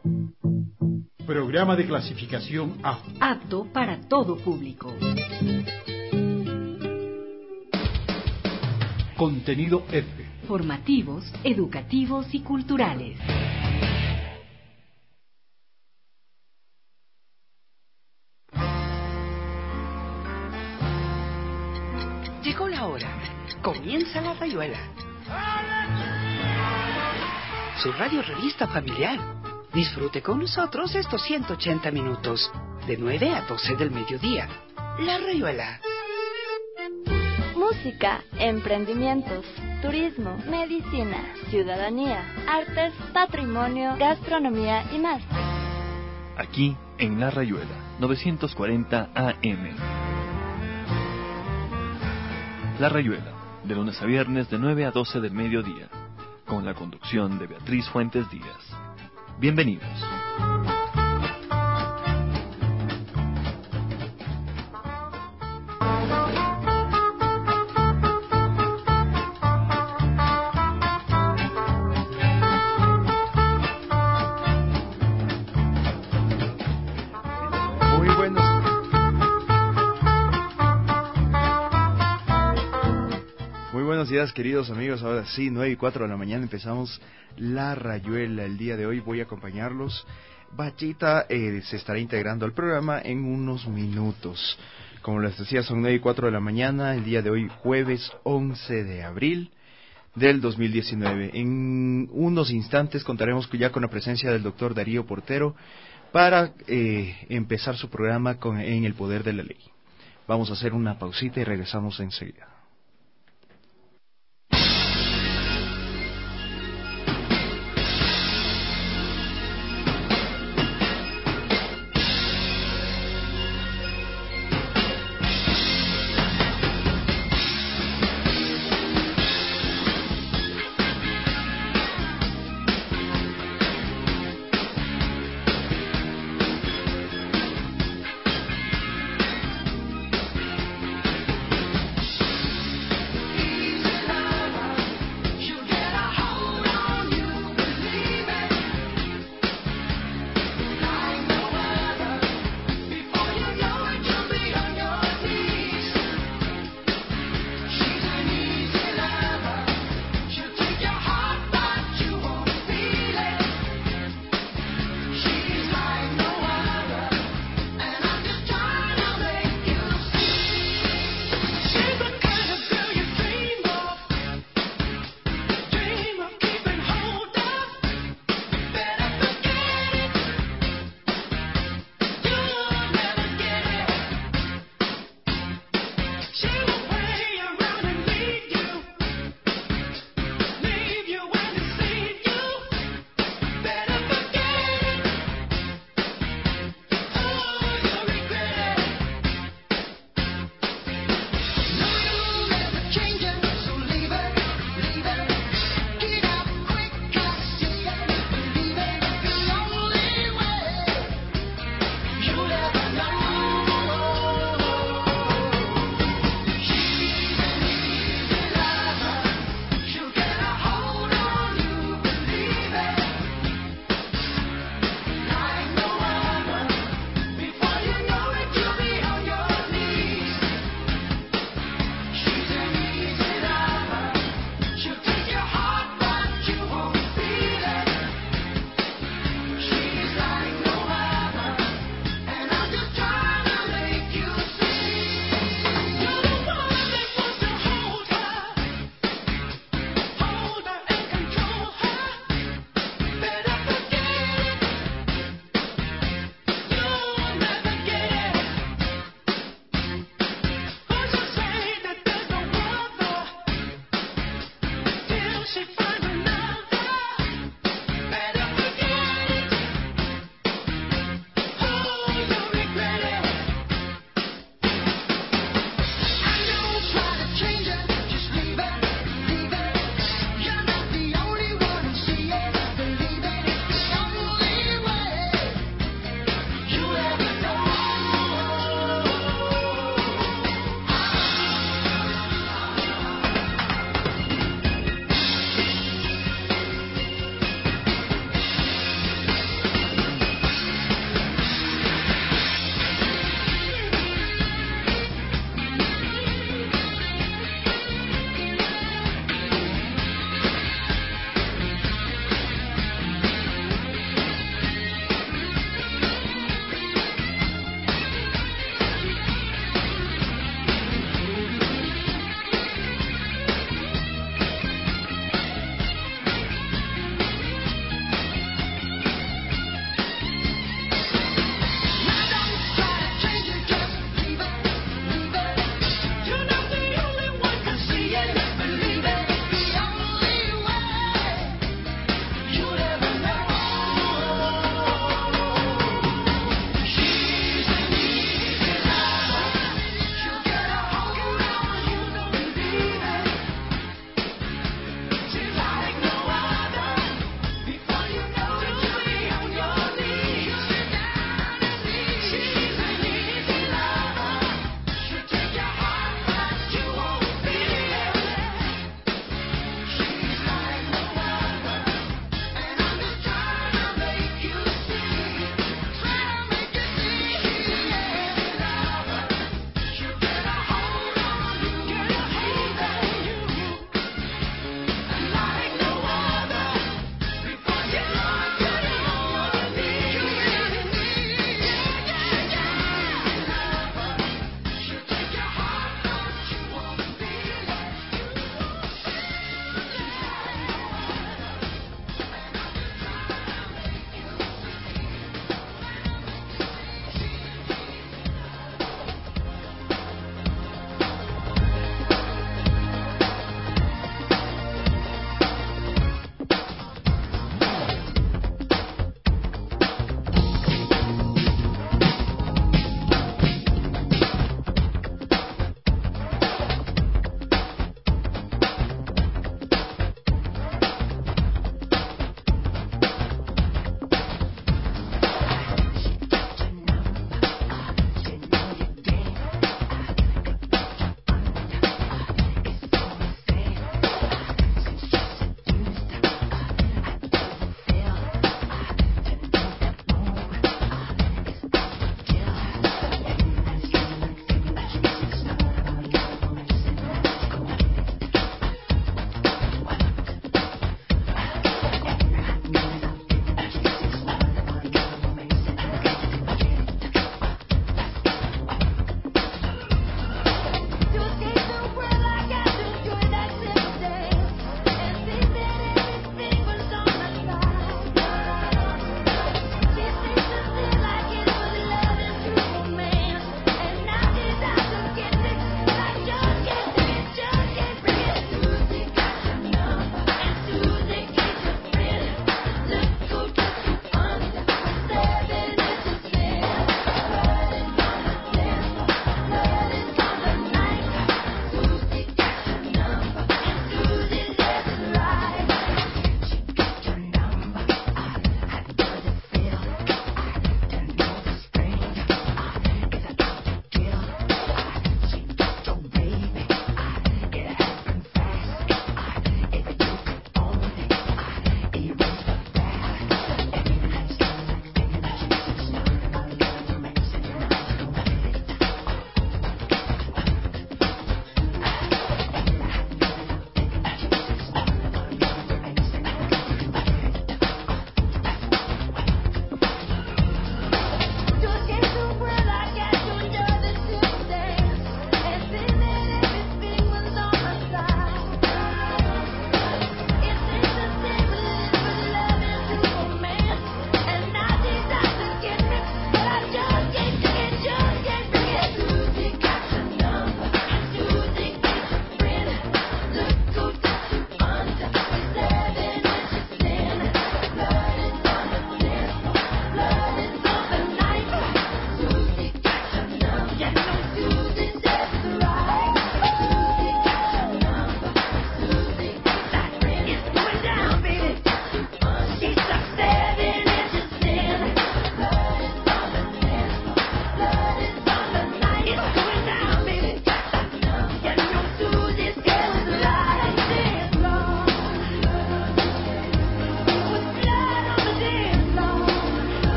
Programa de clasificación A. Apto para todo público. Contenido F. Formativos, educativos y culturales. Llegó la hora. Comienza La Rayuela. Su radio revista familiar. Disfrute con nosotros estos 180 minutos, de 9 a 12 del mediodía. La Rayuela. Música, emprendimientos, turismo, medicina, ciudadanía, artes, patrimonio, gastronomía y más. Aquí en La Rayuela, 940 AM. La Rayuela, de lunes a viernes de 9 a 12 del mediodía, con la conducción de Beatriz Fuentes Díaz. Bienvenidos. Buenos días, queridos amigos. Ahora sí, 9:04 de la mañana empezamos La Rayuela. El día de hoy voy a acompañarlos. Bachita se estará integrando al programa en unos minutos. Como les decía, son 9:04 de la mañana. El día de hoy, jueves 11 de abril del 2019. En unos instantes contaremos ya con la presencia del doctor Darío Portero para empezar su programa en el poder de la ley. Vamos a hacer una pausita y regresamos enseguida.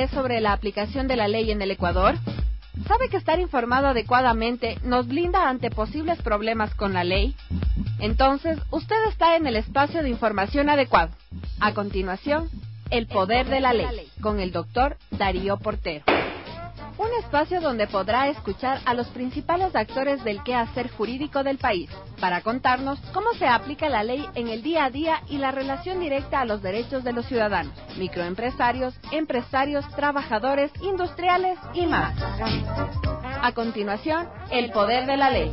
hablaré sobre la aplicación de la ley en el Ecuador. ¿Sabe que estar informado adecuadamente nos blinda ante posibles problemas con la ley? Entonces, usted está en el espacio de información adecuado. A continuación, El Poder de la Ley, con el doctor Darío Portero. Un espacio donde podrá escuchar a los principales actores del quehacer jurídico del país, para contarnos cómo se aplica la ley en el día a día y la relación directa a los derechos de los ciudadanos, microempresarios, empresarios, trabajadores, industriales y más. A continuación, El Poder de la Ley.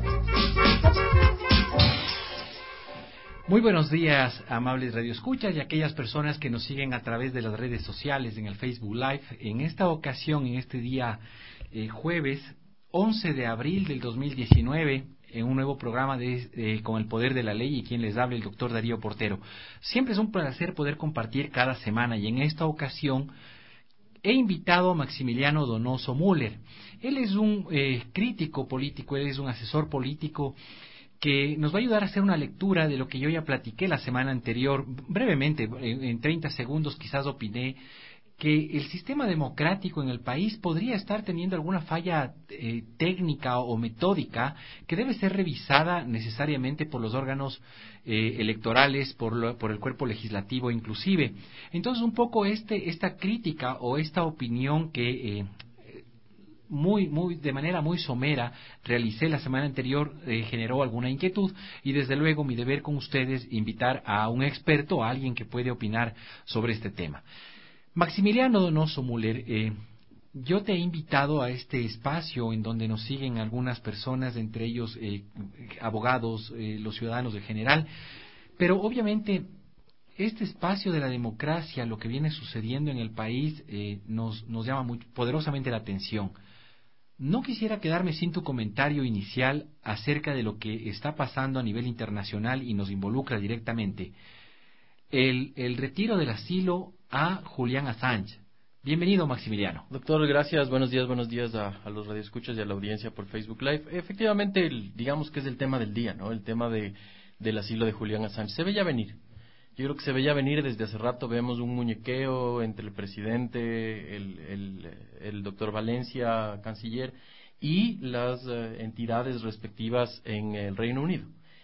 Muy buenos días, amables radioescuchas y aquellas personas que nos siguen a través de las redes sociales en el Facebook Live. En esta ocasión, en este día jueves 11 de abril del 2019, en un nuevo programa con El Poder de la Ley, y quien les habla, el doctor Darío Portero. Siempre es un placer poder compartir cada semana, y en esta ocasión he invitado a Maximiliano Donoso Müller. Él es un crítico político, él es un asesor político que nos va a ayudar a hacer una lectura de lo que yo ya platiqué la semana anterior. Brevemente, en 30 segundos quizás opiné que el sistema democrático en el país podría estar teniendo alguna falla técnica o metódica que debe ser revisada necesariamente por los órganos electorales, por el cuerpo legislativo inclusive. Entonces, un poco esta crítica o esta opinión que de manera muy somera realicé la semana anterior generó alguna inquietud, y desde luego mi deber con ustedes invitar a un experto, a alguien que puede opinar sobre este tema. Maximiliano Donoso Müller, yo te he invitado a este espacio en donde nos siguen algunas personas, entre ellos abogados, los ciudadanos en general, pero obviamente este espacio de la democracia, lo que viene sucediendo en el país, nos llama muy poderosamente la atención. No quisiera quedarme sin tu comentario inicial acerca de lo que está pasando a nivel internacional y nos involucra directamente. El retiro del asilo a Julian Assange. Bienvenido, Maximiliano. Doctor, gracias. Buenos días a los radioescuchas y a la audiencia por Facebook Live. Efectivamente, digamos que es el tema del día, ¿no? El tema del asilo de Julian Assange. Se veía venir. Yo creo que se veía venir desde hace rato. Vemos un muñequeo entre el presidente, el doctor Valencia, canciller, y las entidades respectivas en el Reino Unido.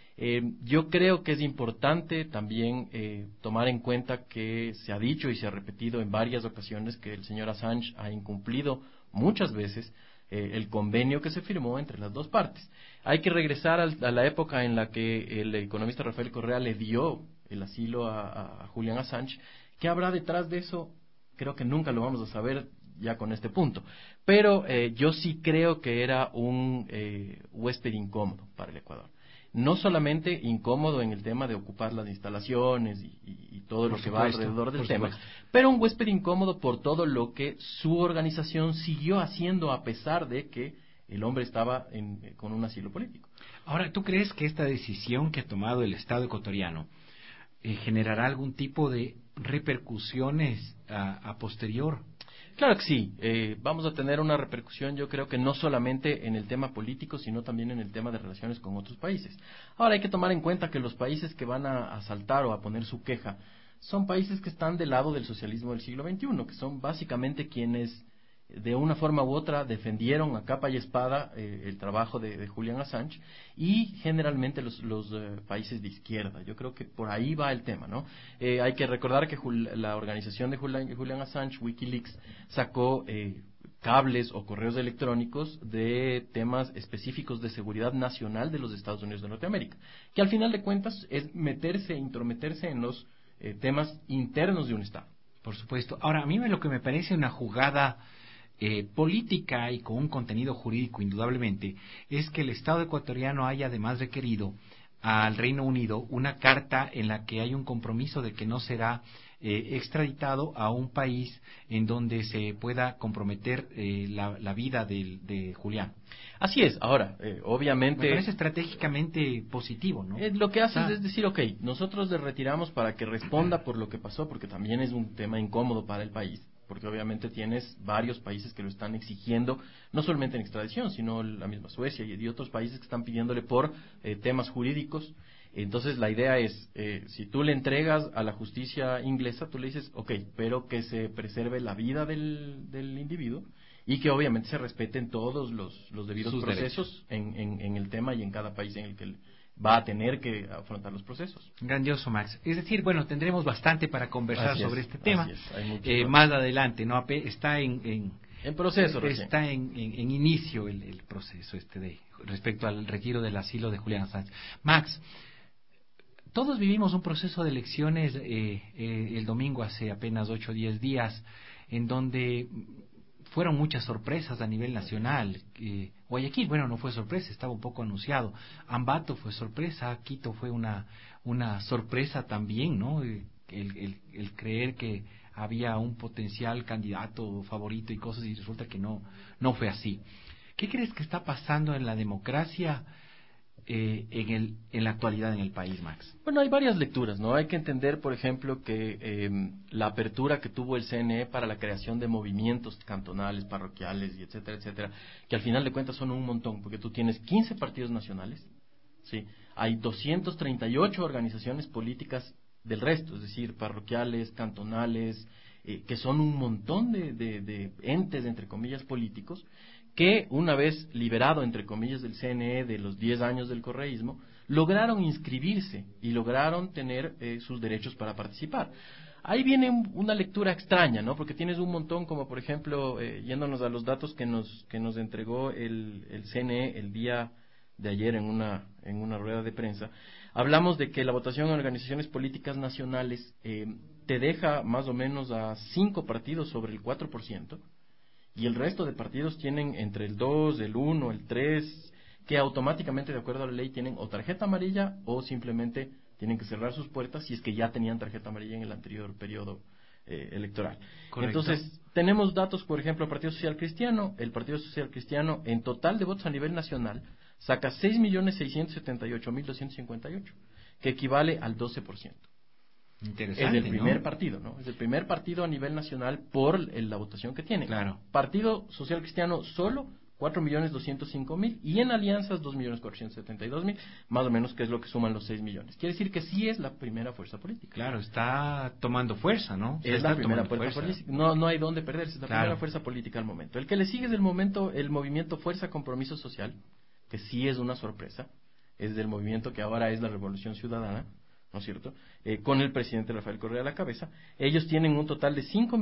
Yo creo que es importante también tomar en cuenta que se ha dicho y se ha repetido en varias ocasiones que el señor Assange ha incumplido muchas veces el convenio que se firmó entre las dos partes. Hay que regresar a la época en la que el economista Rafael Correa le dio el asilo a Julian Assange. ¿Qué habrá detrás de eso? Creo que nunca lo vamos a saber ya con este punto. Pero yo sí creo que era un huésped incómodo para el Ecuador. No solamente incómodo en el tema de ocupar las instalaciones y todo lo que va alrededor del tema, pero un huésped incómodo por todo lo que su organización siguió haciendo a pesar de que el hombre estaba con un asilo político. Ahora, ¿tú crees que esta decisión que ha tomado el Estado ecuatoriano generará algún tipo de repercusiones a posterior? Claro que sí. Vamos a tener una repercusión, yo creo que no solamente en el tema político, sino también en el tema de relaciones con otros países. Ahora, hay que tomar en cuenta que los países que van a saltar o a poner su queja son países que están del lado del socialismo del siglo XXI, que son básicamente quienes de una forma u otra defendieron a capa y espada el trabajo de Julian Assange, y generalmente los países de izquierda. Yo creo que por ahí va el tema, ¿no? Hay que recordar que la organización de Julian Assange, Wikileaks, sacó cables o correos electrónicos de temas específicos de seguridad nacional de los Estados Unidos de Norteamérica, que al final de cuentas es intrometerse en los temas internos de un Estado. Por supuesto. Ahora, a mí lo que me parece una jugada política y con un contenido jurídico indudablemente es que el Estado ecuatoriano haya además requerido al Reino Unido una carta en la que hay un compromiso de que no será extraditado a un país en donde se pueda comprometer la vida de Julián. Así es. Ahora, obviamente... Me parece estratégicamente positivo, ¿no? Lo que haces es decir, nosotros le retiramos para que responda por lo que pasó, porque también es un tema incómodo para el país. porque obviamente tienes varios países que lo están exigiendo, no solamente en extradición, sino la misma Suecia y otros países que están pidiéndole por temas jurídicos. Entonces la idea es, si tú le entregas a la justicia inglesa, tú le dices, ok, pero que se preserve la vida del individuo y que obviamente se respeten todos los debidos Sus procesos en el tema y en cada país en el que va a tener que afrontar los procesos. Grandioso, Max. Es decir, bueno, tendremos bastante para conversar sobre este tema. Más adelante, ¿no? Está en proceso. Está en inicio el proceso respecto al retiro del asilo de Julián Assange. Max, todos vivimos un proceso de elecciones el domingo hace apenas 8 o 10 días, en donde fueron muchas sorpresas a nivel nacional. Guayaquil, bueno, no fue sorpresa, estaba un poco anunciado. Ambato fue sorpresa, Quito fue una sorpresa también, ¿no? El creer que había un potencial candidato favorito y cosas, y resulta que no fue así. ¿Qué crees que está pasando en la democracia en la actualidad en el país, Max? Bueno, hay varias lecturas, ¿no? Hay que entender, por ejemplo, que la apertura que tuvo el CNE para la creación de movimientos cantonales, parroquiales y etcétera, que al final de cuentas son un montón, porque tú tienes 15 partidos nacionales, ¿sí? Hay 238 organizaciones políticas del resto, es decir, parroquiales, cantonales, que son un montón de entes, entre comillas, políticos, que una vez liberado, entre comillas, del CNE de los 10 años del correísmo, lograron inscribirse y lograron tener sus derechos para participar. Ahí viene una lectura extraña, ¿no? Porque tienes un montón, como por ejemplo, yéndonos a los datos que nos entregó el CNE el día de ayer en una rueda de prensa, hablamos de que la votación en organizaciones políticas nacionales te deja más o menos a 5 partidos sobre el 4%, y el resto de partidos tienen entre el 2, el 1, el 3, que automáticamente, de acuerdo a la ley, tienen o tarjeta amarilla o simplemente tienen que cerrar sus puertas si es que ya tenían tarjeta amarilla en el anterior periodo electoral. Correcto. Entonces, tenemos datos, por ejemplo, el Partido Social Cristiano en total de votos a nivel nacional saca 6.678.258, que equivale al 12%. Interesante, es el primer ¿no? partido, ¿no? Es el primer partido a nivel nacional por la votación que tiene. Claro. Partido Social Cristiano solo 4.205.000 y en alianzas 2.472.000, más o menos, que es lo que suman los 6 millones. Quiere decir que sí es la primera fuerza política. Claro, está tomando fuerza, ¿no? Es la primera fuerza política. No hay dónde perderse, es la primera fuerza política al momento. El que le sigue es el movimiento Fuerza Compromiso Social, que sí es una sorpresa, es del movimiento que ahora es la Revolución Ciudadana, ¿no es cierto?, con el presidente Rafael Correa a la cabeza. Ellos tienen un total de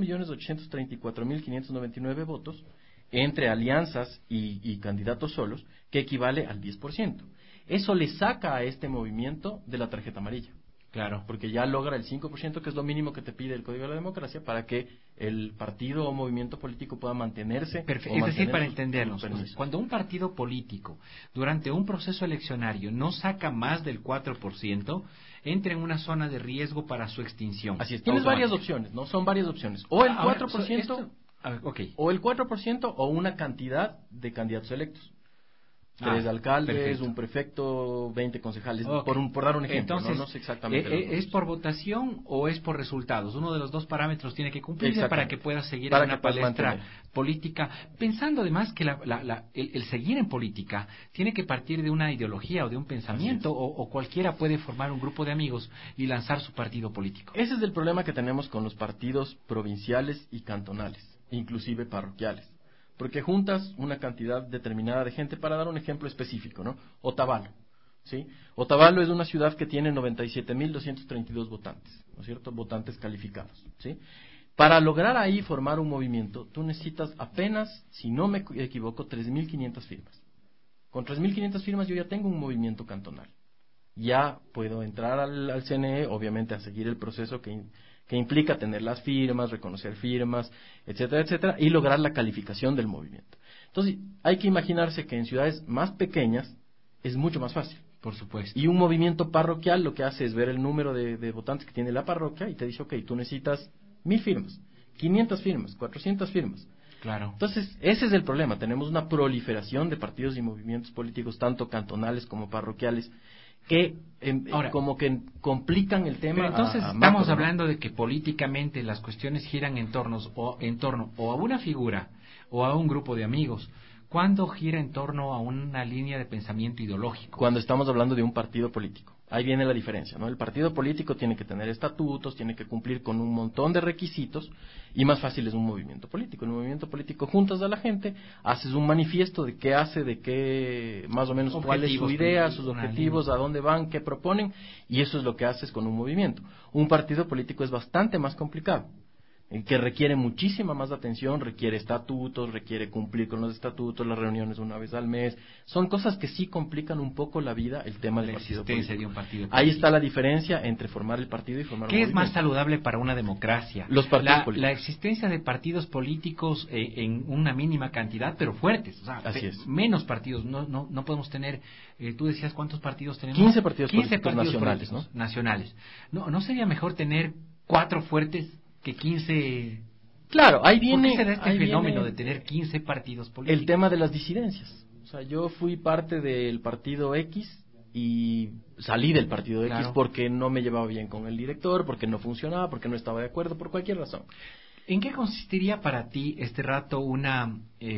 5.834.599 votos entre alianzas y candidatos solos, que equivale al 10%. Eso le saca a este movimiento de la tarjeta amarilla. Claro. Porque ya logra el 5%, que es lo mínimo que te pide el Código de la Democracia, para que el partido o movimiento político pueda mantenerse. Es decir, para entendernos, cuando un partido político durante un proceso eleccionario no saca más del 4%, entra en una zona de riesgo para su extinción. Así es. Tienes varias opciones, ¿no? Son varias opciones. O el 4%, o el 4% o una cantidad de candidatos electos. 3 alcaldes, perfecto. Un prefecto, 20 concejales, por dar un ejemplo. Entonces, no sé exactamente. ¿Es por votación o es por resultados? Uno de los dos parámetros tiene que cumplirse para que pueda seguir en una palestra política. Pensando además que el seguir en política tiene que partir de una ideología o de un pensamiento, o cualquiera puede formar un grupo de amigos y lanzar su partido político. Ese es el problema que tenemos con los partidos provinciales y cantonales, inclusive parroquiales. Porque juntas una cantidad determinada de gente. Para dar un ejemplo específico, ¿no? Otavalo, ¿sí? Otavalo es una ciudad que tiene 97.232 votantes, ¿no es cierto? Votantes calificados, ¿sí? Para lograr ahí formar un movimiento, tú necesitas apenas, si no me equivoco, 3.500 firmas. Con 3.500 firmas yo ya tengo un movimiento cantonal. Ya puedo entrar al CNE, obviamente a seguir el proceso que implica tener las firmas, reconocer firmas, etcétera, etcétera, y lograr la calificación del movimiento. Entonces, hay que imaginarse que en ciudades más pequeñas es mucho más fácil. Por supuesto. Y un movimiento parroquial lo que hace es ver el número de votantes que tiene la parroquia y te dice, ok, tú necesitas 1.000 firmas, 500 firmas, 400 firmas. Claro. Entonces, ese es el problema. Tenemos una proliferación de partidos y movimientos políticos, tanto cantonales como parroquiales, que Ahora, como que complican el tema. Pero entonces a estamos macro, ¿no? hablando de que políticamente las cuestiones giran en torno o a una figura o a un grupo de amigos. ¿Cuándo gira en torno a una línea de pensamiento ideológico? Cuando estamos hablando de un partido político. Ahí viene la diferencia, ¿no? El partido político tiene que tener estatutos, tiene que cumplir con un montón de requisitos, y más fácil es un movimiento político. En un movimiento político juntas a la gente, haces un manifiesto de qué hace, de qué, más o menos cuál es su idea, sus objetivos, a dónde van, qué proponen, y eso es lo que haces con un movimiento. Un partido político es bastante más complicado, que requiere muchísima más atención, requiere estatutos, requiere cumplir con los estatutos, las reuniones una vez al mes. Son cosas que sí complican un poco la vida, el tema del partido político. De un partido político. Ahí está la diferencia entre formar el partido y formar un ¿Qué es movimiento. más saludable para una democracia? Los partidos políticos. La existencia de partidos políticos en una mínima cantidad, pero fuertes. O sea, Así es. Menos partidos. No podemos tener, tú decías, ¿cuántos partidos tenemos? 15 partidos 15 políticos partidos nacionales, políticos nacionales. ¿No sería mejor tener 4 fuertes que 15? Claro, ahí viene... ¿Por qué se da este fenómeno viene de tener 15 partidos políticos? el tema de las disidencias. O sea, yo fui parte del partido X y salí del partido X Claro. porque no me llevaba bien con el director, porque no funcionaba, porque no estaba de acuerdo, por cualquier razón. ¿En qué consistiría para ti este rato una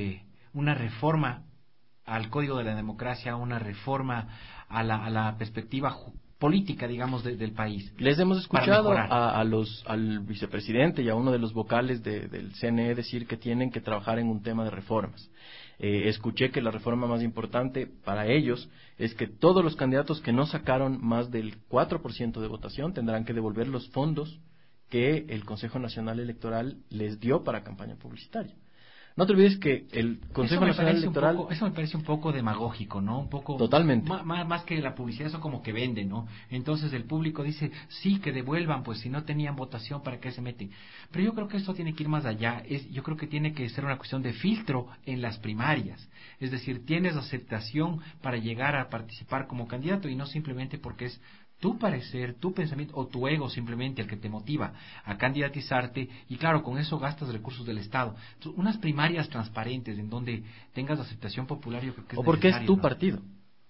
reforma al Código de la Democracia, una reforma a la perspectiva política, digamos, del país? Les hemos escuchado Para al vicepresidente y a uno de los vocales del CNE decir que tienen que trabajar en un tema de reformas. Escuché que la reforma más importante para ellos es que todos los candidatos que no sacaron más del 4% de votación tendrán que devolver los fondos que el Consejo Nacional Electoral les dio para campaña publicitaria. No te olvides que el Consejo Nacional Electoral... Eso me parece un poco demagógico, ¿no? Un poco... Totalmente. Más que la publicidad, eso como que vende, ¿no? Entonces el público dice, sí, que devuelvan, pues si no tenían votación, ¿para qué se meten? Pero yo creo que esto tiene que ir más allá. Yo creo que tiene que ser una cuestión de filtro en las primarias. Es decir, tienes aceptación para llegar a participar como candidato y no simplemente porque es tu parecer, tu pensamiento o tu ego simplemente el que te motiva a candidatizarte, y claro, con eso gastas recursos del Estado. Entonces, unas primarias transparentes en donde tengas aceptación popular, yo creo que es o porque es necesario, tu ¿no? partido.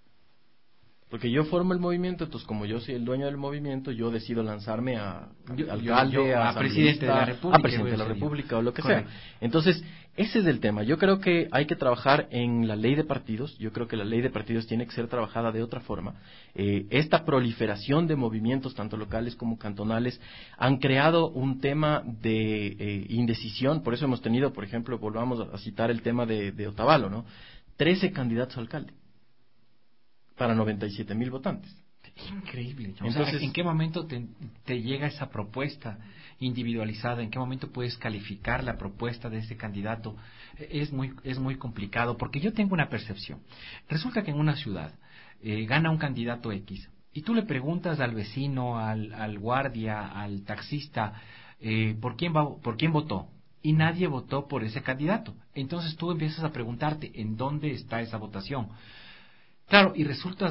Porque yo formo el movimiento, entonces como yo soy el dueño del movimiento, yo decido lanzarme a alcalde, a presidente de la República, a presidente de la voy a ser yo. República o lo que Correcto. sea. Entonces, ese es el tema. Yo creo que hay que trabajar en la ley de partidos. Yo creo que la ley de partidos tiene que ser trabajada de otra forma. Esta proliferación de movimientos, tanto locales como cantonales, han creado un tema de indecisión. Por eso hemos tenido, por ejemplo, volvamos a citar el tema de Otavalo, ¿no? 13 candidatos a alcalde para 97,000 votantes. Increíble. Entonces, o sea, ¿en qué momento te llega esa propuesta individualizada? ¿En qué momento puedes calificar la propuesta de ese candidato? Es muy complicado, porque yo tengo una percepción. Resulta que en una ciudad gana un candidato X, y tú le preguntas al vecino, al guardia, al taxista, ¿por quién votó? Y nadie votó por ese candidato. Entonces tú empiezas a preguntarte, ¿en dónde está esa votación? Claro, y resulta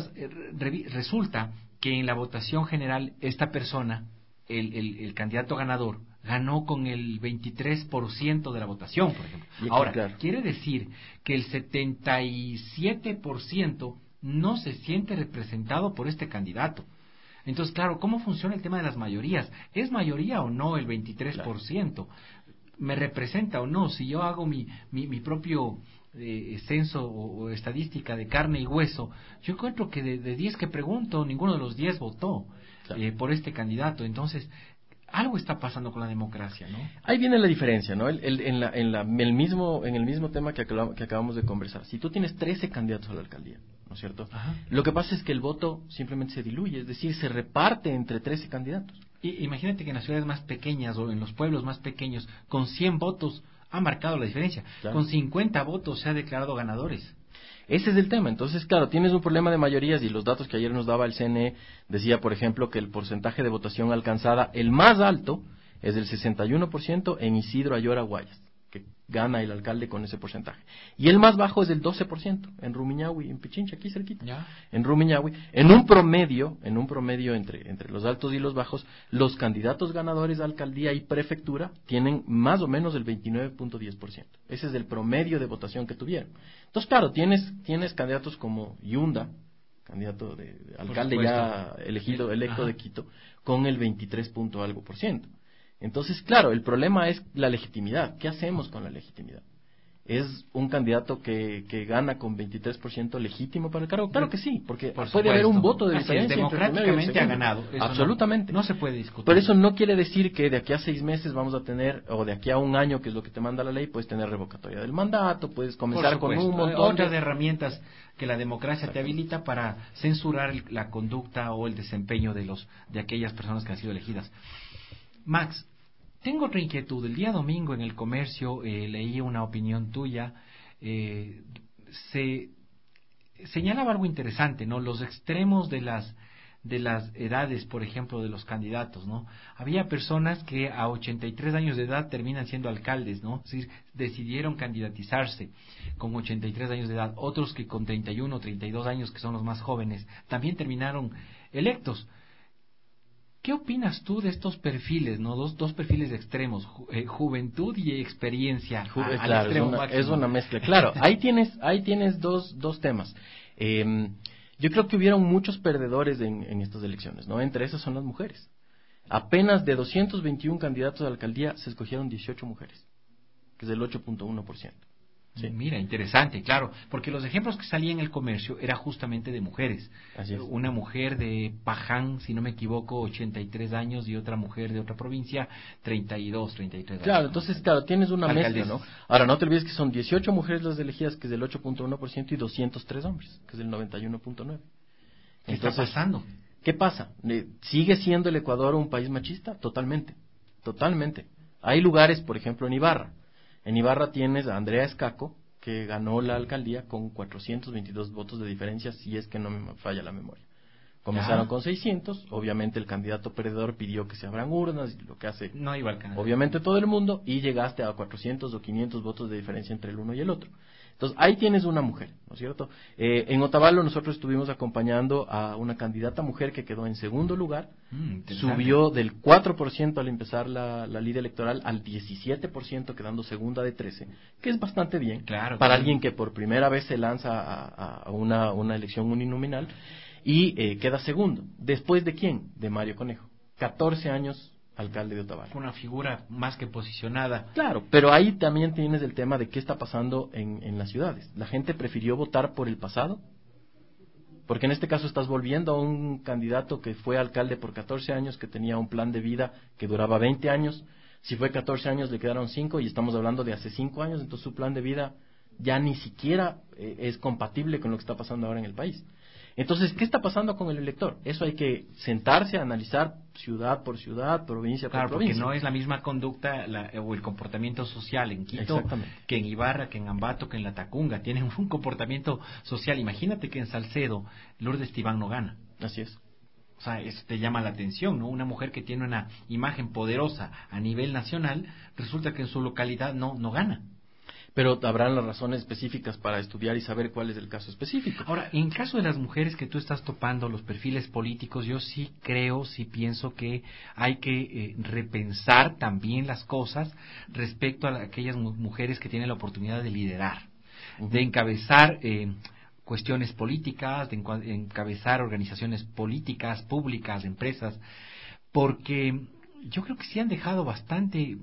que en la votación general esta persona, el candidato ganador, ganó con el 23% de la votación, por ejemplo. Ahora, claro, quiere decir que el 77% no se siente representado por este candidato. Entonces, claro, ¿cómo funciona el tema de las mayorías? ¿Es mayoría o no el 23%? Claro. ¿Me representa o no? Si yo hago mi propio censo o estadística de carne y hueso, yo encuentro que de 10 que pregunto, ninguno de los 10 votó por este candidato. Entonces, algo está pasando con la democracia, ¿no? Ahí viene la diferencia, ¿no? En el mismo tema que acabamos de conversar. Si tú tienes 13 candidatos a la alcaldía, ¿no es cierto? Ajá. Lo que pasa es que el voto simplemente se diluye, es decir, se reparte entre 13 candidatos. Y imagínate que en las ciudades más pequeñas o en los pueblos más pequeños, con 100 votos ha marcado la diferencia. Claro. Con 50 votos se ha declarado ganadores. Ese es el tema. Entonces, claro, tienes un problema de mayorías, y los datos que ayer nos daba el CNE decía, por ejemplo, que el porcentaje de votación alcanzada, el más alto, es del 61% en Isidro Ayora Guayas, que gana el alcalde con ese porcentaje. Y el más bajo es del 12% en Rumiñahui, en Pichincha, aquí cerquita. ¿Ya? En Rumiñahui, en un promedio entre los altos y los bajos, los candidatos ganadores a alcaldía y prefectura tienen más o menos el 29.10%. Ese es el promedio de votación que tuvieron. Entonces, claro, tienes candidatos como Yunda, candidato de alcalde ya electo Ajá. de Quito, con el 23 punto algo por ciento. Entonces, claro, el problema es la legitimidad. ¿Qué hacemos con la legitimidad? ¿Es un candidato que gana con 23% legítimo para el cargo? Claro que sí, porque puede haber un voto de diferencia. Democráticamente ha ganado. Eso absolutamente. No se puede discutir. Pero eso no quiere decir que de aquí a 6 meses vamos a tener, o de aquí a un año, que es lo que te manda la ley, puedes tener revocatoria del mandato, puedes comenzar con un montón otras herramientas que la democracia te habilita para censurar la conducta o el desempeño de aquellas personas que han sido elegidas. Max, tengo otra inquietud. El día domingo en El Comercio leí una opinión tuya. Se señalaba algo interesante, ¿no? Los extremos de las edades, por ejemplo, de los candidatos, ¿no? Había personas que a 83 años de edad terminan siendo alcaldes, ¿no? Es decir, decidieron candidatizarse con 83 años de edad. Otros que con 31 o 32 años, que son los más jóvenes, también terminaron electos. ¿Qué opinas tú de estos perfiles, no? Dos perfiles extremos, juventud y experiencia. Claro, es una mezcla. Claro, ahí tienes dos temas. Yo creo que hubieron muchos perdedores en estas elecciones, ¿no? Entre esas son las mujeres. Apenas de 221 candidatos a la alcaldía se escogieron 18 mujeres, que es el 8.1%. Sí. Mira, interesante, claro, porque los ejemplos que salían en El Comercio era justamente de mujeres. Así es. Una mujer de Paján, si no me equivoco, 83 años, y otra mujer de otra provincia, 32, 33 años. Claro, entonces, claro, tienes una mezcla, ¿no? Ahora, no te olvides que son 18 mujeres las elegidas, que es del 8.1%, y 203 hombres, que es del 91.9%. ¿Qué está pasando? ¿Qué pasa? ¿Sigue siendo el Ecuador un país machista? Totalmente. Hay lugares, por ejemplo, en Ibarra. En Ibarra tienes a Andrea Escaco, que ganó la alcaldía con 422 votos de diferencia, si es que no me falla la memoria. Comenzaron con 600, obviamente el candidato perdedor pidió que se abran urnas, lo que hace no iba a obviamente todo el mundo, y llegaste a 400 o 500 votos de diferencia entre el uno y el otro. Entonces, ahí tienes una mujer, ¿no es cierto? En Otavalo nosotros estuvimos acompañando a una candidata mujer que quedó en segundo lugar, subió del 4% al empezar la lid electoral al 17%, quedando segunda de 13, que es bastante bien, para alguien que por primera vez se lanza a una elección uninominal, y queda segundo. ¿Después de quién? De Mario Conejo, 14 años alcalde de Otavalo. Una figura más que posicionada. Claro, pero ahí también tienes el tema de qué está pasando en las ciudades. La gente prefirió votar por el pasado, porque en este caso estás volviendo a un candidato que fue alcalde por 14 años, que tenía un plan de vida que duraba 20 años. Si fue 14 años le quedaron 5, y estamos hablando de hace 5 años, entonces su plan de vida ya ni siquiera es compatible con lo que está pasando ahora en el país. Entonces, ¿qué está pasando con el elector? Eso hay que sentarse a analizar ciudad por ciudad, provincia por provincia. Porque no es la misma conducta o el comportamiento social en Quito que en Ibarra, que en Ambato, que en La Tacunga. Tienen un comportamiento social. Imagínate que en Salcedo Lourdes Tibán no gana. Así es. O sea, eso te llama la atención, ¿no? Una mujer que tiene una imagen poderosa a nivel nacional, resulta que en su localidad no gana. Pero habrán las razones específicas para estudiar y saber cuál es el caso específico. Ahora, en caso de las mujeres que tú estás topando, los perfiles políticos, yo sí pienso que hay que repensar también las cosas respecto a aquellas mujeres que tienen la oportunidad de liderar, de encabezar cuestiones políticas, de encabezar organizaciones políticas, públicas, empresas, porque yo creo que sí han dejado bastante...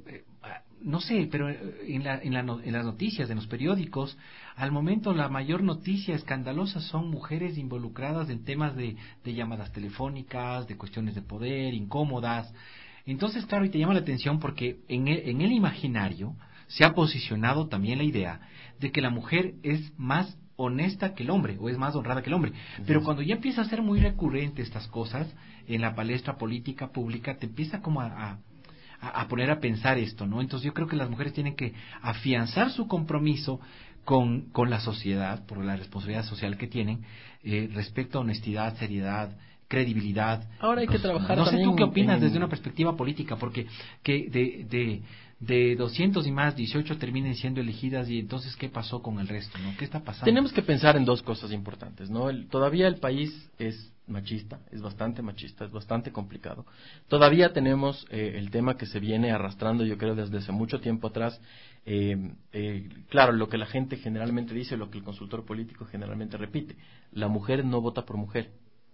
no sé, pero en las noticias, en los periódicos, al momento la mayor noticia escandalosa son mujeres involucradas en temas de llamadas telefónicas, de cuestiones de poder, incómodas. Entonces, claro, y te llama la atención porque en el imaginario se ha posicionado también la idea de que la mujer es más honesta que el hombre, o es más honrada que el hombre. Pero cuando ya empieza a ser muy recurrente estas cosas en la palestra política pública, te empieza como a poner a pensar esto, ¿no? Entonces yo creo que las mujeres tienen que afianzar su compromiso con la sociedad, por la responsabilidad social que tienen, respecto a honestidad, seriedad, credibilidad. Ahora hay que trabajar No sé también tú qué opinas en... desde una perspectiva política, porque que de 200 y más, 18 terminen siendo elegidas, y entonces, ¿qué pasó con el resto? ¿No? ¿Qué está pasando? Tenemos que pensar en dos cosas importantes, ¿no? Todavía el país es machista, es bastante complicado. Todavía tenemos el tema que se viene arrastrando, yo creo, desde hace mucho tiempo atrás. Claro, lo que la gente generalmente dice, lo que el consultor político generalmente repite: la mujer no vota por mujer.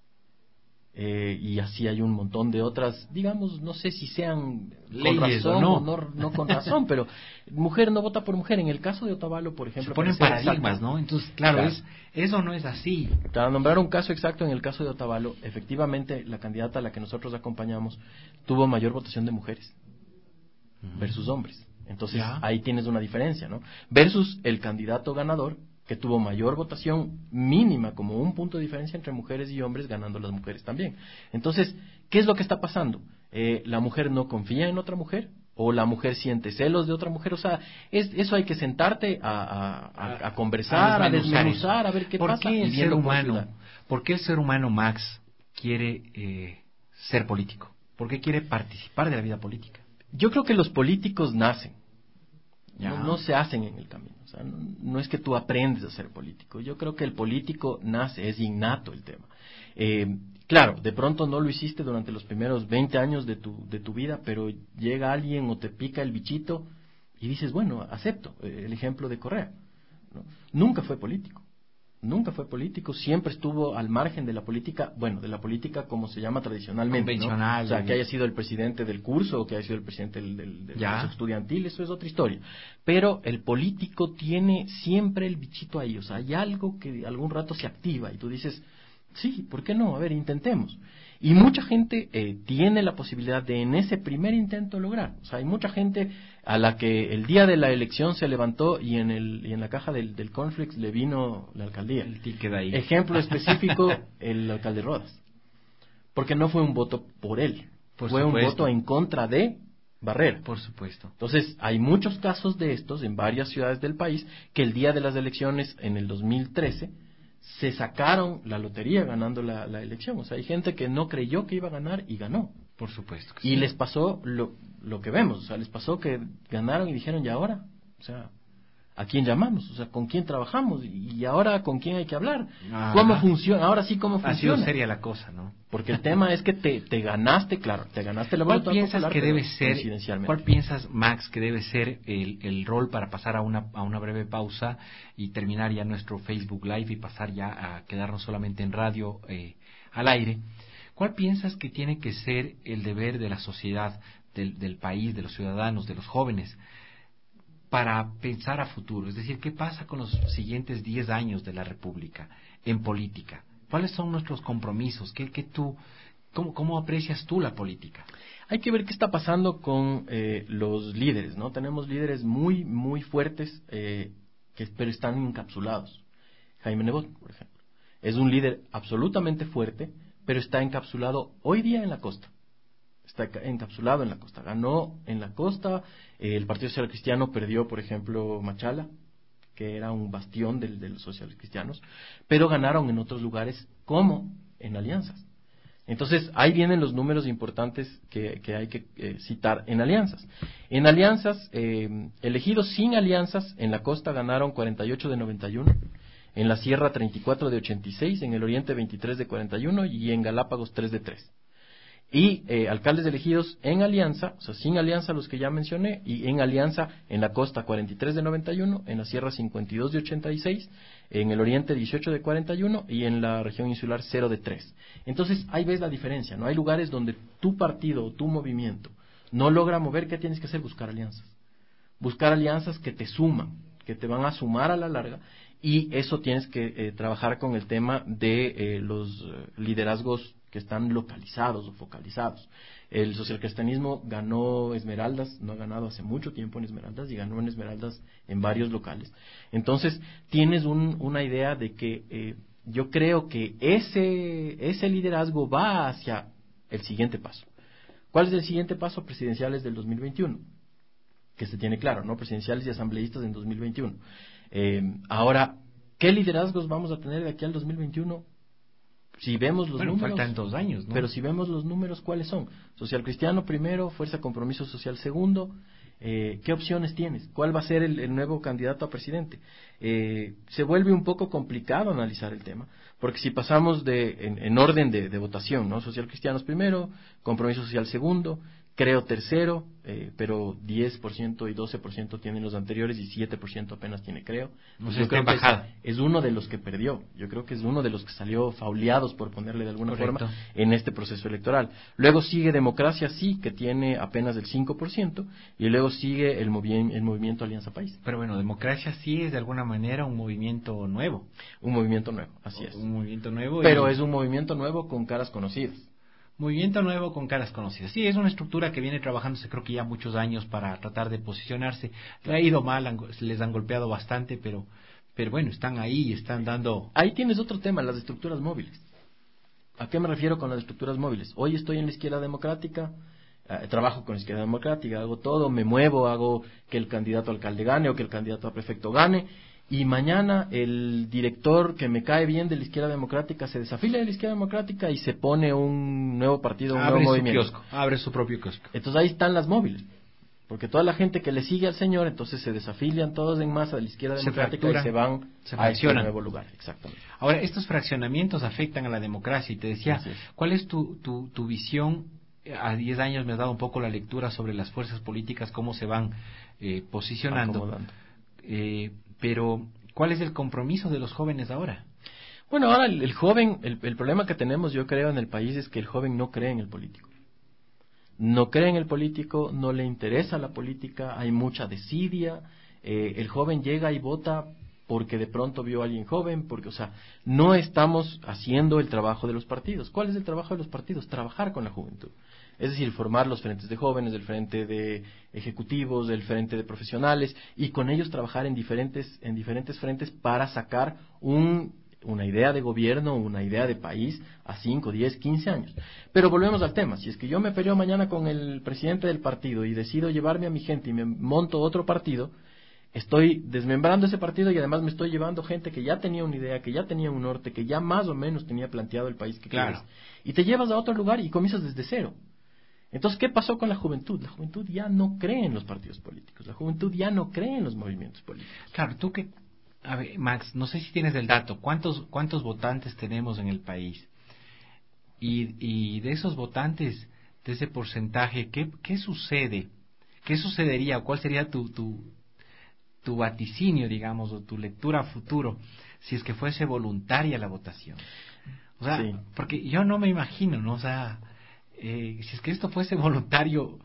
Y así hay un montón de otras, digamos, no sé si sean leyes con razón o no con razón, pero mujer no vota por mujer. En el caso de Otavalo, por ejemplo, se ponen paradigmas, ¿no? Entonces, claro, eso no es así. Para nombrar un caso exacto, en el caso de Otavalo, efectivamente, la candidata a la que nosotros acompañamos tuvo mayor votación de mujeres versus hombres. Entonces, ahí tienes una diferencia, ¿no? Versus el candidato ganador, que tuvo mayor votación mínima, como un punto de diferencia entre mujeres y hombres, ganando las mujeres también. Entonces, ¿qué es lo que está pasando? ¿La mujer no confía en otra mujer? ¿O la mujer siente celos de otra mujer? O sea, eso hay que sentarte a conversar, a desmenuzar, a ver qué pasa. ¿Por qué el ser humano, Max, quiere ser político? ¿Por qué quiere participar de la vida política? Yo creo que los políticos nacen. No se hacen en el camino. O sea, no es que tú aprendes a ser político. Yo creo que el político nace, es innato el tema. Claro, de pronto no lo hiciste durante los primeros 20 años de tu vida, pero llega alguien o te pica el bichito y dices, bueno, acepto. El ejemplo de Correa, ¿no? Nunca fue político, siempre estuvo al margen de la política, bueno, de la política como se llama tradicionalmente, convencional, ¿no? O sea, que haya sido el presidente del curso o que haya sido el presidente del curso estudiantil, eso es otra historia. Pero el político tiene siempre el bichito ahí, o sea, hay algo que algún rato se activa y tú dices, sí, ¿por qué no? A ver, intentemos. Y mucha gente tiene la posibilidad de en ese primer intento lograr. O sea, hay mucha gente a la que el día de la elección se levantó y en la caja del cornflakes le vino la alcaldía. El ticket ahí. Ejemplo específico, el alcalde Rodas. Porque no fue un voto por él, fue un voto en contra de Barrera. Por supuesto. Entonces, hay muchos casos de estos en varias ciudades del país que el día de las elecciones en el 2013 se sacaron la lotería ganando la elección. O sea, hay gente que no creyó que iba a ganar y ganó. Por supuesto. Y les pasó lo que vemos. O sea, les pasó que ganaron y dijeron, ¿y ahora? O sea, ¿a quién llamamos? O sea, ¿con quién trabajamos? ¿Y ahora con quién hay que hablar? ¿Cómo funciona? Ahora sí, ¿cómo funciona? Ha sido seria la cosa, ¿no? Porque el tema es que te ganaste, claro, te ganaste la voluntad popular. ¿Cuál piensas, Max, que debe ser el rol para pasar a una breve pausa y terminar ya nuestro Facebook Live y pasar ya a quedarnos solamente en radio al aire? ¿Cuál piensas que tiene que ser el deber de la sociedad, del país, de los ciudadanos, de los jóvenes, para pensar a futuro? Es decir, ¿qué pasa con los siguientes 10 años de la República en política? ¿Cuáles son nuestros compromisos? ¿Cómo aprecias tú la política? Hay que ver qué está pasando con los líderes, ¿no? Tenemos líderes muy, muy fuertes, pero están encapsulados. Jaime Nebot, por ejemplo, es un líder absolutamente fuerte, pero está encapsulado hoy día en la costa. Está encapsulado en la costa. Ganó en la costa, el Partido Social Cristiano perdió, por ejemplo, Machala, que era un bastión de los sociales cristianos, pero ganaron en otros lugares como en alianzas. Entonces, ahí vienen los números importantes que hay que citar en alianzas. En alianzas, elegidos sin alianzas, en la costa ganaron 48 de 91, en la sierra 34 de 86, en el oriente 23 de 41 y en Galápagos 3 de 3. Y alcaldes elegidos en alianza, o sea, sin alianza los que ya mencioné, y en alianza en la costa 43 de 91, en la sierra 52 de 86, en el oriente 18 de 41 y en la región insular 0 de 3. Entonces ahí ves la diferencia, ¿no? Hay lugares donde tu partido o tu movimiento no logra mover, ¿qué tienes que hacer? Buscar alianzas. Buscar alianzas que te suman, que te van a sumar a la larga, y eso tienes que trabajar con el tema de los liderazgos que están localizados o focalizados. El socialcristianismo ganó Esmeraldas, no ha ganado hace mucho tiempo en Esmeraldas, y ganó en Esmeraldas en varios locales. Entonces, tienes una idea de que yo creo que ese liderazgo va hacia el siguiente paso. ¿Cuál es el siguiente paso? Presidenciales del 2021, que se tiene claro, ¿no? Presidenciales y asambleístas en 2021. Ahora, ¿qué liderazgos vamos a tener de aquí al 2021? Si vemos los números, faltan 2 años, ¿no? Pero si vemos los números, ¿cuáles son? Social Cristiano primero, Fuerza Compromiso Social segundo. ¿Qué opciones tienes? ¿Cuál va a ser el nuevo candidato a presidente? Se vuelve un poco complicado analizar el tema, porque si pasamos en orden de votación, ¿no? Social Cristianos primero, Compromiso Social segundo, Creo tercero, pero 10% y 12% tienen los anteriores y 7% apenas tiene Creo. Pues yo creo que es uno de los que perdió. Yo creo que es uno de los que salió fauleados, por ponerle de alguna forma, en este proceso electoral. Luego sigue Democracia Sí, que tiene apenas el 5%, y luego sigue el movimiento Alianza País. Pero bueno, Democracia Sí es de alguna manera un movimiento nuevo. Un movimiento nuevo, así es. Un movimiento nuevo. Pero es un movimiento nuevo con caras conocidas. Movimiento nuevo con caras conocidas. Sí, es una estructura que viene trabajándose creo que ya muchos años para tratar de posicionarse. Le ha ido mal, les han golpeado bastante, pero bueno, están ahí y están dando... Ahí tienes otro tema, las estructuras móviles. ¿A qué me refiero con las estructuras móviles? Hoy estoy en la izquierda democrática, trabajo con la izquierda democrática, hago todo, me muevo, hago que el candidato a alcalde gane o que el candidato a prefecto gane, y mañana el director que me cae bien de la izquierda democrática se desafilia de la izquierda democrática y se pone un nuevo partido, un nuevo movimiento. Abre su propio kiosco. Entonces ahí están las móviles, porque toda la gente que le sigue al señor, entonces se desafilian todos en masa de la izquierda democrática y se van a este nuevo lugar. Exactamente. Ahora, estos fraccionamientos afectan a la democracia, y te decía, ¿cuál es tu visión? A 10 años me has dado un poco la lectura sobre las fuerzas políticas, cómo se van posicionando. Pero, ¿cuál es el compromiso de los jóvenes ahora? Bueno, ahora el joven, el problema que tenemos, yo creo, en el país es que el joven no cree en el político. No cree en el político, no le interesa la política, hay mucha desidia. El joven llega y vota porque de pronto vio a alguien joven, porque, o sea, no estamos haciendo el trabajo de los partidos. ¿Cuál es el trabajo de los partidos? Trabajar con la juventud. Es decir, formar los frentes de jóvenes, el frente de ejecutivos, el frente de profesionales, y con ellos trabajar en diferentes frentes para sacar una idea de gobierno, una idea de país a 5, 10, 15 años. Pero volvemos al tema. Si es que yo me peleo mañana con el presidente del partido y decido llevarme a mi gente y me monto otro partido, estoy desmembrando ese partido y además me estoy llevando gente que ya tenía una idea, que ya tenía un norte, que ya más o menos tenía planteado el país que quieres. Y te llevas a otro lugar y comienzas desde cero. Entonces, ¿qué pasó con la juventud? La juventud ya no cree en los partidos políticos, la juventud ya no cree en los movimientos políticos. Claro, tú que... A ver, Max, no sé si tienes el dato, ¿cuántos votantes tenemos en el país? Y de esos votantes, de ese porcentaje, ¿qué sucede? ¿Qué sucedería? ¿Cuál sería tu vaticinio, digamos, o tu lectura a futuro, si es que fuese voluntaria la votación? O sea, porque yo no me imagino, ¿no? O sea... si es que esto fuese voluntario,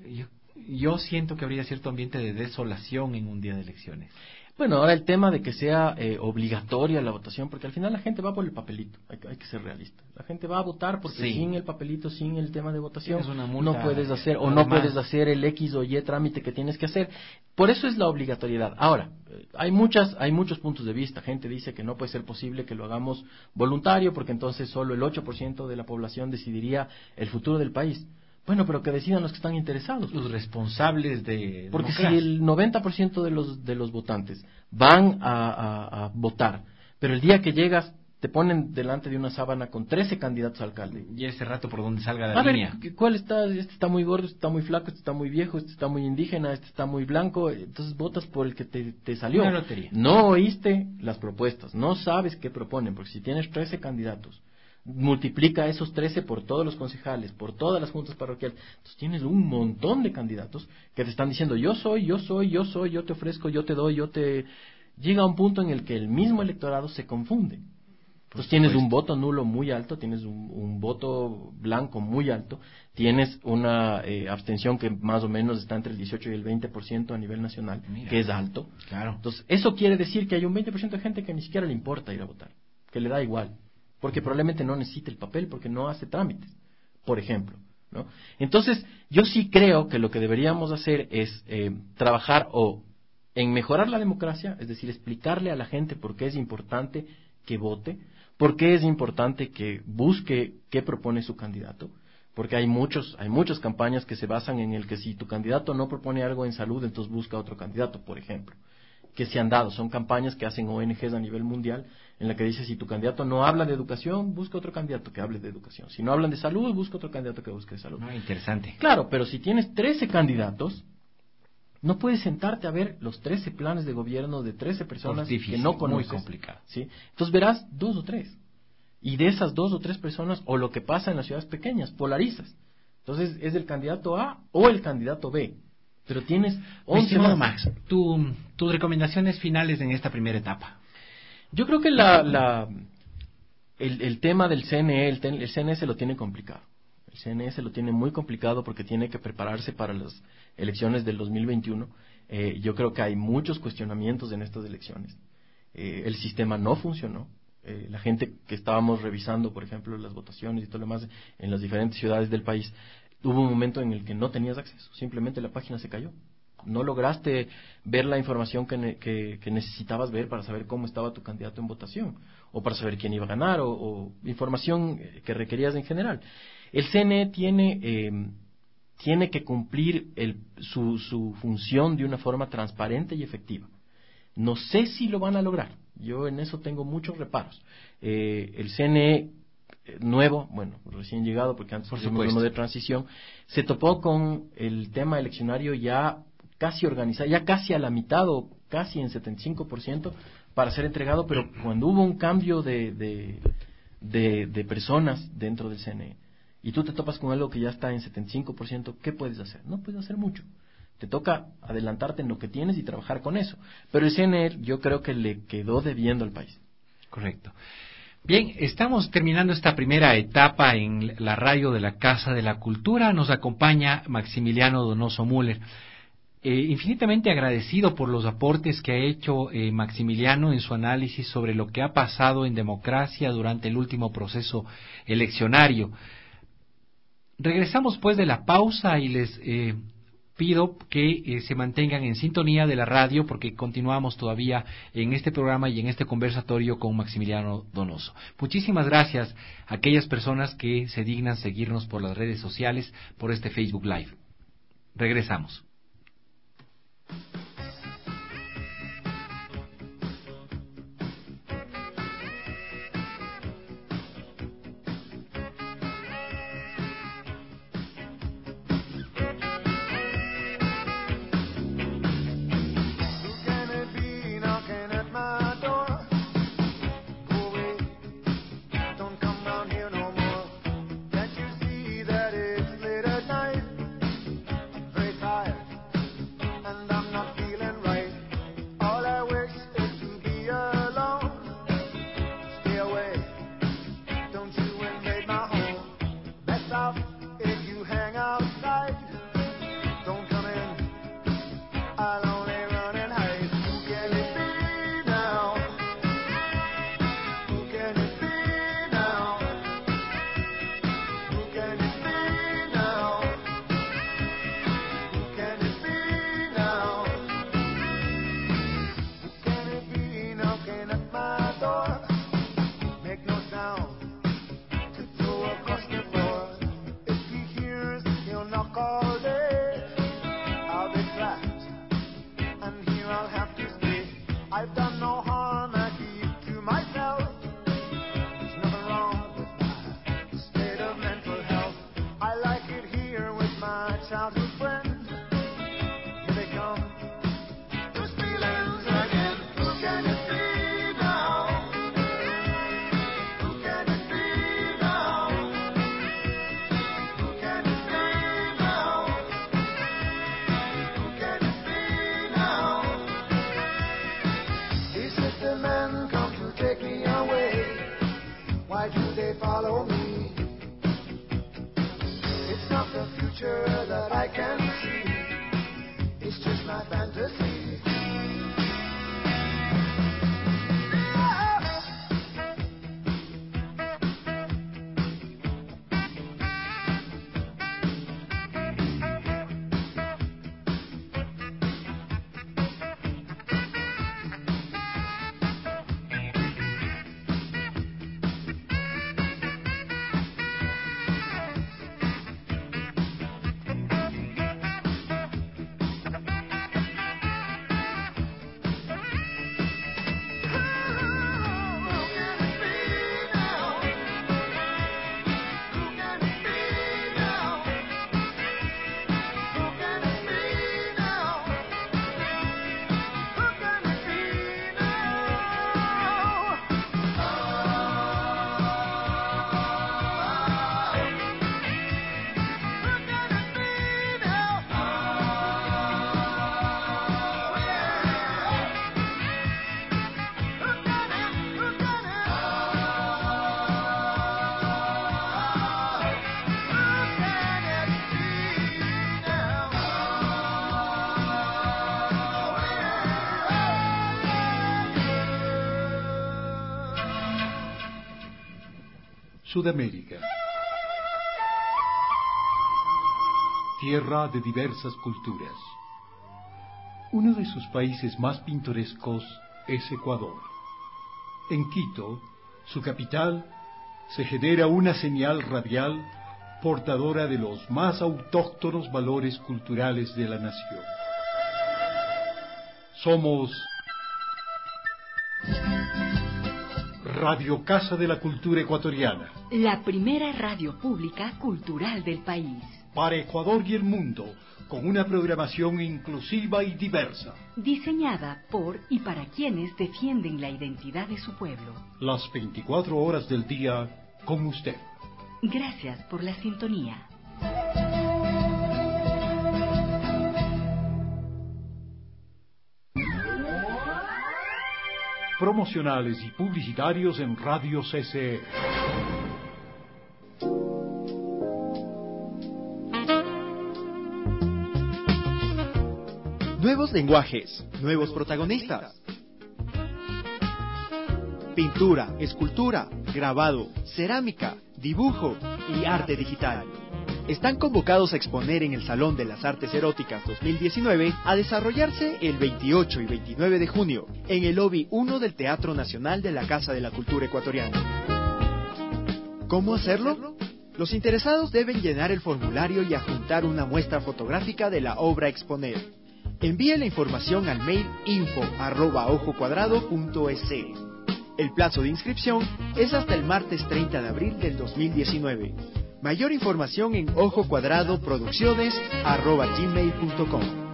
yo siento que habría cierto ambiente de desolación en un día de elecciones. Bueno, ahora el tema de que sea obligatoria la votación, porque al final la gente va por el papelito, hay que ser realista. La gente va a votar porque sin el papelito, sin el tema de votación, no puedes hacer no puedes hacer el X o Y trámite que tienes que hacer. Por eso es la obligatoriedad. Ahora, hay muchos puntos de vista. Gente dice que no puede ser posible que lo hagamos voluntario porque entonces solo el 8% de la población decidiría el futuro del país. Bueno, pero que decidan los que están interesados. Los responsables de... Porque si el 90% de los votantes van a votar, pero el día que llegas te ponen delante de una sábana con 13 candidatos a alcalde. Y ese rato por donde salga de la línea. A ver, ¿cuál está? Este está muy gordo, este está muy flaco, este está muy viejo, este está muy indígena, este está muy blanco. Entonces votas por el que te salió. Una lotería. No oíste las propuestas, no sabes qué proponen, porque si tienes 13 candidatos, multiplica esos 13 por todos los concejales, por todas las juntas parroquiales. Entonces tienes un montón de candidatos que te están diciendo yo soy, yo te ofrezco, yo te doy, Llega a un punto en el que el mismo electorado se confunde. Entonces tienes un voto nulo muy alto, tienes un voto blanco muy alto, tienes una abstención que más o menos está entre el 18 y el 20% a nivel nacional, que es alto. Claro. Entonces eso quiere decir que hay un 20% de gente que ni siquiera le importa ir a votar, que le da igual. Porque probablemente no necesite el papel, porque no hace trámites, por ejemplo, ¿no? Entonces, yo sí creo que lo que deberíamos hacer es trabajar en mejorar la democracia, es decir, explicarle a la gente por qué es importante que vote, por qué es importante que busque qué propone su candidato, porque hay muchas campañas que se basan en el que si tu candidato no propone algo en salud, entonces busca otro candidato, por ejemplo, que se han dado. Son campañas que hacen ONGs a nivel mundial, en la que dice, si tu candidato no habla de educación, busca otro candidato que hable de educación. Si no hablan de salud, busca otro candidato que busque de salud. Interesante. Claro, pero si tienes 13 candidatos, no puedes sentarte a ver los 13 planes de gobierno de 13 personas que no conoces. Muy complicado. ¿Sí? Entonces verás 2 o 3. Y de esas 2 o 3 personas, o lo que pasa en las ciudades pequeñas, polarizas. Entonces es el candidato A o el candidato B. Pero tienes 11 más. Max, tus recomendaciones finales en esta primera etapa. Yo creo que el tema del CNE, el CNE se lo tiene complicado. El CNE se lo tiene muy complicado porque tiene que prepararse para las elecciones del 2021. Yo creo que hay muchos cuestionamientos en estas elecciones. El sistema no funcionó. La gente que estábamos revisando, por ejemplo, las votaciones y todo lo demás en las diferentes ciudades del país, hubo un momento en el que no tenías acceso, simplemente la página se cayó. No lograste ver la información que necesitabas ver para saber cómo estaba tu candidato en votación, o para saber quién iba a ganar, o información que requerías en general. El CNE tiene que cumplir su función de una forma transparente y efectiva. No sé si lo van a lograr. Yo en eso tengo muchos reparos. El CNE nuevo, bueno, recién llegado, porque antes tuvimos uno de transición, se topó con el tema eleccionario ya casi organizado, ya casi a la mitad o casi en 75% para ser entregado, pero cuando hubo un cambio de personas dentro del CNE y tú te topas con algo que ya está en 75%, ¿qué puedes hacer? No puedes hacer mucho. Te toca adelantarte en lo que tienes y trabajar con eso. Pero el CNE yo creo que le quedó debiendo al país. Correcto. Bien, estamos terminando esta primera etapa en la radio de la Casa de la Cultura. Nos acompaña Maximiliano Donoso Müller. Infinitamente agradecido por los aportes que ha hecho Maximiliano en su análisis sobre lo que ha pasado en democracia durante el último proceso eleccionario. Regresamos pues de la pausa y les pido que se mantengan en sintonía de la radio porque continuamos todavía en este programa y en este conversatorio con Maximiliano Donoso. Muchísimas gracias a aquellas personas que se dignan seguirnos por las redes sociales, por este Facebook Live. Regresamos. Sudamérica. Tierra de diversas culturas. Uno de sus países más pintorescos es Ecuador. En Quito, su capital, se genera una señal radial portadora de los más autóctonos valores culturales de la nación. Somos Radio Casa de la Cultura Ecuatoriana. La primera radio pública cultural del país. Para Ecuador y el mundo, con una programación inclusiva y diversa. Diseñada por y para quienes defienden la identidad de su pueblo. Las 24 horas del día con usted. Gracias por la sintonía. Promocionales y publicitarios en Radio CCE. Nuevos lenguajes, nuevos protagonistas. Pintura, escultura, grabado, cerámica, dibujo y arte digital. Están convocados a exponer en el Salón de las Artes Eróticas 2019 a desarrollarse el 28 y 29 de junio en el lobby 1 del Teatro Nacional de la Casa de la Cultura Ecuatoriana. ¿Cómo hacerlo? Los interesados deben llenar el formulario y adjuntar una muestra fotográfica de la obra a exponer. Envíe la información al mail info@ojocuadrado.es. El plazo de inscripción es hasta el martes 30 de abril del 2019. Mayor información en ojocuadradoproducciones@gmail.com.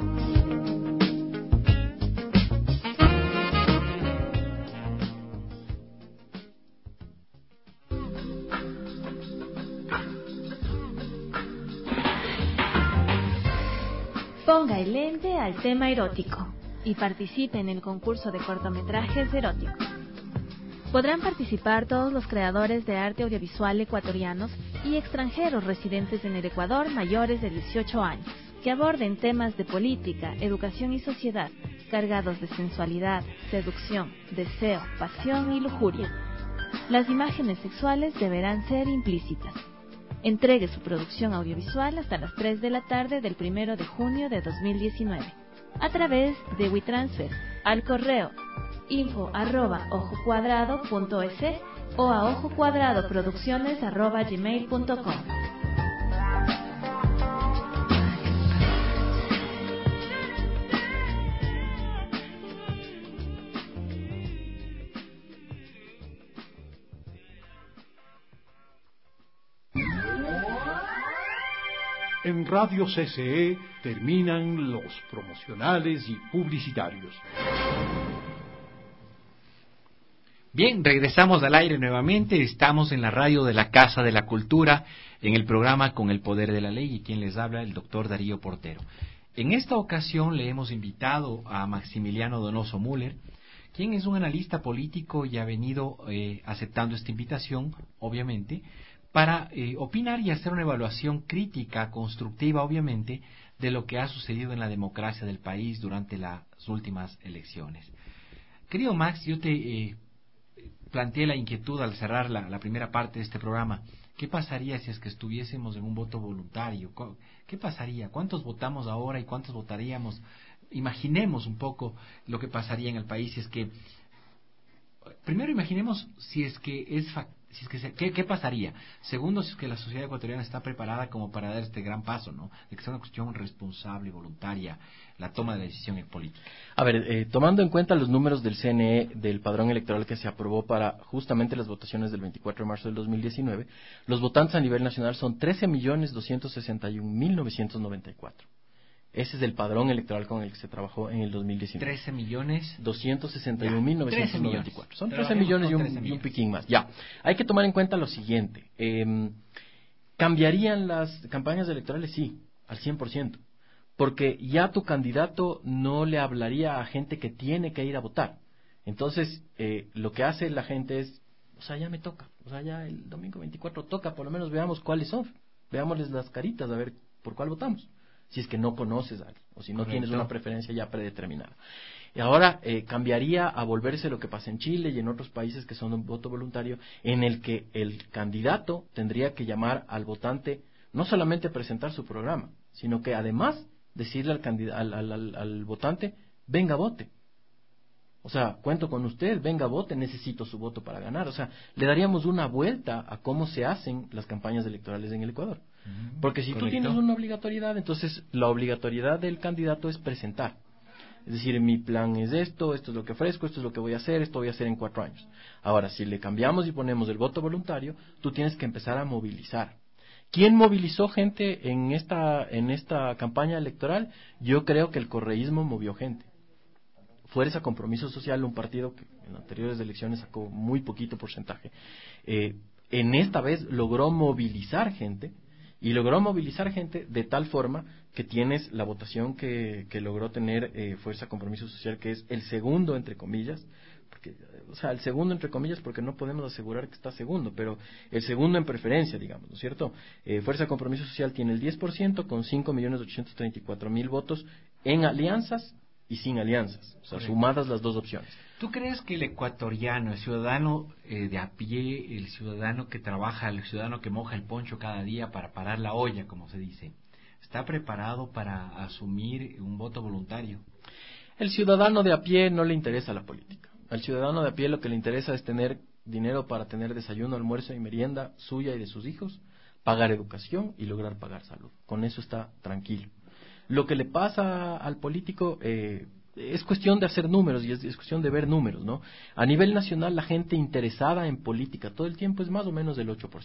Ponga el lente al tema erótico y participe en el concurso de cortometrajes eróticos. Podrán participar todos los creadores de arte audiovisual ecuatorianos y extranjeros residentes en el Ecuador mayores de 18 años, que aborden temas de política, educación y sociedad, cargados de sensualidad, seducción, deseo, pasión y lujuria. Las imágenes sexuales deberán ser implícitas. Entregue su producción audiovisual hasta las 3 de la tarde del 1 de junio de 2019 a través de WeTransfer al correo info@ojocuadrado.es o a ojocuadradoproducciones@gmail.com. En Radio CCE terminan los promocionales y publicitarios. Bien, regresamos al aire nuevamente. Estamos en la radio de la Casa de la Cultura, en el programa Con el Poder de la Ley, y quien les habla, el doctor Darío Portero. En esta ocasión le hemos invitado a Maximiliano Donoso Müller, quien es un analista político y ha venido aceptando esta invitación, obviamente, para opinar y hacer una evaluación crítica, constructiva, obviamente, de lo que ha sucedido en la democracia del país durante las últimas elecciones. Querido Max, yo te planteé la inquietud al cerrar la primera parte de este programa. ¿Qué pasaría si es que estuviésemos en un voto voluntario? ¿Qué pasaría? ¿Cuántos votamos ahora y cuántos votaríamos? Imaginemos un poco lo que pasaría en el país si es que... Primero imaginemos si es que ¿qué pasaría? Segundo, si es que la sociedad ecuatoriana está preparada como para dar este gran paso, ¿no? De que sea una cuestión responsable, voluntaria, la toma de la decisión política. A ver, tomando en cuenta los números del CNE, del padrón electoral que se aprobó para justamente las votaciones del 24 de marzo del 2019, los votantes a nivel nacional son 13.261.994. Ese es el padrón electoral con el que se trabajó en el 2019. 13.261.994. Son 13 millones y un piquín más. Ya. Hay que tomar en cuenta lo siguiente. ¿Cambiarían las campañas electorales? Sí, al 100%. Porque ya tu candidato no le hablaría a gente que tiene que ir a votar. Entonces, lo que hace la gente es, ya me toca. Ya el domingo 24 toca, por lo menos veamos cuáles son. Veámosles las caritas, a ver por cuál votamos. si es que no conoces a alguien, o si no tienes Correcto. una preferencia ya predeterminada. Y ahora cambiaría a volverse lo que pasa en Chile y en otros países que son un voto voluntario, en el que el candidato tendría que llamar al votante no solamente a presentar su programa, sino que además decirle al votante, venga, vote. O sea, cuento con usted, venga, vote, necesito su voto para ganar. O sea, le daríamos una vuelta a cómo se hacen las campañas electorales en el Ecuador. Porque si tú tienes una obligatoriedad, entonces la obligatoriedad del candidato es presentar. Es decir, mi plan es esto es lo que ofrezco, esto es lo que voy a hacer, esto voy a hacer en 4 años. Ahora, si le cambiamos y ponemos el voto voluntario, tú tienes que empezar a movilizar. ¿Quién movilizó gente en esta campaña electoral? Yo creo que el correísmo movió gente. Fuerza Compromiso Social, un partido que en anteriores elecciones sacó muy poquito porcentaje, en esta vez logró movilizar gente, y logró movilizar gente de tal forma que tienes la votación que logró tener Fuerza Compromiso Social, que es el segundo, entre comillas, porque, o sea, el segundo, entre comillas, porque no podemos asegurar que está segundo, pero el segundo en preferencia, digamos, ¿no es cierto? Fuerza Compromiso Social tiene el 10% con 5.834.000 votos en alianzas y sin alianzas, o sea, sumadas las dos opciones. ¿Tú crees que el ecuatoriano, el ciudadano de a pie, el ciudadano que trabaja, el ciudadano que moja el poncho cada día para parar la olla, como se dice, está preparado para asumir un voto voluntario? El ciudadano de a pie no le interesa la política. Al ciudadano de a pie lo que le interesa es tener dinero para tener desayuno, almuerzo y merienda suya y de sus hijos, pagar educación y lograr pagar salud. Con eso está tranquilo. Lo que le pasa al político es cuestión de hacer números y es cuestión de ver números, ¿no? A nivel nacional, la gente interesada en política todo el tiempo es más o menos del 8%.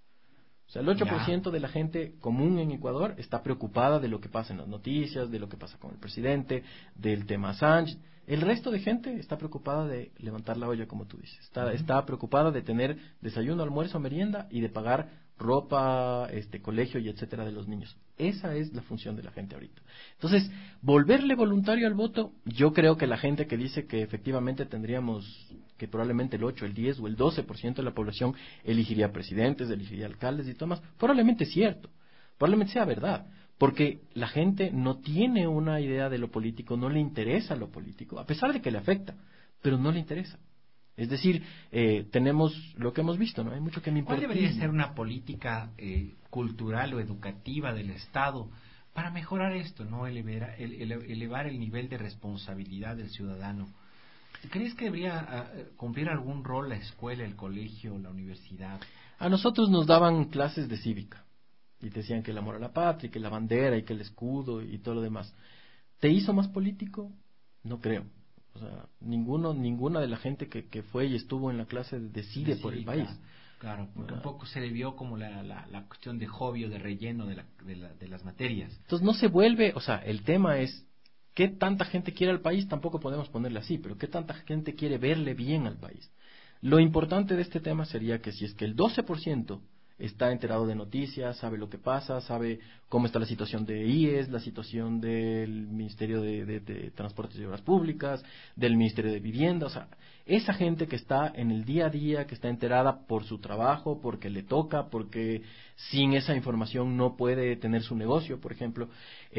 O sea, el 8% de la gente común en Ecuador está preocupada de lo que pasa en las noticias, de lo que pasa con el presidente, del tema Assange. El resto de gente está preocupada de levantar la olla, como tú dices. Está preocupada de tener desayuno, almuerzo, merienda y de pagar ropa, colegio y etcétera de los niños. Esa es la función de la gente ahorita. Entonces, volverle voluntario al voto, yo creo que la gente que dice que efectivamente tendríamos que probablemente el 8, el 10 o el 12% de la población elegiría presidentes, elegiría alcaldes y todo más, probablemente es cierto, probablemente sea verdad, porque la gente no tiene una idea de lo político, no le interesa lo político, a pesar de que le afecta, pero no le interesa. Es decir, tenemos lo que hemos visto, ¿no? Hay mucho que me importa. ¿Cuál debería ser una política cultural o educativa del Estado para mejorar esto, no elevar el nivel de responsabilidad del ciudadano? ¿Crees que debería cumplir algún rol la escuela, el colegio, la universidad? A nosotros nos daban clases de cívica y te decían que el amor a la patria, que la bandera y que el escudo y todo lo demás. ¿Te hizo más político? No creo. O sea, ninguna de la gente que fue y estuvo en la clase decide por el país. Claro, porque un poco se le vio como la cuestión de hobby o de relleno de las materias. Entonces no se vuelve, o sea, el tema es ¿qué tanta gente quiere al país? Tampoco podemos ponerle así, pero ¿qué tanta gente quiere verle bien al país? Lo importante de este tema sería que si es que el 12% está enterado de noticias, sabe lo que pasa, sabe cómo está la situación de IES, la situación del Ministerio de Transportes y Obras Públicas, del Ministerio de Vivienda, o sea, esa gente que está en el día a día, que está enterada por su trabajo, porque le toca, porque sin esa información no puede tener su negocio, por ejemplo,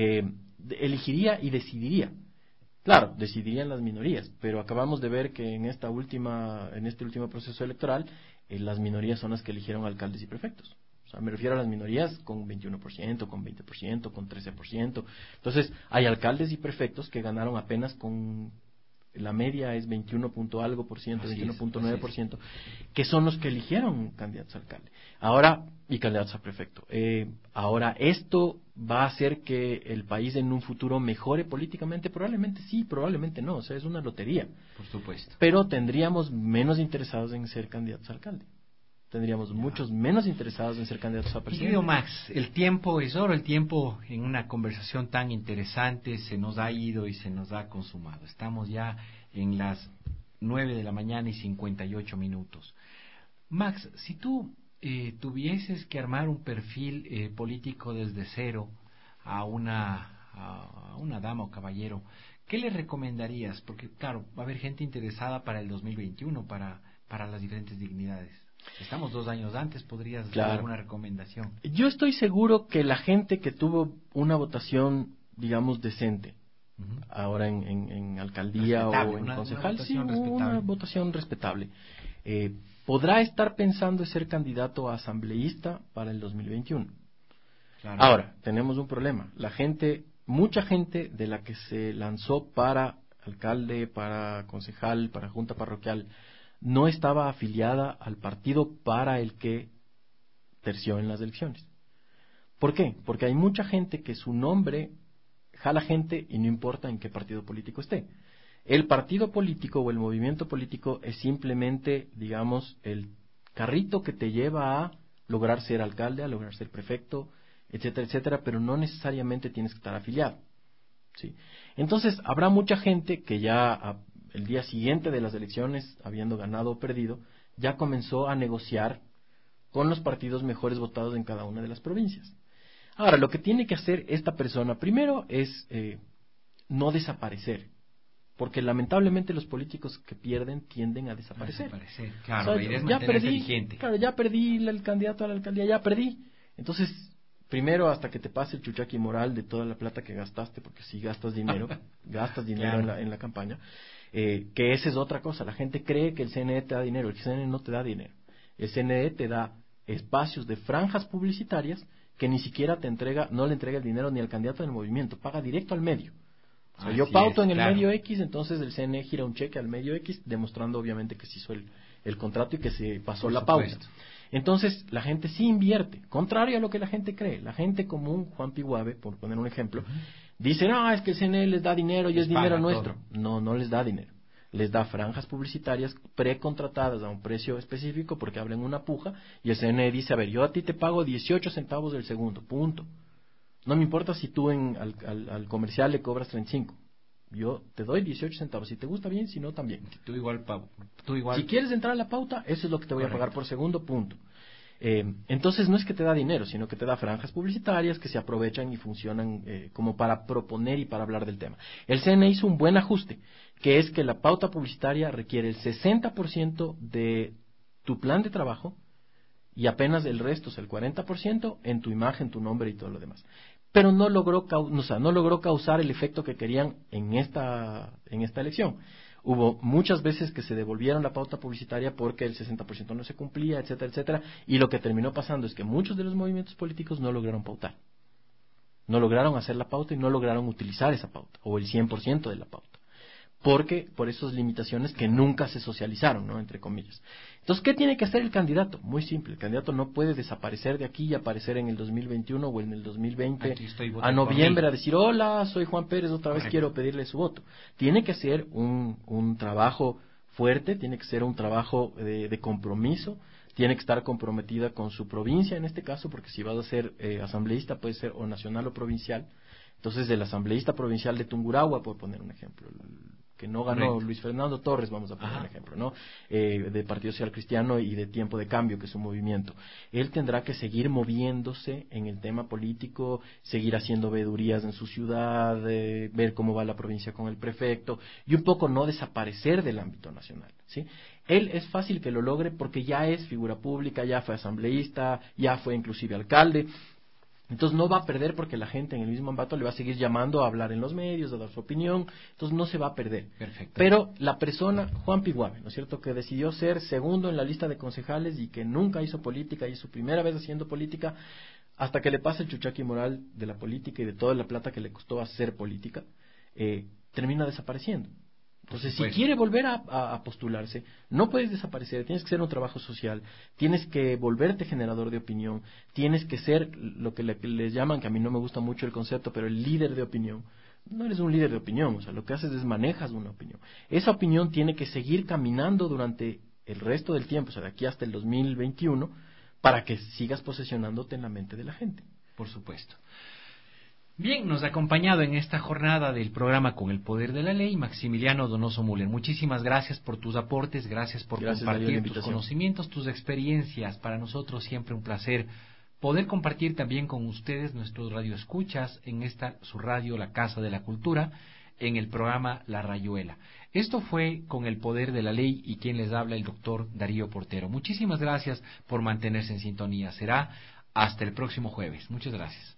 elegiría y decidiría. Claro, decidirían las minorías, pero acabamos de ver que en este último proceso electoral, las minorías son las que eligieron alcaldes y prefectos. O sea, me refiero a las minorías con 21%, con 20%, con 13%. Entonces, hay alcaldes y prefectos que ganaron apenas con... La media es 21 punto algo por ciento, 21.9%, que son los que eligieron candidatos a alcalde. Ahora, y candidatos a prefecto. Ahora, ¿esto va a hacer que el país en un futuro mejore políticamente? Probablemente sí, probablemente no. O sea, es una lotería. Por supuesto. Pero tendríamos menos interesados en ser candidatos a alcalde. Tendríamos muchos menos interesados en ser candidatos a presidente. Querido Max, el tiempo es oro, el tiempo en una conversación tan interesante se nos ha ido y se nos ha consumado. Estamos ya en las 9 de la mañana y 58 minutos. Max, si tú tuvieses que armar un perfil político desde cero a una dama o caballero, ¿qué le recomendarías? Porque, claro, va a haber gente interesada para el 2021, para las diferentes dignidades. Estamos 2 años antes, ¿podrías dar alguna recomendación? Yo estoy seguro que la gente que tuvo una votación, digamos, decente, ahora en alcaldía o en concejal, una votación respetable, podrá estar pensando en ser candidato a asambleísta para el 2021. Claro. Ahora, tenemos un problema. Mucha gente de la que se lanzó para alcalde, para concejal, para junta parroquial, no estaba afiliada al partido para el que terció en las elecciones. ¿Por qué? Porque hay mucha gente que su nombre jala gente y no importa en qué partido político esté. El partido político o el movimiento político es simplemente, digamos, el carrito que te lleva a lograr ser alcalde, a lograr ser prefecto, etcétera, etcétera, pero no necesariamente tienes que estar afiliado. ¿Sí? Entonces, habrá mucha gente que ya el día siguiente de las elecciones, habiendo ganado o perdido, ya comenzó a negociar con los partidos mejores votados en cada una de las provincias. Ahora, lo que tiene que hacer esta persona primero es no desaparecer, porque lamentablemente los políticos que pierden tienden a desaparecer. Claro, la idea es mantenerse vigente. Claro, ya perdí el candidato a la alcaldía, ya perdí. Entonces, primero hasta que te pase el chuchaqui moral de toda la plata que gastaste, porque si gastas dinero, claro, en la campaña, que esa es otra cosa. La gente cree que el CNE te da dinero, el CNE no te da dinero. El CNE te da espacios de franjas publicitarias que ni siquiera no le entrega el dinero ni al candidato del movimiento, paga directo al medio. O sea, yo pauto en el medio X, entonces el CNE gira un cheque al medio X, demostrando obviamente que se hizo el contrato y que se pasó la pauta. Entonces, la gente sí invierte, contrario a lo que la gente cree. La gente común, Juan Piguave, por poner un ejemplo, dice, no, es que el CNE les da dinero y es dinero nuestro. No, no les da dinero. Les da franjas publicitarias precontratadas a un precio específico porque hablan una puja y el CNE dice, a ver, yo a ti te pago 18 centavos del segundo, punto. No me importa si tú al comercial le cobras 35. Yo te doy 18 centavos. Si te gusta bien, si no, también. Tú igual. Si quieres entrar a la pauta, eso es lo que te voy a pagar por segundo, punto. Entonces no es que te da dinero, sino que te da franjas publicitarias que se aprovechan y funcionan como para proponer y para hablar del tema. El CNE hizo un buen ajuste, que es que la pauta publicitaria requiere el 60% de tu plan de trabajo y apenas el resto, o sea, el 40% en tu imagen, tu nombre y todo lo demás. Pero no logró causar el efecto que querían en esta elección. Hubo muchas veces que se devolvieron la pauta publicitaria porque el 60% no se cumplía, etcétera, etcétera, y lo que terminó pasando es que muchos de los movimientos políticos no lograron pautar. No lograron hacer la pauta y no lograron utilizar esa pauta, o el 100% de la pauta. Por esas limitaciones que nunca se socializaron, ¿no? Entre comillas. Entonces, ¿qué tiene que hacer el candidato? Muy simple, el candidato no puede desaparecer de aquí y aparecer en el 2021 o en el 2020 a noviembre a decir, hola, soy Juan Pérez, otra vez quiero pedirle su voto. Tiene que ser un trabajo fuerte, tiene que ser un trabajo de compromiso, tiene que estar comprometida con su provincia en este caso, porque si vas a ser asambleísta puede ser o nacional o provincial. Entonces, el asambleísta provincial de Tungurahua, por poner un ejemplo, que no ganó Luis Fernando Torres, vamos a poner un ejemplo, ¿no? De Partido Social Cristiano y de Tiempo de Cambio, que es un movimiento. Él tendrá que seguir moviéndose en el tema político, seguir haciendo veedurías en su ciudad, ver cómo va la provincia con el prefecto, y un poco no desaparecer del ámbito nacional, ¿sí? Él es fácil que lo logre porque ya es figura pública, ya fue asambleísta, ya fue inclusive alcalde. Entonces no va a perder porque la gente en el mismo mandato le va a seguir llamando a hablar en los medios, a dar su opinión, entonces no se va a perder. Perfecto. Pero la persona, Juan Piguave, ¿no es cierto?, que decidió ser segundo en la lista de concejales y que nunca hizo política y es su primera vez haciendo política, hasta que le pase el chuchaqui moral de la política y de toda la plata que le costó hacer política, termina desapareciendo. Entonces, si quiere volver a postularse, no puedes desaparecer, tienes que hacer un trabajo social, tienes que volverte generador de opinión, tienes que ser lo que les llaman, que a mí no me gusta mucho el concepto, pero el líder de opinión. No eres un líder de opinión, o sea, lo que haces es manejas una opinión. Esa opinión tiene que seguir caminando durante el resto del tiempo, o sea, de aquí hasta el 2021, para que sigas posesionándote en la mente de la gente. Por supuesto. Bien, nos ha acompañado en esta jornada del programa Con el Poder de la Ley Maximiliano Donoso Müller. Muchísimas gracias por tus aportes, gracias por compartir tus conocimientos, tus experiencias. Para nosotros siempre un placer poder compartir también con ustedes nuestros radioescuchas en esta su radio, La Casa de la Cultura, en el programa La Rayuela. Esto fue Con el Poder de la Ley y quien les habla, el doctor Darío Portero. Muchísimas gracias por mantenerse en sintonía. Será hasta el próximo jueves. Muchas gracias.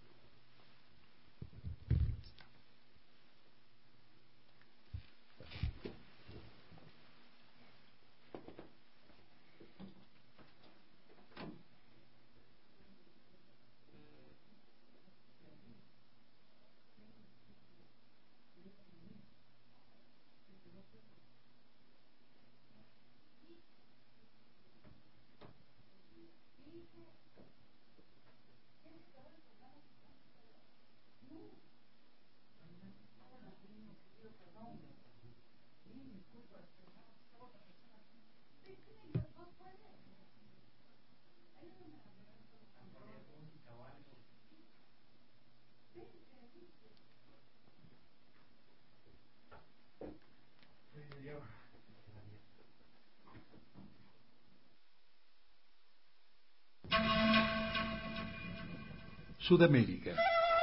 Sudamérica.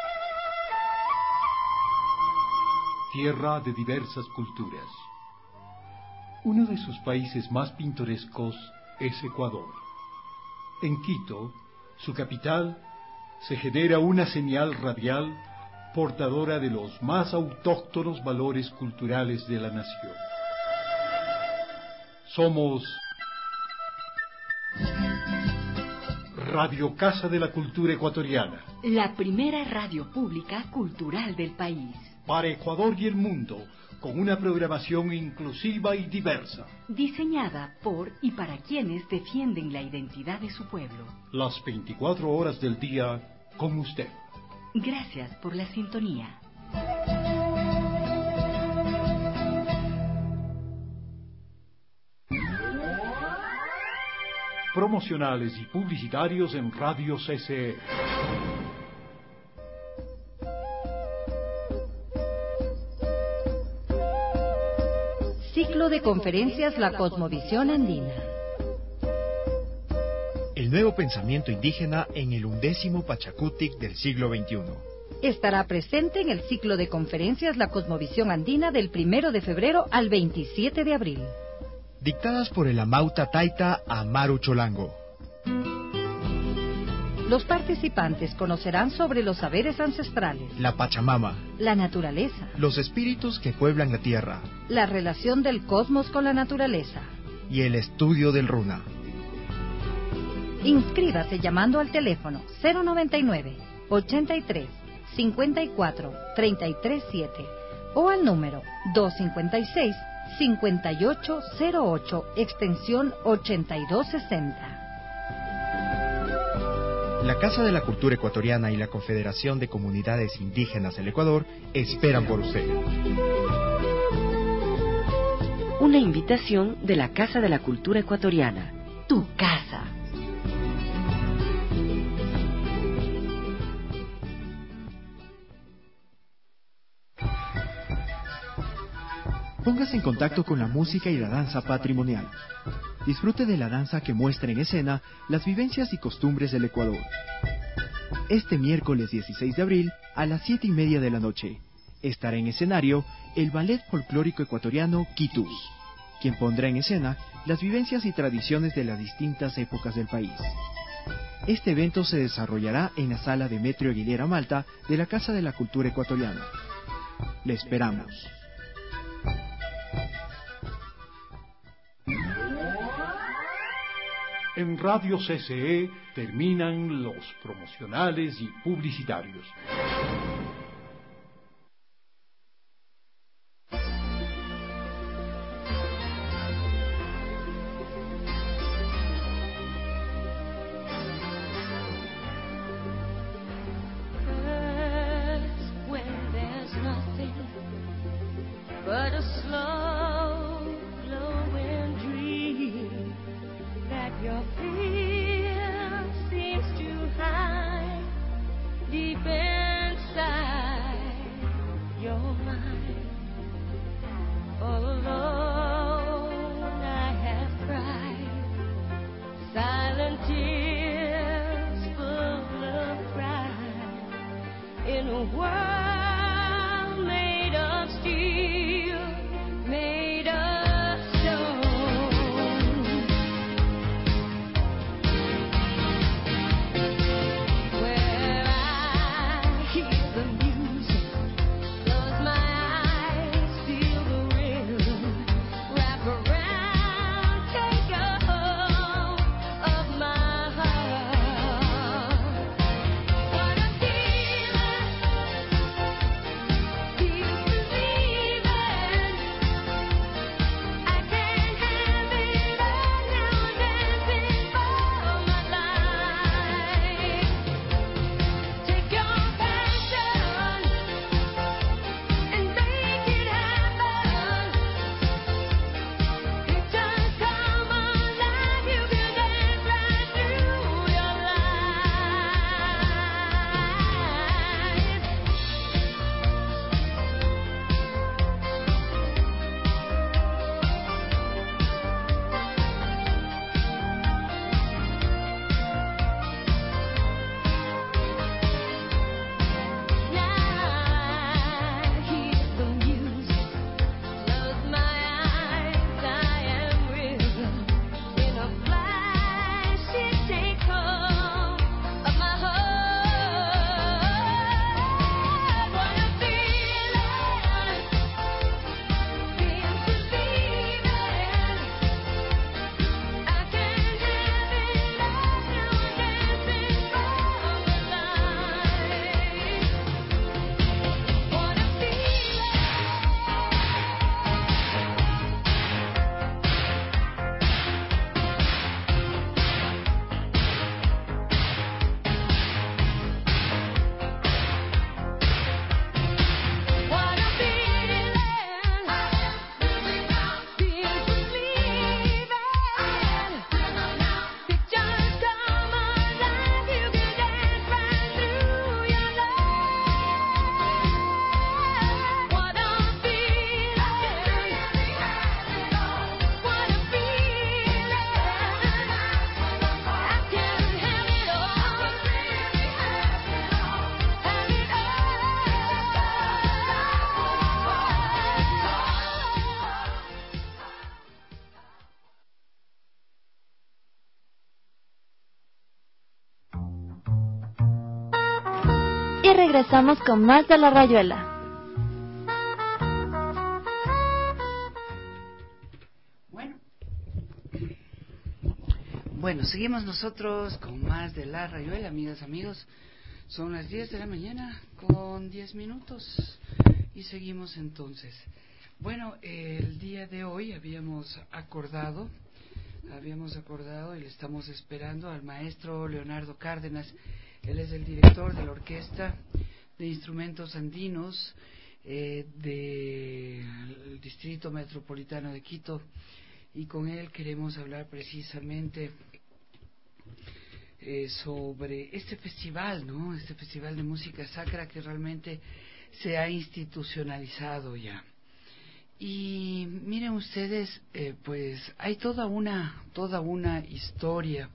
Tierra de diversas culturas. Uno de sus países más pintorescos es Ecuador. En Quito, su capital, se genera una señal radial portadora de los más autóctonos valores culturales de la nación. Somos Radio Casa de la Cultura Ecuatoriana. La primera radio pública cultural del país. Para Ecuador y el mundo, con una programación inclusiva y diversa. Diseñada por y para quienes defienden la identidad de su pueblo. Las 24 horas del día con usted. Gracias por la sintonía. Promocionales y publicitarios en Radio CCE. Ciclo de conferencias La Cosmovisión Andina. El nuevo pensamiento indígena en el 11º Pachacutic del siglo XXI. Estará presente en el ciclo de conferencias La Cosmovisión Andina del 1 de febrero al 27 de abril. Dictadas por el Amauta Taita Amaru Cholango. Los participantes conocerán sobre los saberes ancestrales, la Pachamama, la naturaleza, los espíritus que pueblan la tierra, la relación del cosmos con la naturaleza y el estudio del runa. Inscríbase llamando al teléfono 099 83 54 337 o al número 256 5808 extensión 8260. La Casa de la Cultura Ecuatoriana y la Confederación de Comunidades Indígenas del Ecuador esperan por usted. Una invitación de la Casa de la Cultura Ecuatoriana. Tu casa. Póngase en contacto con la música y la danza patrimonial. Disfrute de la danza que muestra en escena las vivencias y costumbres del Ecuador. Este miércoles 16 de abril a las 7:30 de la noche estará en escenario el Ballet Folclórico Ecuatoriano Quitus, quien pondrá en escena las vivencias y tradiciones de las distintas épocas del país. Este evento se desarrollará en la sala Demetrio Aguilera Malta de la Casa de la Cultura Ecuatoriana. Le esperamos. En Radio CCE terminan los promocionales y publicitarios. In a world made of steel. y regresamos con más de La Rayuela. Bueno, seguimos nosotros con más de La Rayuela, amigas, amigos. Son las 10 de la mañana con 10 minutos y seguimos entonces. Bueno, el día de hoy habíamos acordado y le estamos esperando al maestro Leonardo Cárdenas. Él es el director de la Orquesta de Instrumentos Andinos del Distrito Metropolitano de Quito, y con él queremos hablar precisamente sobre este festival, ¿no? Este festival de música sacra que realmente se ha institucionalizado ya. Y miren ustedes, pues hay toda una historia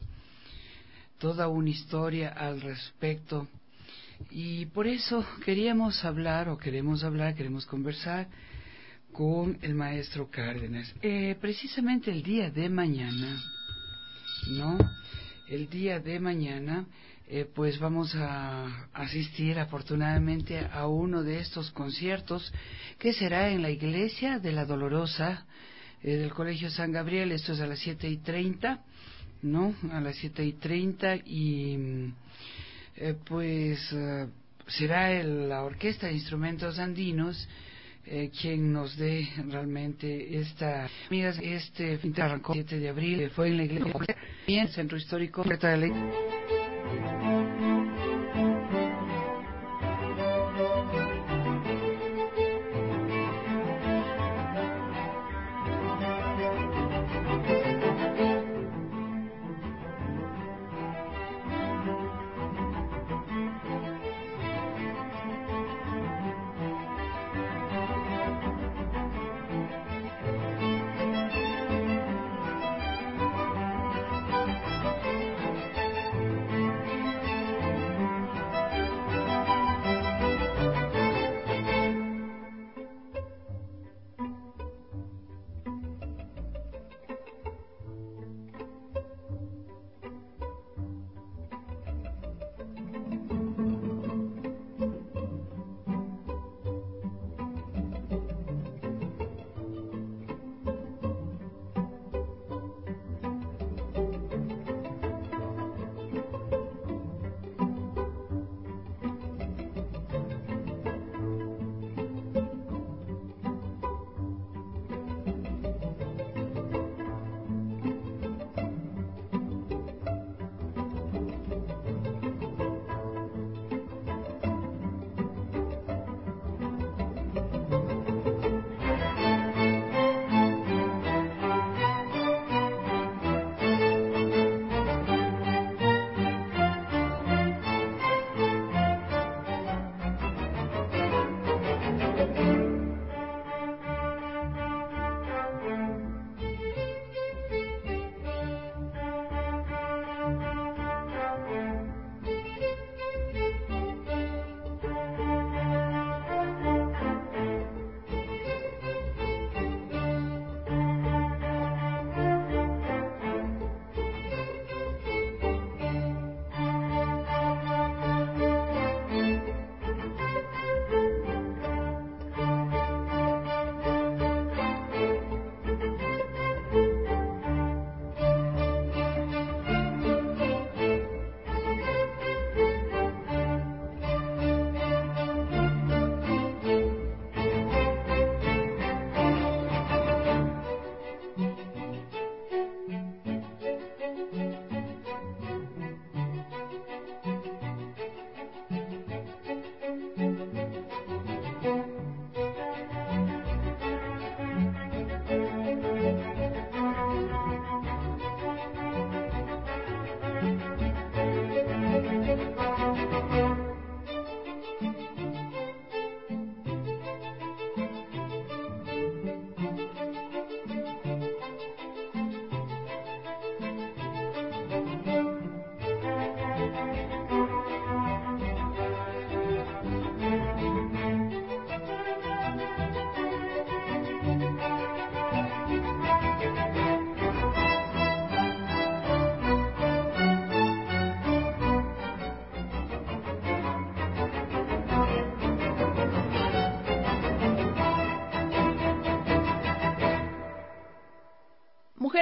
al respecto, y por eso queremos conversar con el maestro Cárdenas. Precisamente el día de mañana, ¿no? El día de mañana, pues vamos a asistir afortunadamente a uno de estos conciertos que será en la iglesia de la Dolorosa del Colegio San Gabriel. Esto es a las 7:30, ¿no? A las 7:30 y pues será la Orquesta de Instrumentos Andinos quien nos dé realmente esta... Amigas, este fin de arrancó el 7 de abril, fue en la iglesia, en el Centro Histórico de la Ley.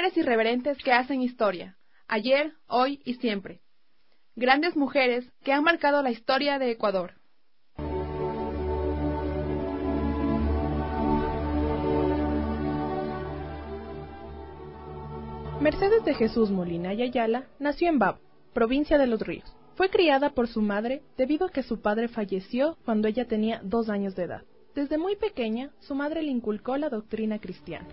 mujeres irreverentes que hacen historia, ayer, hoy y siempre. Grandes mujeres que han marcado la historia de Ecuador. Mercedes de Jesús Molina y Ayala nació en Babo, provincia de Los Ríos. Fue criada por su madre debido a que su padre falleció cuando ella tenía 2 años de edad. Desde muy pequeña, su madre le inculcó la doctrina cristiana.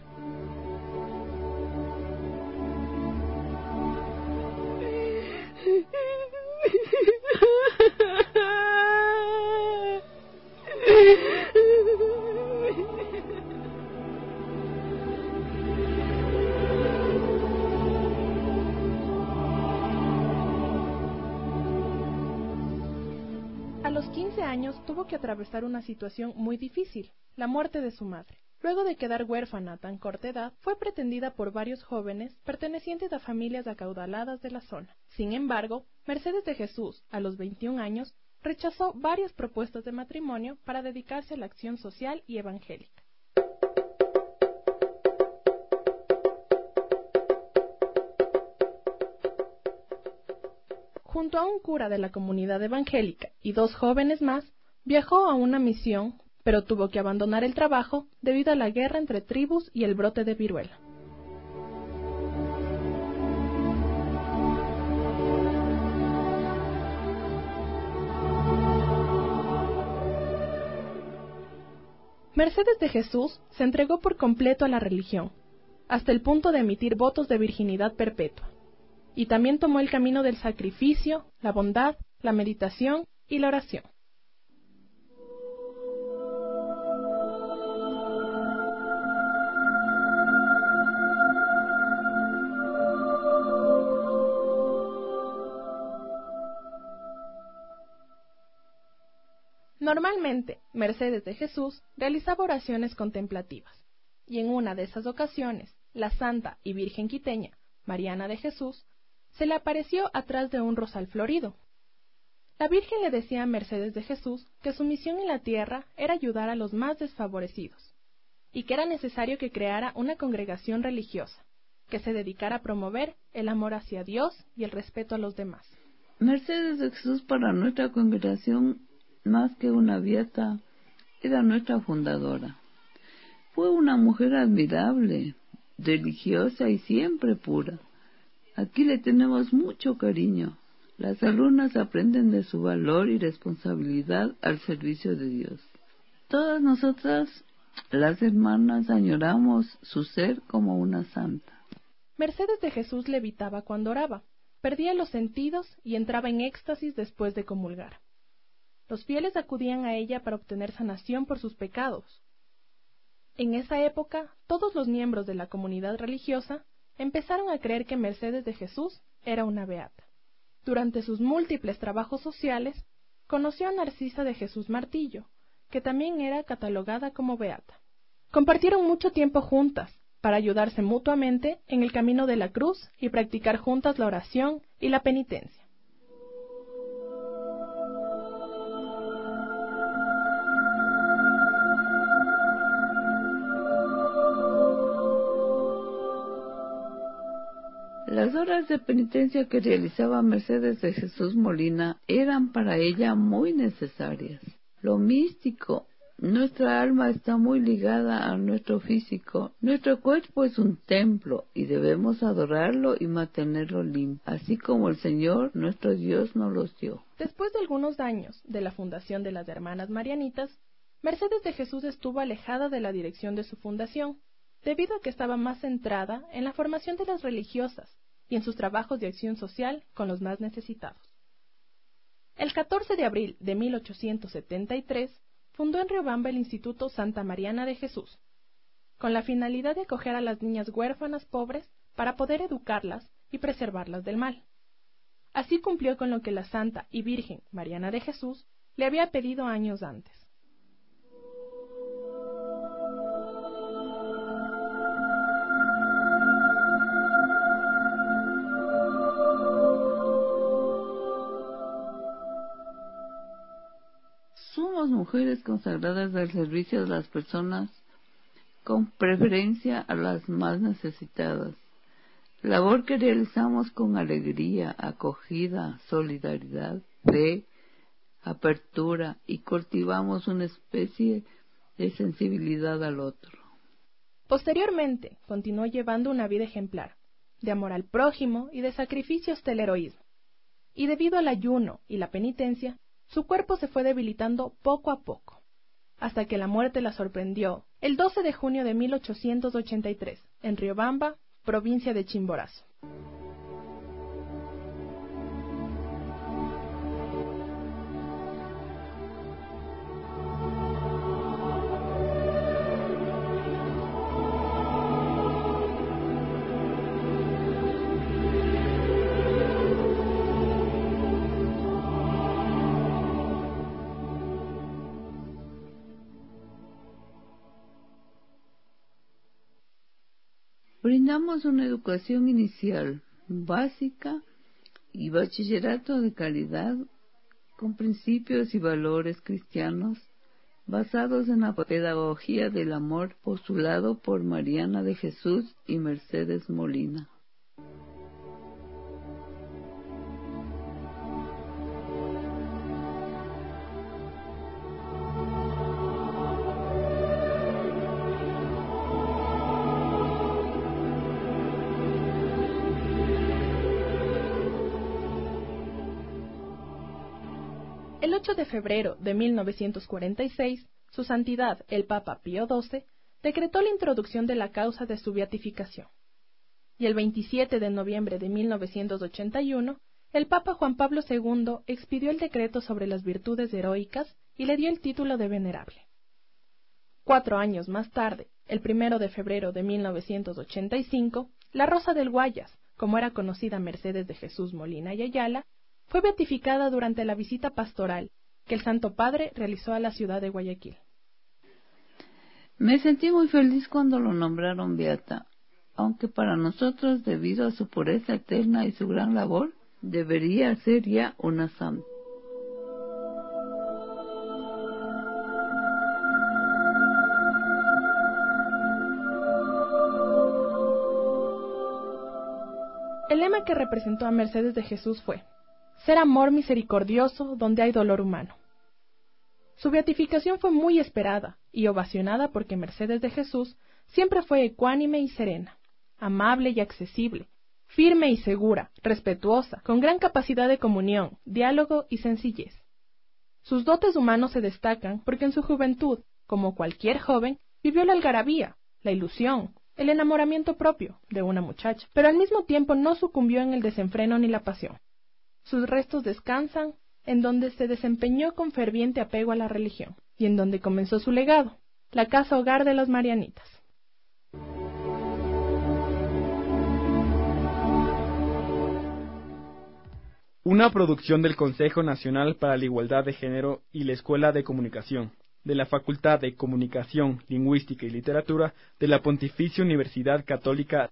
A los 15 años tuvo que atravesar una situación muy difícil, la muerte de su madre. Luego de quedar huérfana a tan corta edad, fue pretendida por varios jóvenes pertenecientes a familias acaudaladas de la zona. Sin embargo, Mercedes de Jesús, a los 21 años, rechazó varias propuestas de matrimonio para dedicarse a la acción social y evangélica. Junto a un cura de la comunidad evangélica y 2 jóvenes más, viajó a una misión, pero tuvo que abandonar el trabajo debido a la guerra entre tribus y el brote de viruela. Mercedes de Jesús se entregó por completo a la religión, hasta el punto de emitir votos de virginidad perpetua. Y también tomó el camino del sacrificio, la bondad, la meditación y la oración. Normalmente, Mercedes de Jesús realizaba oraciones contemplativas, y en una de esas ocasiones, la Santa y Virgen Quiteña, Mariana de Jesús, se le apareció atrás de un rosal florido. La Virgen le decía a Mercedes de Jesús que su misión en la tierra era ayudar a los más desfavorecidos, y que era necesario que creara una congregación religiosa, que se dedicara a promover el amor hacia Dios y el respeto a los demás. Mercedes de Jesús para nuestra congregación, más que una beata, era nuestra fundadora. Fue una mujer admirable, religiosa y siempre pura. Aquí le tenemos mucho cariño. Las alumnas aprenden de su valor y responsabilidad al servicio de Dios. Todas nosotras, las hermanas, añoramos su ser como una santa. Mercedes de Jesús levitaba cuando oraba, perdía los sentidos y entraba en éxtasis después de comulgar. Los fieles acudían a ella para obtener sanación por sus pecados. En esa época, todos los miembros de la comunidad religiosa empezaron a creer que Mercedes de Jesús era una beata. Durante sus múltiples trabajos sociales, conoció a Narcisa de Jesús Martillo, que también era catalogada como beata. Compartieron mucho tiempo juntas, para ayudarse mutuamente en el camino de la cruz y practicar juntas la oración y la penitencia. Las horas de penitencia que realizaba Mercedes de Jesús Molina eran para ella muy necesarias. Lo místico, nuestra alma está muy ligada a nuestro físico. Nuestro cuerpo es un templo y debemos adorarlo y mantenerlo limpio, así como el Señor, nuestro Dios, nos los dio. Después de algunos años de la fundación de las Hermanas Marianitas, Mercedes de Jesús estuvo alejada de la dirección de su fundación, debido a que estaba más centrada en la formación de las religiosas y en sus trabajos de acción social con los más necesitados. El 14 de abril de 1873 fundó en Riobamba el Instituto Santa Mariana de Jesús, con la finalidad de acoger a las niñas huérfanas pobres para poder educarlas y preservarlas del mal. Así cumplió con lo que la Santa y Virgen Mariana de Jesús le había pedido años antes. Somos mujeres consagradas al servicio de las personas, con preferencia a las más necesitadas. labor que realizamos con alegría, acogida, solidaridad, fe, apertura y cultivamos una especie de sensibilidad al otro. Posteriormente, continuó llevando una vida ejemplar, de amor al prójimo y de sacrificio hasta el heroísmo. Y debido al ayuno y la penitencia, su cuerpo se fue debilitando poco a poco, hasta que la muerte la sorprendió el 12 de junio de 1883, en Riobamba, provincia de Chimborazo. Brindamos una educación inicial, básica y bachillerato de calidad con principios y valores cristianos basados en la pedagogía del amor postulado por Mariana de Jesús y Mercedes Molina. El 8 de febrero de 1946, Su Santidad el Papa Pío XII decretó la introducción de la causa de su beatificación. Y el 27 de noviembre de 1981, el Papa Juan Pablo II expidió el decreto sobre las virtudes heroicas y le dio el título de venerable. 4 años más tarde, el 1 de febrero de 1985, la Rosa del Guayas, como era conocida Mercedes de Jesús Molina y Ayala, fue beatificada durante la visita pastoral que el Santo Padre realizó a la ciudad de Guayaquil. Me sentí muy feliz cuando lo nombraron beata, aunque para nosotros, debido a su pureza eterna y su gran labor, debería ser ya una santa. El lema que representó a Mercedes de Jesús fue: ser amor misericordioso donde hay dolor humano. Su beatificación fue muy esperada y ovacionada porque Mercedes de Jesús siempre fue ecuánime y serena, amable y accesible, firme y segura, respetuosa, con gran capacidad de comunión, diálogo y sencillez. Sus dotes humanos se destacan porque en su juventud, como cualquier joven, vivió la algarabía, la ilusión, el enamoramiento propio de una muchacha, pero al mismo tiempo no sucumbió en el desenfreno ni la pasión. Sus restos descansan en donde se desempeñó con ferviente apego a la religión y en donde comenzó su legado, la Casa Hogar de los Marianitas. Una producción del Consejo Nacional para la Igualdad de Género y la Escuela de Comunicación, de la Facultad de Comunicación, Lingüística y Literatura de la Pontificia Universidad Católica.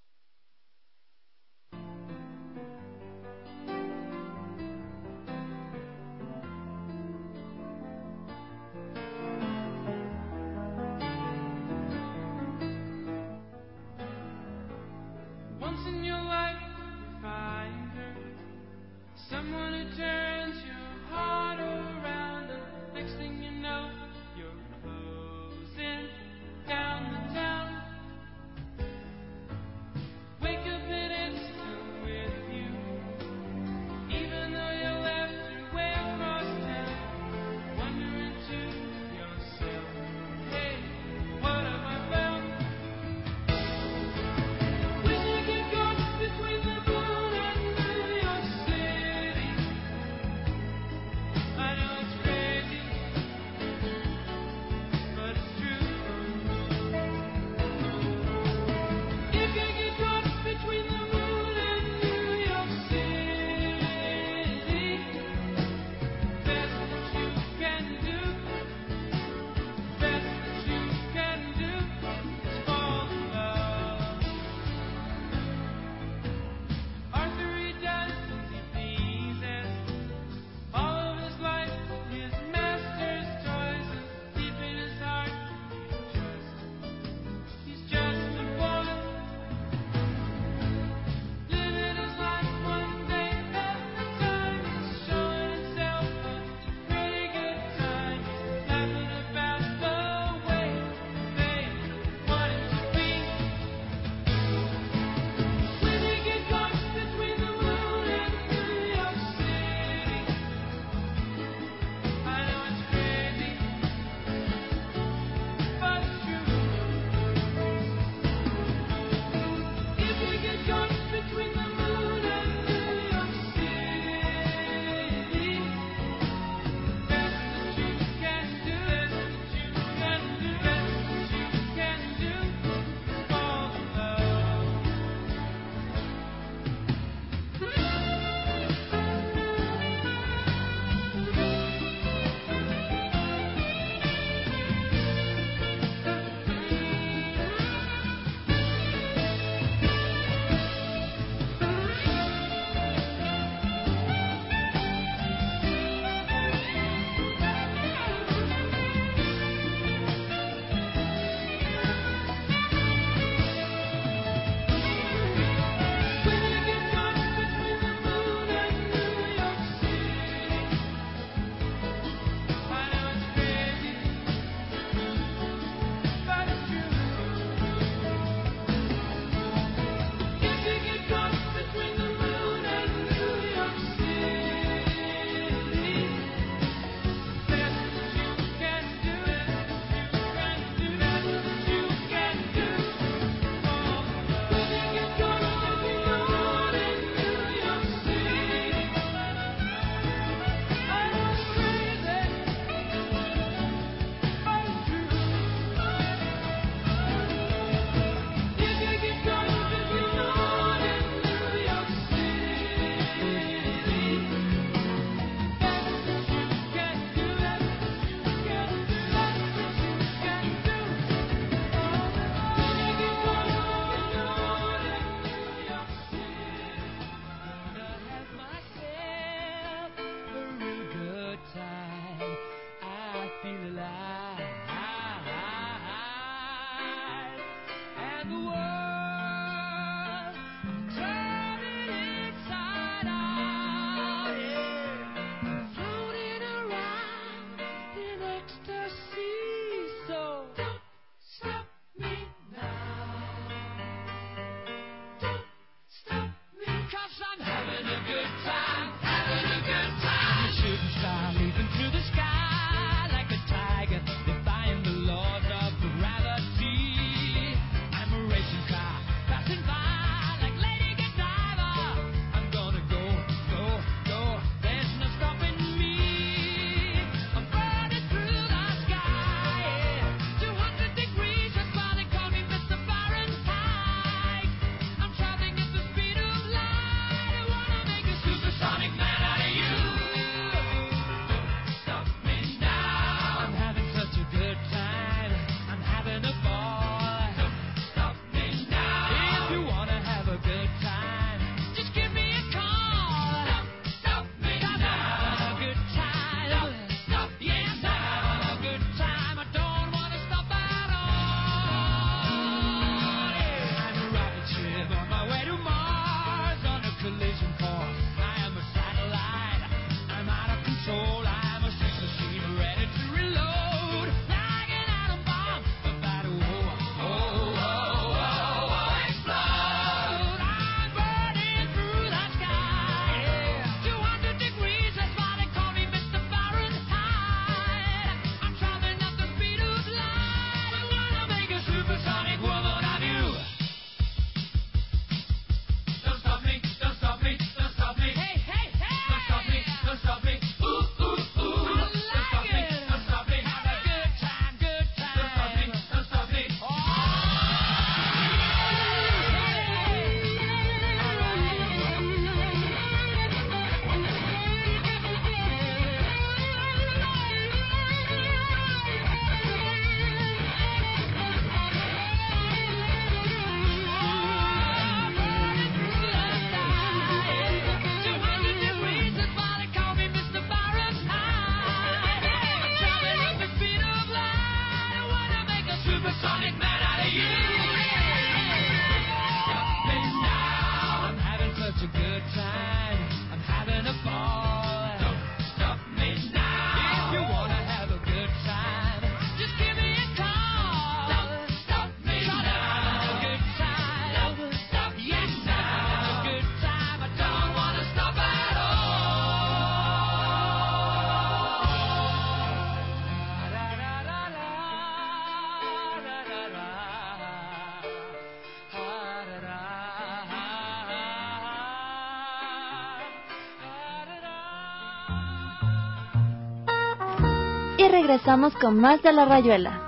Y regresamos con más de La Rayuela.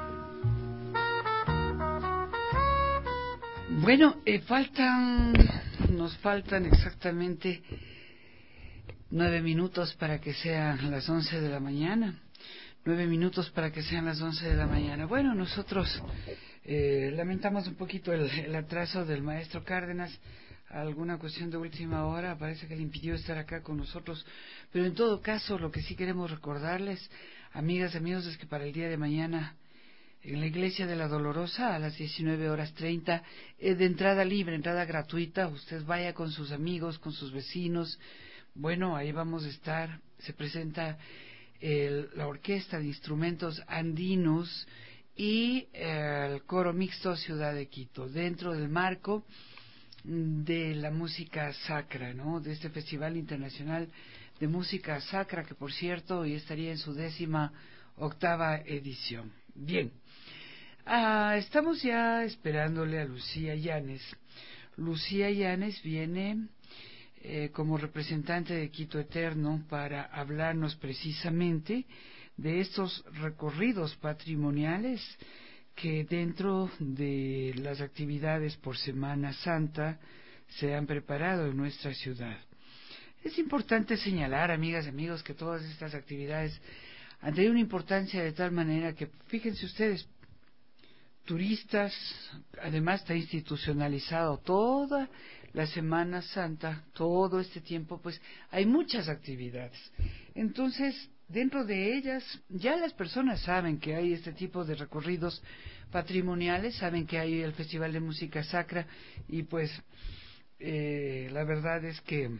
Bueno, nos faltan exactamente 9 minutos para que sean las 11 de la mañana. 9 minutos para que sean las 11 de la mañana. Bueno, nosotros lamentamos un poquito el atraso del maestro Cárdenas. Alguna cuestión de última hora, parece que le impidió estar acá con nosotros. Pero en todo caso, lo que sí queremos recordarles, amigas y amigos, es que para el día de mañana, en la Iglesia de la Dolorosa, a las 19:30, de entrada libre, entrada gratuita, usted vaya con sus amigos, con sus vecinos. Bueno, ahí vamos a estar. Se presenta la Orquesta de Instrumentos Andinos y el Coro Mixto Ciudad de Quito, dentro del marco de la música sacra, ¿no? De este Festival Internacional de Música Sacra, que por cierto hoy estaría en su 18ª edición. Bien, estamos ya esperándole a Lucía Llanes. Lucía Llanes viene como representante de Quito Eterno para hablarnos precisamente de estos recorridos patrimoniales que dentro de las actividades por Semana Santa se han preparado en nuestra ciudad. Es importante señalar, amigas y amigos, que todas estas actividades han tenido una importancia de tal manera que, fíjense ustedes, turistas, además está institucionalizado toda la Semana Santa, todo este tiempo, pues hay muchas actividades. Entonces, dentro de ellas ya las personas saben que hay este tipo de recorridos patrimoniales, saben que hay el Festival de Música Sacra y pues la verdad es que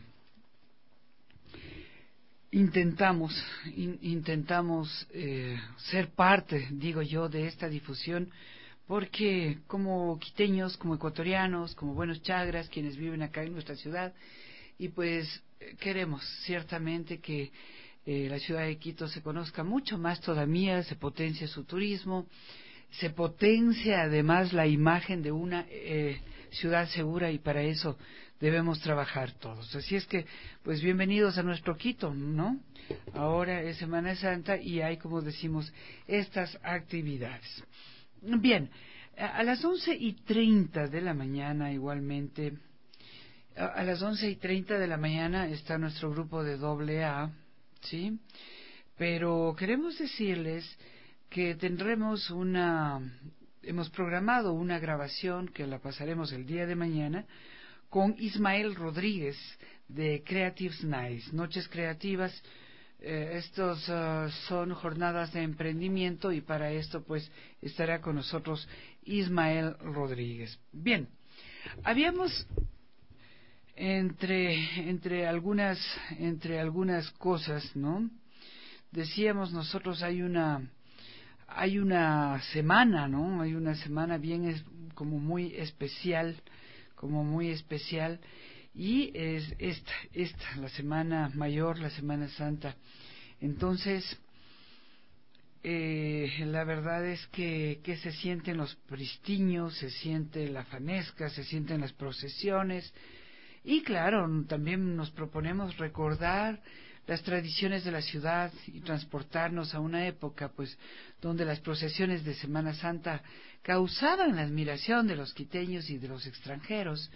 intentamos ser parte, digo yo, de esta difusión, porque como quiteños, como ecuatorianos, como buenos chagras, quienes viven acá en nuestra ciudad, y pues queremos ciertamente que la ciudad de Quito se conozca mucho más todavía, se potencie su turismo, se potencia además la imagen de una ciudad segura, y para eso debemos trabajar todos. Así es que, pues bienvenidos a nuestro Quito, ¿no? Ahora es Semana Santa y hay, como decimos, estas actividades. Bien, a las 11:30 de la mañana igualmente, a las 11:30 de la mañana está nuestro grupo de AA, ¿sí? Pero queremos decirles que hemos programado una grabación que la pasaremos el día de mañana con Ismael Rodríguez de Creatives Nights, Noches Creativas. Estos son jornadas de emprendimiento y para esto pues estará con nosotros Ismael Rodríguez. Bien, habíamos entre algunas cosas, ¿no? Decíamos nosotros hay una semana, ¿no? Hay una semana como muy especial, y es esta, la Semana Mayor, la Semana Santa. Entonces, la verdad es que se sienten los pristiños, se siente la fanesca, se sienten las procesiones, y claro, también nos proponemos recordar las tradiciones de la ciudad y transportarnos a una época pues donde las procesiones de Semana Santa causaban la admiración de los quiteños y de los extranjeros.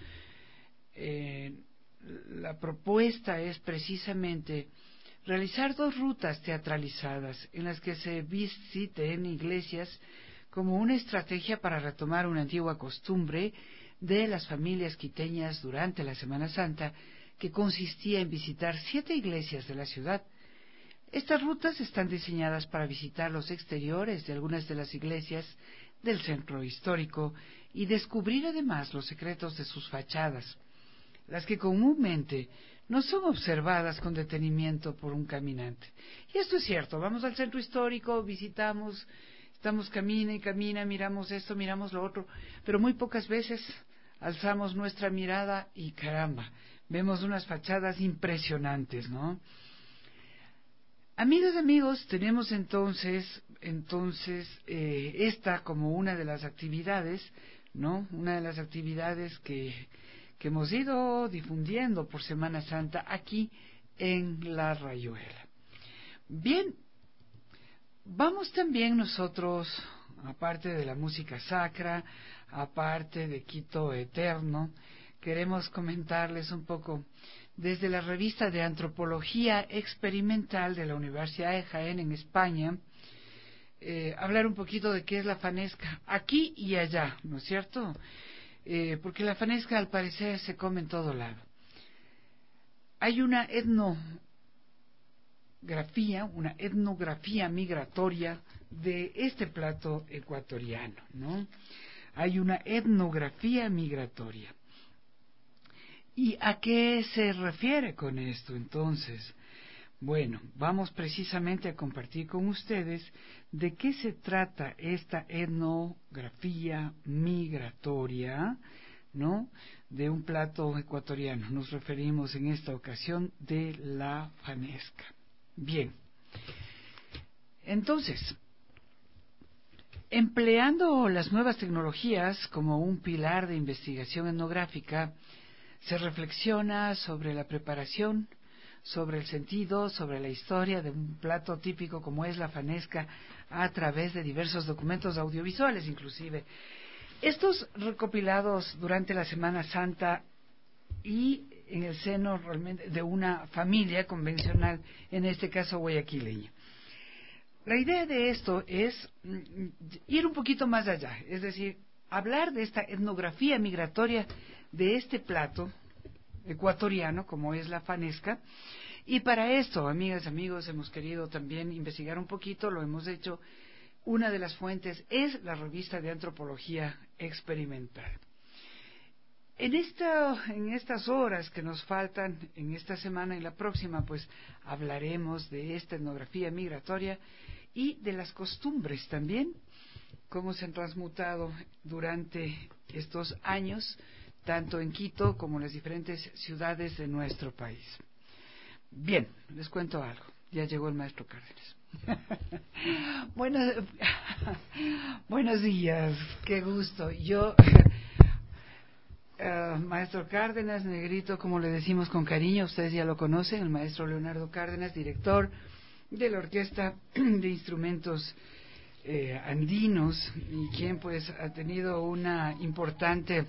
La propuesta es precisamente realizar 2 rutas teatralizadas en las que se visiten iglesias como una estrategia para retomar una antigua costumbre de las familias quiteñas durante la Semana Santa, que consistía en visitar 7 iglesias de la ciudad. Estas rutas están diseñadas para visitar los exteriores de algunas de las iglesias del centro histórico y descubrir además los secretos de sus fachadas, las que comúnmente no son observadas con detenimiento por un caminante. Y esto es cierto, vamos al centro histórico, visitamos, estamos camina y camina, miramos esto, miramos lo otro, pero muy pocas veces alzamos nuestra mirada y caramba, vemos unas fachadas impresionantes, ¿no? Amigos, tenemos entonces esta como una de las actividades, ¿no? Una de las actividades que hemos ido difundiendo por Semana Santa aquí en La Rayuela. Bien, vamos también nosotros, aparte de la música sacra, aparte de Quito Eterno, queremos comentarles un poco desde la revista de Antropología Experimental de la Universidad de Jaén en España, hablar un poquito de qué es la fanesca aquí y allá, ¿no es cierto? Porque la fanesca al parecer se come en todo lado. Hay una etnografía migratoria de este plato ecuatoriano, ¿no? Hay una etnografía migratoria. ¿Y a qué se refiere con esto entonces? Bueno, vamos precisamente a compartir con ustedes de qué se trata esta etnografía migratoria, ¿no? De un plato ecuatoriano. Nos referimos en esta ocasión de la fanesca. Bien. Entonces, empleando las nuevas tecnologías como un pilar de investigación etnográfica, se reflexiona sobre la preparación, sobre el sentido, sobre la historia de un plato típico como es la fanesca a través de diversos documentos audiovisuales inclusive. Estos recopilados durante la Semana Santa y en el seno realmente de una familia convencional, en este caso guayaquileña. La idea de esto es ir un poquito más allá, es decir, hablar de esta etnografía migratoria de este plato ecuatoriano como es la fanesca Y para esto, amigas, amigos, hemos querido también investigar un poquito, lo hemos hecho. Una de las fuentes es la revista de Antropología Experimental. En estas horas que nos faltan, en esta semana y la próxima, pues hablaremos de esta etnografía migratoria y de las costumbres también, cómo se han transmutado durante estos años, tanto en Quito como en las diferentes ciudades de nuestro país. Bien, les cuento algo. Ya llegó el maestro Cárdenas. Buenos días, qué gusto. Yo, maestro Cárdenas, negrito, como le decimos con cariño, ustedes ya lo conocen, el maestro Leonardo Cárdenas, director de la Orquesta de Instrumentos Andinos, y quien pues ha tenido una importante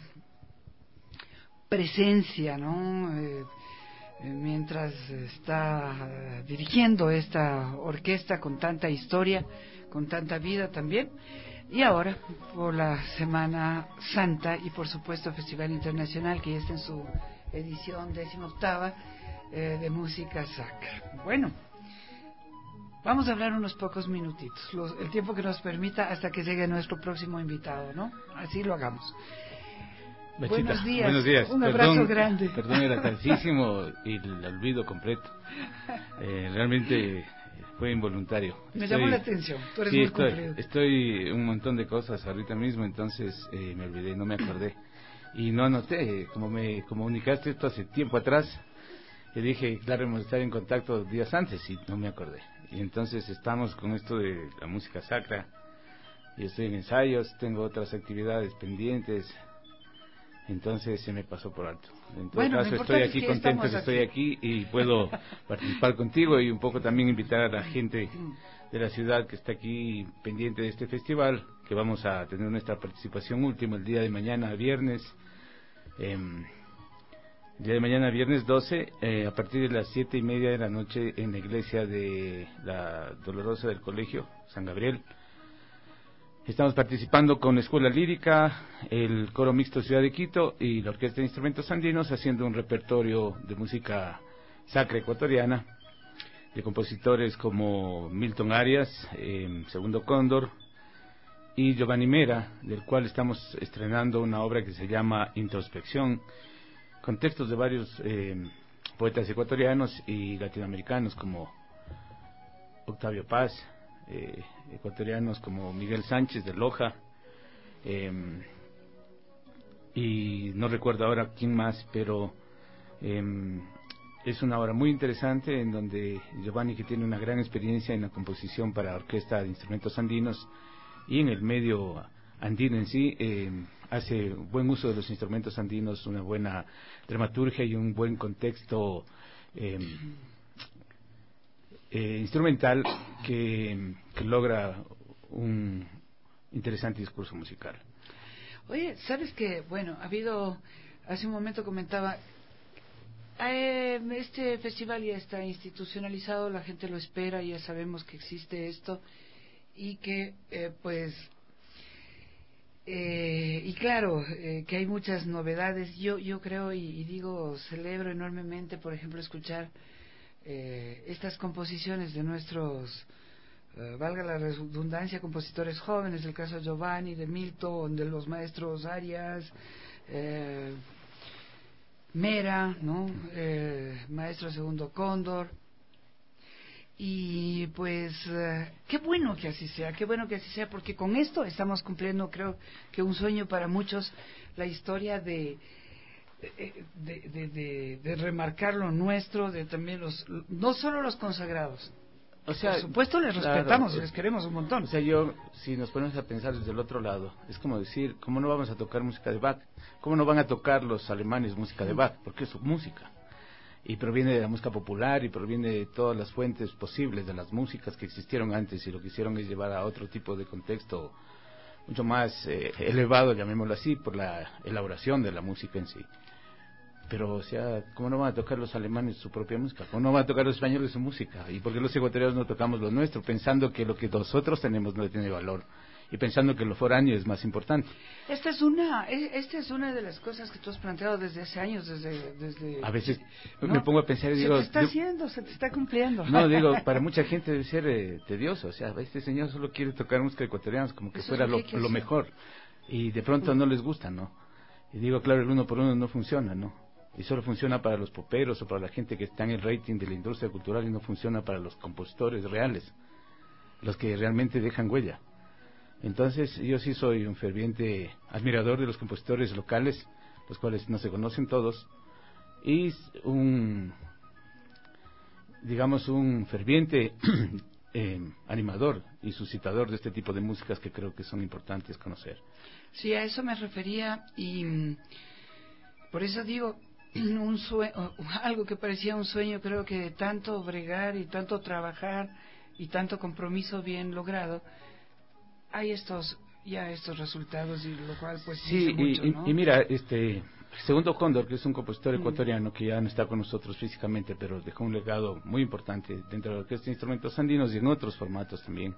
presencia, ¿no? Mientras está dirigiendo esta orquesta con tanta historia, con tanta vida también, y ahora por la Semana Santa y por supuesto Festival Internacional, que ya está en su edición 18ª de música sacra. Bueno, vamos a hablar unos pocos minutitos, el tiempo que nos permita hasta que llegue nuestro próximo invitado, ¿no? Así lo hagamos. Bachita, buenos días. Un abrazo grande. Perdón, era tantísimo y el olvido completo. Realmente fue involuntario. Me llamó la atención. Tú eres muy cumplido. Estoy un montón de cosas ahorita mismo, entonces me olvidé, no me acordé. Y no anoté, como me comunicaste esto hace tiempo atrás, y dije, claro, hemos estado en contacto días antes y no me acordé. Y entonces estamos con esto de la música sacra. Yo estoy en ensayos, tengo otras actividades pendientes. Entonces se me pasó por alto. En todo caso, estoy aquí contento que estoy aquí y puedo participar contigo y un poco también invitar a la gente de la ciudad que está aquí pendiente de este festival, que vamos a tener nuestra participación última el día de mañana, viernes. El día de mañana, viernes 12, a partir de las 7:30 de la noche en la iglesia de la Dolorosa del Colegio San Gabriel. Estamos participando con la Escuela Lírica, el Coro Mixto Ciudad de Quito y la Orquesta de Instrumentos Andinos, haciendo un repertorio de música sacra ecuatoriana de compositores como Milton Arias, Segundo Cóndor, y Giovanni Mera, del cual estamos estrenando una obra que se llama Introspección, con textos de varios poetas ecuatorianos y latinoamericanos como Octavio Paz, ecuatorianos como Miguel Sánchez de Loja, y no recuerdo ahora quién más, pero es una obra muy interesante en donde Giovanni, que tiene una gran experiencia en la composición para orquesta de instrumentos andinos y en el medio andino en sí, hace buen uso de los instrumentos andinos, una buena dramaturgia y un buen contexto instrumental que logra un interesante discurso musical. Oye, ¿sabes qué? Bueno, hace un momento comentaba, este festival ya está institucionalizado, la gente lo espera, ya sabemos que existe esto y que y claro, que hay muchas novedades. Yo creo y digo, celebro enormemente, por ejemplo, escuchar estas composiciones de nuestros, valga la redundancia, compositores jóvenes, el caso de Giovanni, de Milton, de los maestros Arias, Mera, ¿no? Maestro Segundo Cóndor. Y pues qué bueno que así sea, porque con esto estamos cumpliendo, creo que un sueño para muchos, la historia de remarcar lo nuestro, de también no solo los consagrados. O sea, por supuesto les respetamos, les queremos un montón. O sea, si nos ponemos a pensar desde el otro lado, es como decir, ¿cómo no vamos a tocar música de Bach? ¿Cómo no van a tocar los alemanes música de Bach? Porque es su música. Y proviene de la música popular y proviene de todas las fuentes posibles de las músicas que existieron antes, y lo que hicieron es llevar a otro tipo de contexto mucho más elevado, llamémoslo así, por la elaboración de la música en sí. Pero, o sea, ¿cómo no van a tocar los alemanes su propia música? ¿Cómo no van a tocar los españoles su música? ¿Y por qué los ecuatorianos no tocamos lo nuestro, pensando que lo que nosotros tenemos no tiene valor? y pensando que lo foráneo es más importante. Esta es una de las cosas que tú has planteado desde hace años, desde A veces ¿no? me pongo a pensar y digo... Se te está haciendo, se te está cumpliendo. No, digo, para mucha gente debe ser tedioso, o sea, este señor solo quiere tocar música ecuatoriana como que eso fuera lo mejor, y de pronto no les gusta, ¿no? Y digo, claro, el 1 por 1 no funciona, ¿no? Y solo funciona para los poperos o para la gente que está en el rating de la industria cultural y no funciona para los compositores reales, los que realmente dejan huella. Entonces, yo sí soy un ferviente admirador de los compositores locales, los cuales no se conocen todos, y un ferviente animador y suscitador de este tipo de músicas que creo que son importantes conocer. Sí, a eso me refería, y por eso digo, algo que parecía un sueño, creo que de tanto bregar y tanto trabajar y tanto compromiso bien logrado, hay estos resultados, y lo cual pues sí, dice mucho, ¿no? Y mira, Segundo Cóndor, que es un compositor ecuatoriano que ya no está con nosotros físicamente, pero dejó un legado muy importante dentro de la Orquesta de Instrumentos Andinos y en otros formatos también.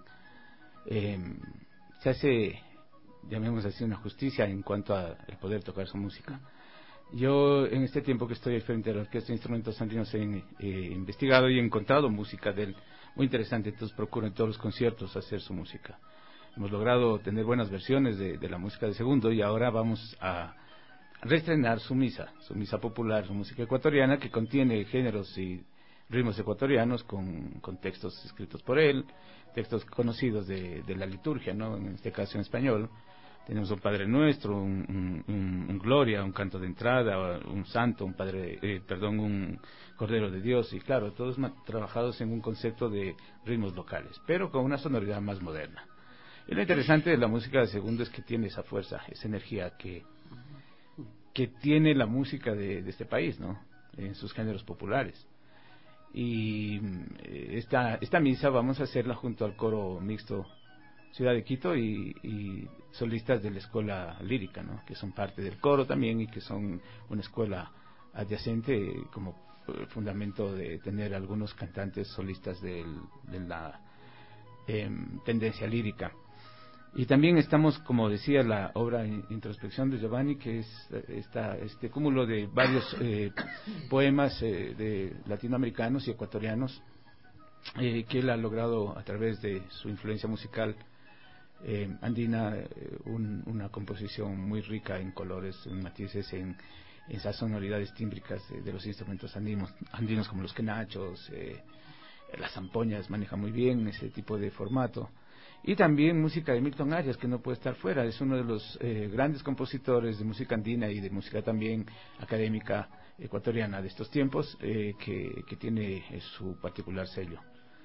Se hace, llamemos así, una justicia en cuanto a el poder tocar su música. Yo, en este tiempo que estoy al frente de la Orquesta de Instrumentos Andinos, he investigado y he encontrado música de él muy interesante, entonces procuro en todos los conciertos hacer su música. Hemos logrado tener buenas versiones de la música de Segundo, y ahora vamos a reestrenar su misa popular, su música ecuatoriana, que contiene géneros y ritmos ecuatorianos con textos escritos por él, textos conocidos de la liturgia, ¿no? En este caso en español. Tenemos un Padre Nuestro, un Gloria, un canto de entrada, un Santo, un Cordero de Dios, y claro, todos trabajados en un concepto de ritmos locales, pero con una sonoridad más moderna. Y lo interesante de la música de Segundo es que tiene esa fuerza, esa energía que tiene la música de este país, ¿no? En sus géneros populares. Y esta misa vamos a hacerla junto al coro mixto Ciudad de Quito y solistas de la escuela lírica, ¿no? Que son parte del coro también y que son una escuela adyacente como fundamento de tener algunos cantantes solistas de la tendencia lírica. Y también estamos, como decía, la obra Introspección de Giovanni, que es este cúmulo de varios poemas de latinoamericanos y ecuatorianos que él ha logrado a través de su influencia musical andina, una composición muy rica en colores, en matices, en esas sonoridades tímbricas de los instrumentos andinos como los quenachos, las zampoñas, maneja muy bien ese tipo de formato. Y también música de Milton Arias, que no puede estar fuera, es uno de los grandes compositores de música andina y de música también académica ecuatoriana de estos tiempos, que tiene su particular sello.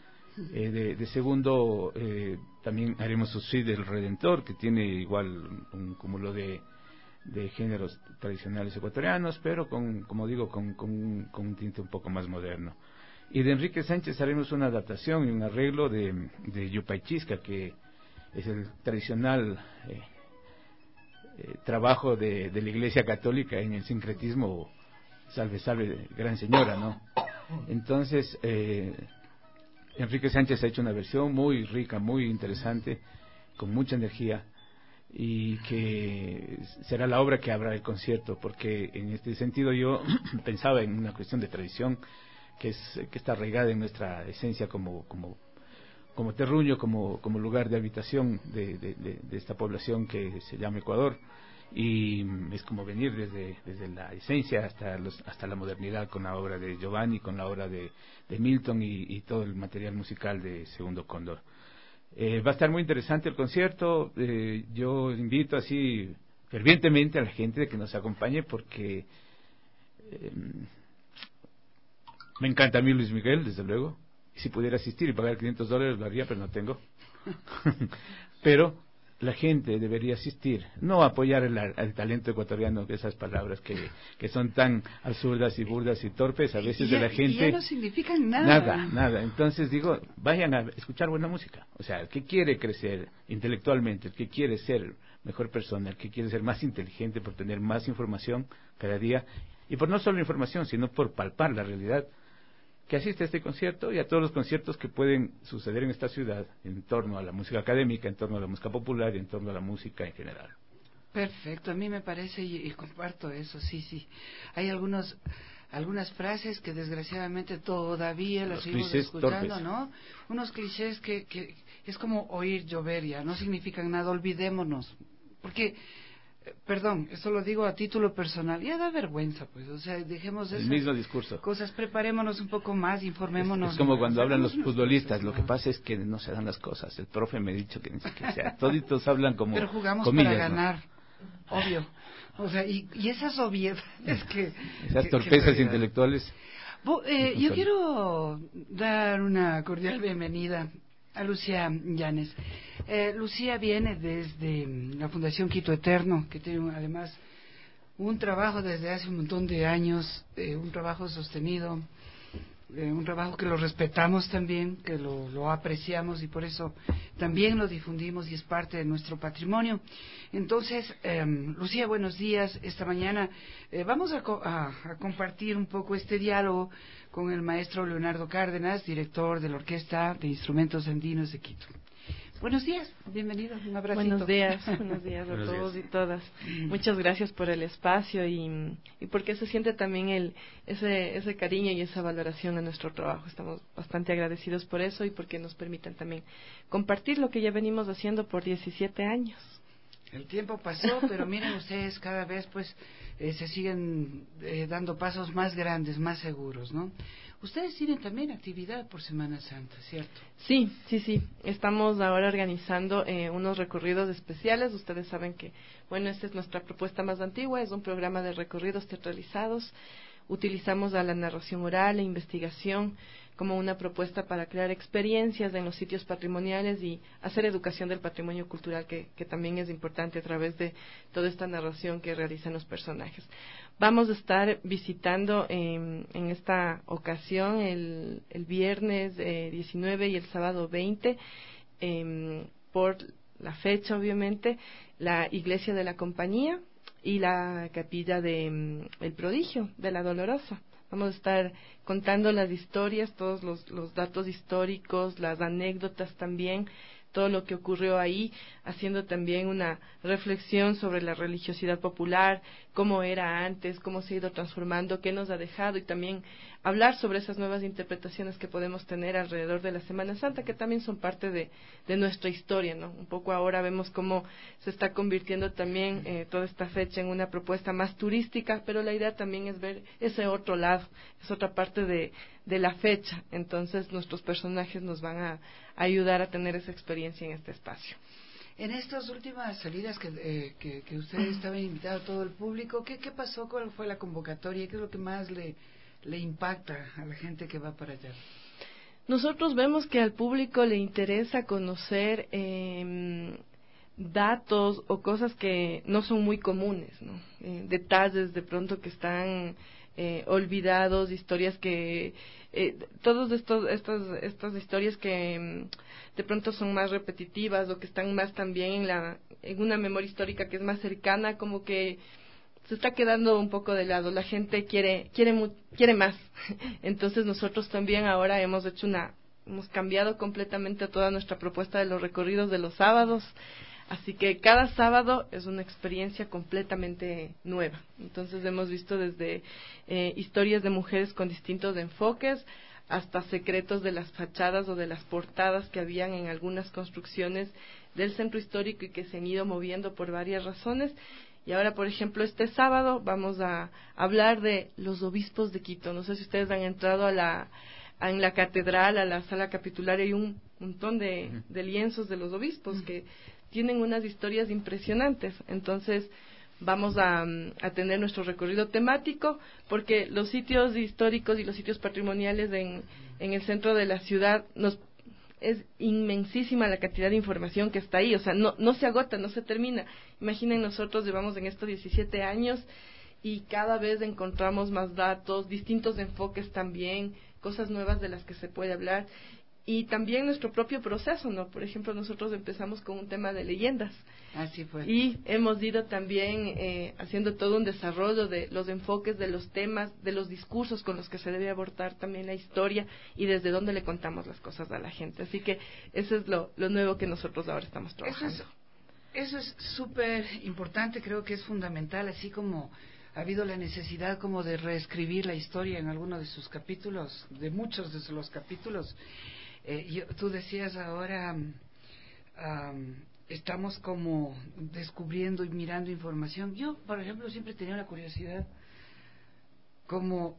De Segundo también haremos su Suite del Redentor, que tiene igual un cúmulo de géneros tradicionales ecuatorianos, pero como digo, con un tinte un poco más moderno. Y de Enrique Sánchez haremos una adaptación y un arreglo de Yupaychisca, que es el tradicional trabajo de la Iglesia Católica en el sincretismo Salve, Salve, Gran Señora, ¿no? Entonces, Enrique Sánchez ha hecho una versión muy rica, muy interesante, con mucha energía, y que será la obra que abra el concierto, porque en este sentido yo pensaba en una cuestión de tradición que está arraigada en nuestra esencia como terruño, como lugar de habitación de esta población que se llama Ecuador, y es como venir desde la esencia hasta la modernidad con la obra de Giovanni, con la obra de Milton y todo el material musical de Segundo Cóndor. Va a estar muy interesante el concierto. Yo invito así fervientemente a la gente de que nos acompañe, porque me encanta a mí Luis Miguel, desde luego, y si pudiera asistir y pagar $500 lo haría, pero no tengo. Pero la gente debería asistir, no apoyar el talento ecuatoriano, que esas palabras que son tan absurdas y burdas y torpes a veces de la gente. Y ya no significan nada. Nada. Entonces digo, vayan a escuchar buena música. O sea, el que quiere crecer intelectualmente, el que quiere ser mejor persona, el que quiere ser más inteligente por tener más información cada día, y por no solo información, sino por palpar la realidad, que asiste a este concierto y a todos los conciertos que pueden suceder en esta ciudad en torno a la música académica, en torno a la música popular y en torno a la música en general. Perfecto, a mí me parece y comparto eso, sí. Hay algunas frases que desgraciadamente todavía las seguimos escuchando, torpes, ¿no? Unos clichés que es como oír llover ya, no significan nada, olvidémonos. Porque, perdón, esto lo digo a título personal, ya da vergüenza, pues, o sea, dejemos el mismo discurso. Cosas, preparémonos un poco más, informémonos. Es como cuando hablan los futbolistas, lo que pasa es que no se dan las cosas. El profe me ha dicho que ni siquiera sea, toditos hablan como pero jugamos comillas, para ganar, ¿no? Obvio. O sea, y esas obviedades que... Esas torpezas intelectuales. Yo quiero dar una cordial bienvenida a Lucía Llanes. Lucía viene desde la Fundación Quito Eterno, que tiene además un trabajo desde hace un montón de años, un trabajo sostenido, un trabajo que lo respetamos también, que lo apreciamos y por eso también lo difundimos y es parte de nuestro patrimonio. Entonces, Lucía, buenos días. Esta mañana vamos a compartir un poco este diálogo con el maestro Leonardo Cárdenas, director de la Orquesta de Instrumentos Andinos de Quito. Buenos días, bienvenido, un abracito. Buenos días a todos y todas. Muchas gracias por el espacio y porque se siente también ese cariño y esa valoración a nuestro trabajo. Estamos bastante agradecidos por eso y porque nos permitan también compartir lo que ya venimos haciendo por 17 años. El tiempo pasó, pero miren ustedes, cada vez pues se siguen dando pasos más grandes, más seguros, ¿no? Ustedes tienen también actividad por Semana Santa, ¿cierto? Sí. Estamos ahora organizando unos recorridos especiales. Ustedes saben que, bueno, esta es nuestra propuesta más antigua, es un programa de recorridos teatralizados. Utilizamos a la narración oral e investigación como una propuesta para crear experiencias en los sitios patrimoniales y hacer educación del patrimonio cultural, que también es importante a través de toda esta narración que realizan los personajes. Vamos a estar visitando en esta ocasión el viernes 19 y el sábado 20, por la fecha obviamente, la Iglesia de la Compañía y la Capilla de El Prodigio de la Dolorosa. Vamos a estar contando las historias, todos los datos históricos, las anécdotas también, todo lo que ocurrió ahí, haciendo también una reflexión sobre la religiosidad popular, cómo era antes, cómo se ha ido transformando, qué nos ha dejado, y también hablar sobre esas nuevas interpretaciones que podemos tener alrededor de la Semana Santa, que también son parte de nuestra historia, ¿no? Un poco ahora vemos cómo se está convirtiendo también toda esta fecha en una propuesta más turística, pero la idea también es ver ese otro lado, es otra parte de la fecha. Entonces nuestros personajes nos van a ayudar a tener esa experiencia en este espacio. En estas últimas salidas que ustedes estaban invitados a todo el público, ¿qué pasó? ¿Cuál fue la convocatoria? ¿Qué es lo que más le impacta a la gente que va para allá? Nosotros vemos que al público le interesa conocer datos o cosas que no son muy comunes, ¿no? Detalles de pronto que están olvidados, historias que todas estas historias que de pronto son más repetitivas o que están más también en una memoria histórica que es más cercana, como que se está quedando un poco de lado. La gente quiere más. Entonces nosotros también ahora hemos cambiado completamente toda nuestra propuesta de los recorridos de los sábados. Así que cada sábado es una experiencia completamente nueva. Entonces hemos visto desde historias de mujeres con distintos enfoques hasta secretos de las fachadas o de las portadas que habían en algunas construcciones del centro histórico y que se han ido moviendo por varias razones. Y ahora, por ejemplo, este sábado vamos a hablar de los obispos de Quito. No sé si ustedes han entrado en la catedral, a la sala capitular, hay un montón de lienzos de los obispos que tienen unas historias impresionantes. Entonces vamos a tener nuestro recorrido temático, porque los sitios históricos y los sitios patrimoniales en el centro de la ciudad es inmensísima la cantidad de información que está ahí, o sea, no se agota, no se termina. Imaginen, nosotros llevamos en estos 17 años y cada vez encontramos más datos, distintos enfoques también, cosas nuevas de las que se puede hablar. y también nuestro propio proceso, ¿no? Por ejemplo, nosotros empezamos con un tema de leyendas. Así fue. Y hemos ido también haciendo todo un desarrollo de los enfoques, de los temas, de los discursos con los que se debe abordar también la historia y desde dónde le contamos las cosas a la gente. Así que eso es lo nuevo que nosotros ahora estamos trabajando. Eso es súper importante, creo que es fundamental, así como ha habido la necesidad como de reescribir la historia en alguno de sus capítulos, de muchos de los capítulos. Tú decías ahora, estamos como descubriendo y mirando información. Yo, por ejemplo, siempre tenía la curiosidad, como,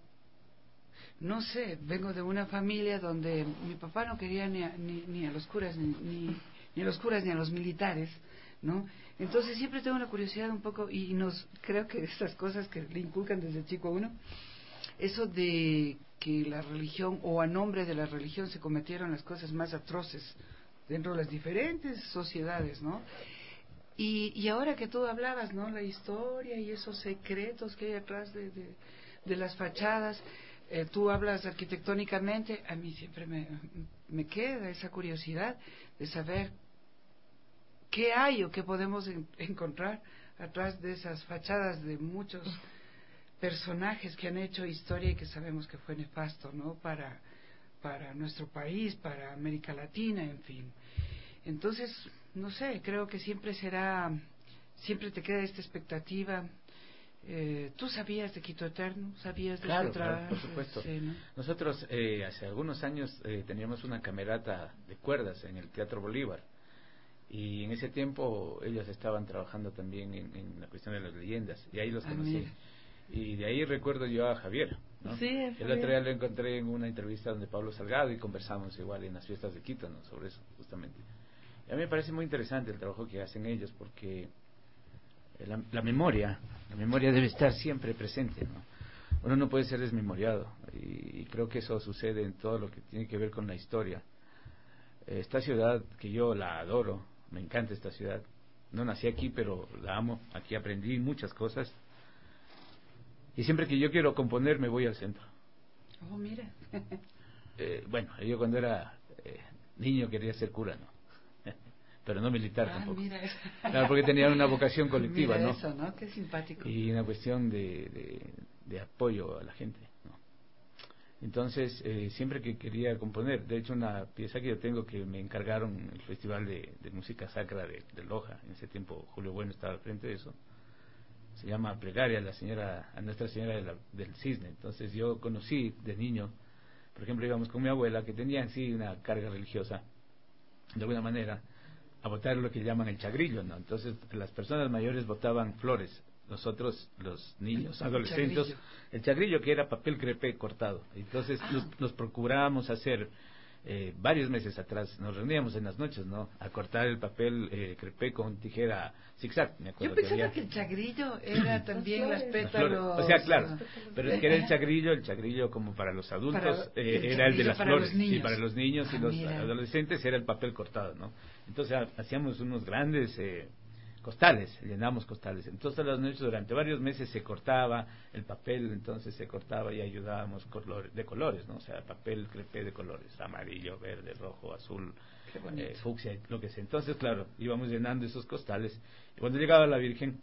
no sé, vengo de una familia donde mi papá no quería ni a los curas, ni a los curas ni a los militares, ¿no? Entonces siempre tengo la curiosidad un poco, y creo que esas cosas que le inculcan desde chico a uno, eso de que la religión, o a nombre de la religión, se cometieron las cosas más atroces dentro de las diferentes sociedades, ¿no? Y ahora que tú hablabas, ¿no? La historia y esos secretos que hay atrás de las fachadas, tú hablas arquitectónicamente, a mí siempre me queda esa curiosidad de saber qué hay o qué podemos encontrar atrás de esas fachadas de muchos personajes que han hecho historia y que sabemos que fue nefasto, ¿no? Para nuestro país, para América Latina, en fin. Entonces, no sé, creo que siempre te queda esta expectativa. ¿Tú sabías de Quito Eterno? ¿Sabías de Claro, otra? por supuesto. Sí, ¿no? Nosotros hace algunos años teníamos una camerata de cuerdas en el Teatro Bolívar. Y en ese tiempo ellos estaban trabajando también en la cuestión de las leyendas, y ahí los conocí. Mira. Y de ahí recuerdo yo a Javier, ¿no? Sí, El otro día lo encontré en una entrevista donde Pablo Salgado y conversamos igual en las fiestas de Quito, ¿no? Sobre eso, justamente. Y a mí me parece muy interesante el trabajo que hacen ellos, porque la memoria debe estar siempre presente, ¿no? Uno no puede ser desmemoriado, y creo que eso sucede en todo lo que tiene que ver con la historia. Esta ciudad, que yo la adoro, me encanta esta ciudad. No nací aquí, pero la amo. Aquí aprendí muchas cosas. Y siempre que yo quiero componer, me voy al centro. Oh, mira. Bueno, yo cuando era niño quería ser cura, ¿no? Pero no militar tampoco. Mira. Claro, porque tenía una vocación colectiva, mira ¿no? Eso, ¿no? Qué simpático. Y una cuestión de apoyo a la gente, ¿no? Entonces, siempre que quería componer, de hecho una pieza que yo tengo que me encargaron en el Festival de Música Sacra de Loja, en ese tiempo Julio Bueno estaba al frente de eso, se llama Plegaria a Nuestra Señora del Cisne. Entonces yo conocí de niño, por ejemplo, íbamos con mi abuela, que tenía en sí una carga religiosa, de alguna manera, a botar lo que llaman el chagrillo, ¿no? Entonces las personas mayores botaban flores, nosotros, los niños, adolescentes, el chagrillo, que era papel crepé cortado. Entonces nos procurábamos hacer, varios meses atrás, nos reuníamos en las noches, ¿no? A cortar el papel crepé con tijera zigzag, me acuerdo. Yo pensaba que el chagrillo era también las pétalos. O sea, claro, pero es que era el chagrillo como para los adultos, era el de las flores, y para los niños y los adolescentes era el papel cortado, ¿no? Entonces hacíamos unos grandes costales, llenamos costales. Entonces a las noches durante varios meses se cortaba el papel, entonces se cortaba y ayudábamos de colores, ¿no? O sea, papel crepé de colores, amarillo, verde, rojo, azul, fucsia, lo que sea. Entonces, claro, íbamos llenando esos costales. Y cuando llegaba la Virgen,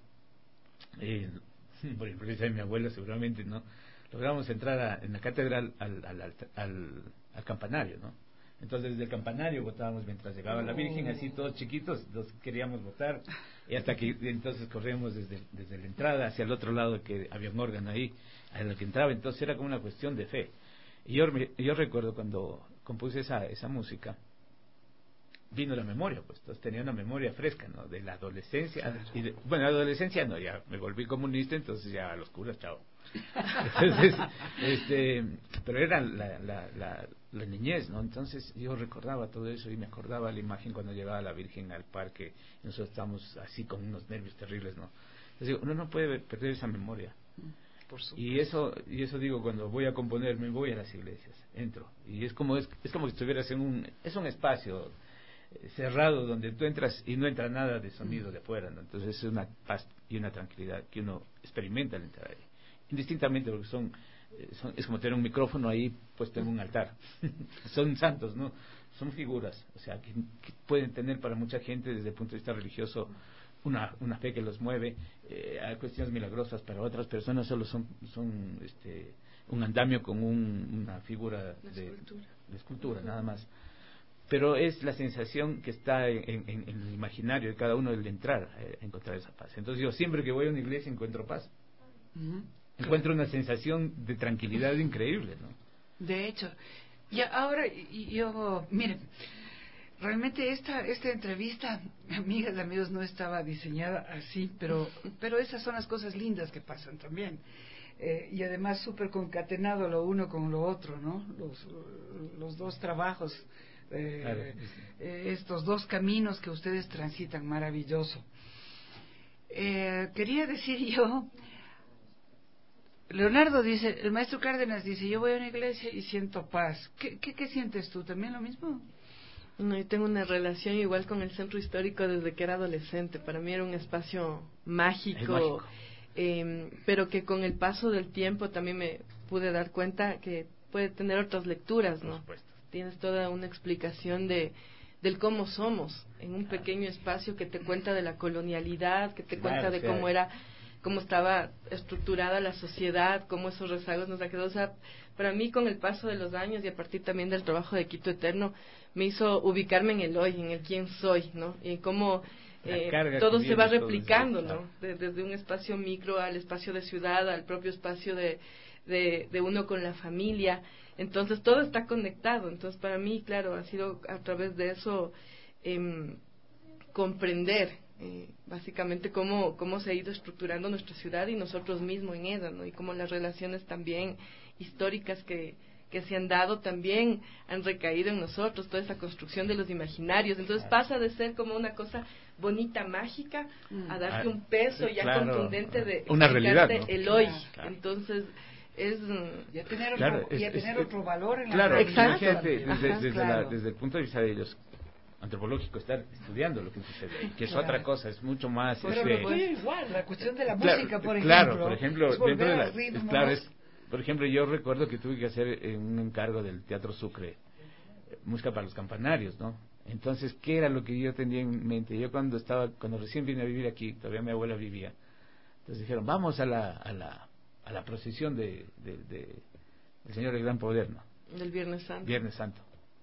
por ejemplo, dice mi abuela seguramente, ¿no? Logramos entrar en la catedral al campanario, ¿no? Entonces desde el campanario votábamos mientras llegaba la Virgen, así todos chiquitos, los queríamos votar, y hasta que entonces corríamos desde la entrada hacia el otro lado, que había un órgano ahí, a lo que entraba. Entonces era como una cuestión de fe. Y yo recuerdo cuando compuse esa música, vino la memoria, pues entonces tenía una memoria fresca, ¿no? De la adolescencia. Bueno, la adolescencia no, ya me volví comunista, entonces ya a los curas, chao. Entonces, pero era la niñez, ¿no? Entonces yo recordaba todo eso y me acordaba la imagen cuando llegaba la Virgen al parque y nosotros estábamos así con unos nervios terribles, ¿no? Entonces uno no puede perder esa memoria. Y eso digo, cuando voy a componer, me voy a las iglesias, entro, y es como que estuvieras en un espacio cerrado donde tú entras y no entra nada de sonido de afuera, ¿no? Entonces es una paz y una tranquilidad que uno experimenta al entrar ahí, indistintamente porque son es como tener un micrófono ahí puesto en un altar. Son santos, ¿no? Son figuras, o sea, que pueden tener para mucha gente desde el punto de vista religioso una fe que los mueve. Hay cuestiones milagrosas, para otras personas solo son un andamio con una figura de escultura, nada más. Pero es la sensación que está en el imaginario de cada uno del entrar a encontrar esa paz. Entonces yo siempre que voy a una iglesia encuentro paz. Encuentro una sensación de tranquilidad increíble, ¿no? De hecho, y ahora yo, miren, realmente esta entrevista, amigas y amigos, no estaba diseñada así, pero esas son las cosas lindas que pasan también. Y además súper concatenado lo uno con lo otro, ¿no? Los dos trabajos, Claro. estos dos caminos que ustedes transitan, maravilloso. Quería decir yo, Leonardo dice, el maestro Cárdenas dice, yo voy a una iglesia y siento paz. ¿Qué sientes tú? ¿También lo mismo? No, yo tengo una relación igual con el centro histórico desde que era adolescente. Para mí era un espacio mágico. Pero que con el paso del tiempo también me pude dar cuenta que puede tener otras lecturas, ¿no? Tienes toda una explicación del cómo somos en un pequeño espacio que te cuenta de la colonialidad, que te cuenta de cómo estaba estructurada la sociedad, cómo esos rezagos nos ha quedado. O sea, para mí con el paso de los años y a partir también del trabajo de Quito Eterno me hizo ubicarme en el hoy, en el quién soy, ¿no? Y cómo todo se va replicando, ¿no? Desde un espacio micro al espacio de ciudad, al propio espacio de uno con la familia. Entonces todo está conectado. Entonces para mí, claro, ha sido a través de eso comprender básicamente cómo se ha ido estructurando nuestra ciudad y nosotros mismos en ella, ¿no? Y cómo las relaciones también históricas que se han dado también han recaído en nosotros, toda esa construcción de los imaginarios. Entonces pasa de ser como una cosa bonita, mágica, a darte un peso ya contundente de una realidad, ¿no? el hoy. Entonces es ya tener otro valor en la realidad. Exacto. Desde el punto de vista de ellos antropológico, estar estudiando lo que sucede, que es otra cosa, es mucho más pero igual la cuestión de la música, por ejemplo. Claro, por ejemplo, dentro de la por ejemplo, yo recuerdo que tuve que hacer un encargo del Teatro Sucre, música para los campanarios, ¿no? Entonces, ¿qué era lo que yo tenía en mente? Yo cuando recién vine a vivir aquí, todavía mi abuela vivía, entonces dijeron, vamos a la procesión del Señor del Gran Poder, ¿no? Del Viernes Santo. Viernes Santo.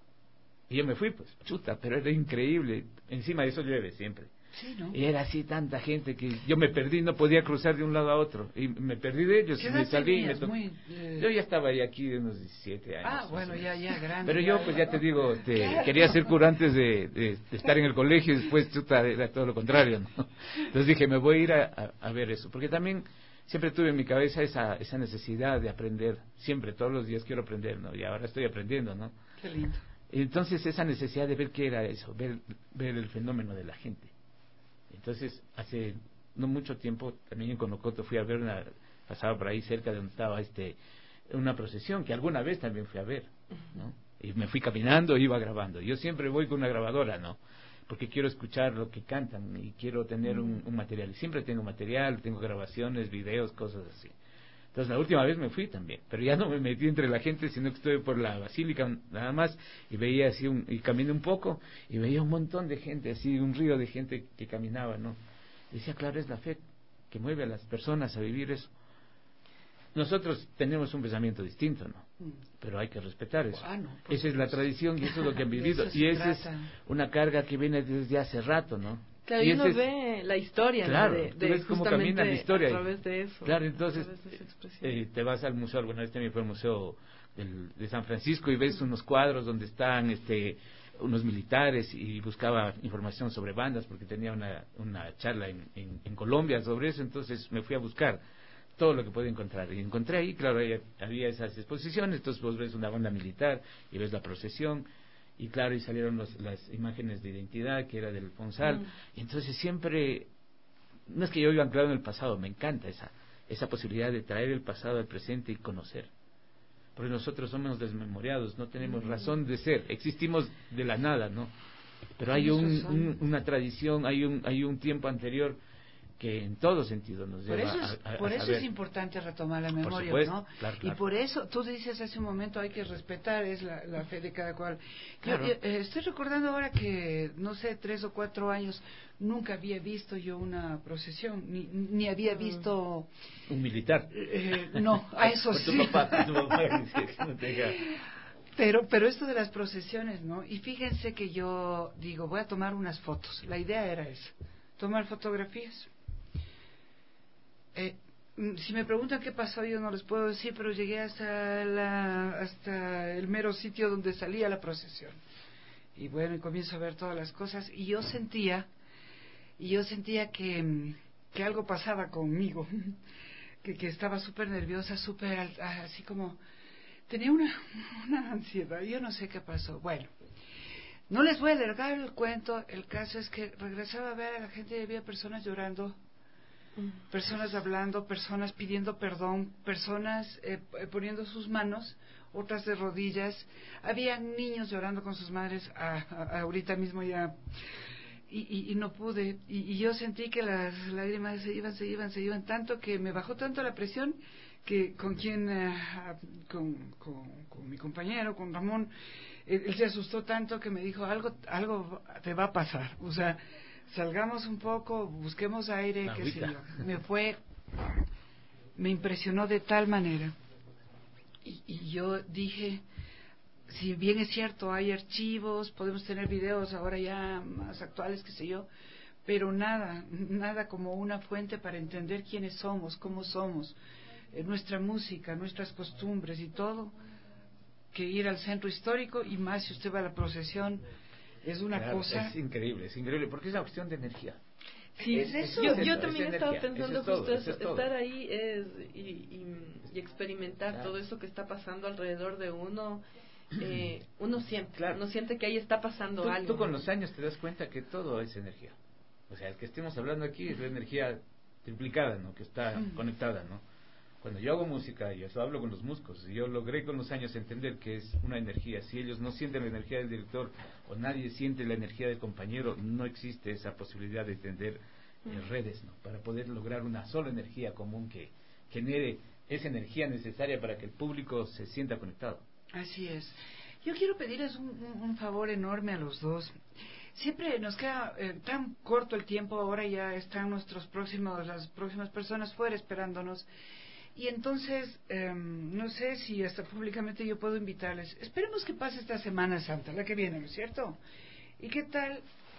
Y yo me fui, pues, chuta, pero era increíble. Encima de eso llueve siempre. Sí, ¿no? Y era así tanta gente que yo me perdí, no podía cruzar de un lado a otro. Y me perdí de ellos, me salí. Yo ya estaba ahí aquí de unos 17 años. Ah, bueno, ya grande. Pero yo, pues ya te digo, quería ser cura antes de estar en el colegio y después, chuta, era todo lo contrario, ¿no? Entonces dije, me voy a ir a ver eso. Porque también siempre tuve en mi cabeza esa necesidad de aprender. Siempre, todos los días quiero aprender, ¿no? Y ahora estoy aprendiendo, ¿no? Qué lindo. Entonces esa necesidad de ver qué era eso, ver el fenómeno de la gente. Entonces hace no mucho tiempo también en Conocoto fui a ver pasaba por ahí cerca de donde estaba una procesión que alguna vez también fui a ver, ¿no? Y me fui caminando, iba grabando. Yo siempre voy con una grabadora, ¿no? Porque quiero escuchar lo que cantan y quiero tener un material. Y siempre tengo material, tengo grabaciones, videos, cosas así. Entonces la última vez me fui también, pero ya no me metí entre la gente, sino que estuve por la basílica nada más y veía así, y caminé un poco y veía un montón de gente, así un río de gente que caminaba, ¿no? Y decía, claro, es la fe que mueve a las personas a vivir eso. Nosotros tenemos un pensamiento distinto, ¿no? Pero hay que respetar eso. Esa es la tradición y eso es lo que han vivido. Y esa es una carga que viene desde hace rato, ¿no? Claro, y uno ve la historia, claro, ¿no? tú ves cómo camina la historia a través de eso. Claro, entonces te vas al museo, alguna vez también fue al museo de San Francisco y ves unos cuadros donde están unos militares y buscaba información sobre bandas porque tenía una charla en Colombia sobre eso, entonces me fui a buscar todo lo que podía encontrar y encontré ahí, claro, había esas exposiciones, entonces vos ves una banda militar y ves la procesión. Y claro, y salieron las imágenes de identidad que era del Fonsal. Y entonces siempre, no es que yo viva anclado en el pasado, me encanta esa posibilidad de traer el pasado al presente y conocer. Porque nosotros somos desmemoriados, no tenemos razón de ser, existimos de la nada, ¿no? Pero hay una tradición, hay un tiempo anterior que en todo sentido nos lleva por eso saber. es importante retomar la memoria, por supuesto, ¿no? Claro. Y por eso, tú dices hace un momento, hay que respetar, es la fe de cada cual. Claro. Yo estoy recordando ahora que, no sé, 3 o 4 años, nunca había visto yo una procesión, ni había visto... Un militar. No, a eso por sí. Tu papá dice que no tenga... Pero esto de las procesiones, ¿no? Y fíjense que yo digo, voy a tomar unas fotos. La idea era esa, tomar fotografías. Si me preguntan qué pasó, yo no les puedo decir, pero llegué hasta el mero sitio donde salía la procesión. Y bueno, y comienzo a ver todas las cosas, y yo sentía que algo pasaba conmigo, que estaba súper nerviosa, súper así como... Tenía una ansiedad, yo no sé qué pasó. Bueno, no les voy a alargar el cuento, el caso es que regresaba a ver a la gente y había personas llorando, personas hablando, personas pidiendo perdón, personas poniendo sus manos, otras de rodillas, había niños llorando con sus madres, ahorita mismo ya, y no pude, y yo sentí que las lágrimas se iban, tanto que me bajó tanto la presión, que con mi compañero, con Ramón, él se asustó tanto que me dijo, algo te va a pasar, o sea, salgamos un poco, busquemos aire, qué sé yo. Me impresionó de tal manera, y yo dije, si bien es cierto, hay archivos, podemos tener videos ahora ya más actuales, qué sé yo, pero nada como una fuente para entender quiénes somos, cómo somos, nuestra música, nuestras costumbres y todo, que ir al centro histórico, y más si usted va a la procesión, es una cosa... Es increíble, porque es una cuestión de energía. Sí, yo también estaba pensando justo eso, estar ahí y experimentar todo eso que está pasando alrededor de uno. Uno siente que ahí está pasando algo. Tú con los años te das cuenta que todo es energía. O sea, el que estemos hablando aquí es la energía triplicada, ¿no? Que está conectada, ¿no? Cuando yo hago música, yo hablo con los músicos, y yo logré con los años entender que es una energía. Si ellos no sienten la energía del director, o nadie siente la energía del compañero, no existe esa posibilidad de tender redes, ¿no? Para poder lograr una sola energía común que genere esa energía necesaria para que el público se sienta conectado. Así es. Yo quiero pedirles un favor enorme a los dos. Siempre nos queda tan corto el tiempo, ahora ya están las próximas personas fuera esperándonos. Y entonces, no sé si hasta públicamente yo puedo invitarles. Esperemos que pase esta Semana Santa, la que viene, ¿no es cierto? ¿Y qué tal?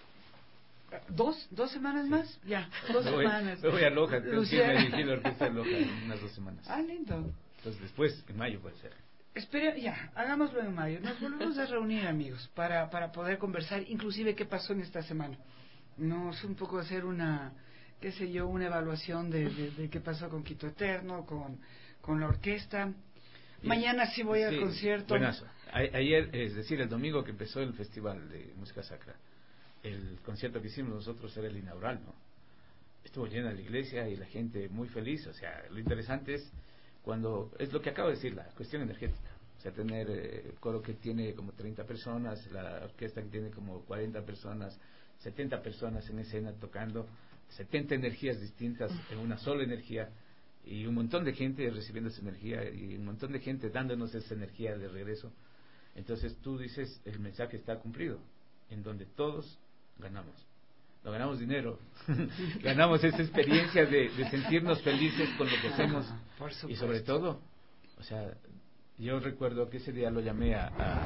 ¿Dos semanas más? Ya, 2 semanas. Me voy a Loja, tengo que irme a dirigir la orquesta de Loja en unas 2 semanas. Lindo. Entonces después, en mayo puede ser. Hagámoslo en mayo. Nos volvemos a reunir, amigos, para poder conversar, inclusive qué pasó en esta semana. No, es un poco hacer una evaluación de qué pasó con Quito Eterno, con la orquesta. Mañana sí voy al concierto. Buenazo. Ayer, es decir, el domingo que empezó el Festival de Música Sacra, el concierto que hicimos nosotros era el inaugural, ¿no? Estuvo llena la iglesia y la gente muy feliz. O sea, lo interesante es es lo que acabo de decir, la cuestión energética. O sea, tener el coro que tiene como 30 personas, la orquesta que tiene como 40 personas, 70 personas en escena tocando, 70 energías distintas en una sola energía, y un montón de gente recibiendo esa energía y un montón de gente dándonos esa energía de regreso. Entonces tú dices, el mensaje está cumplido, en donde todos ganamos. No ganamos dinero, ganamos esa experiencia de sentirnos felices con lo que hacemos, y sobre todo, o sea, yo recuerdo que ese día lo llamé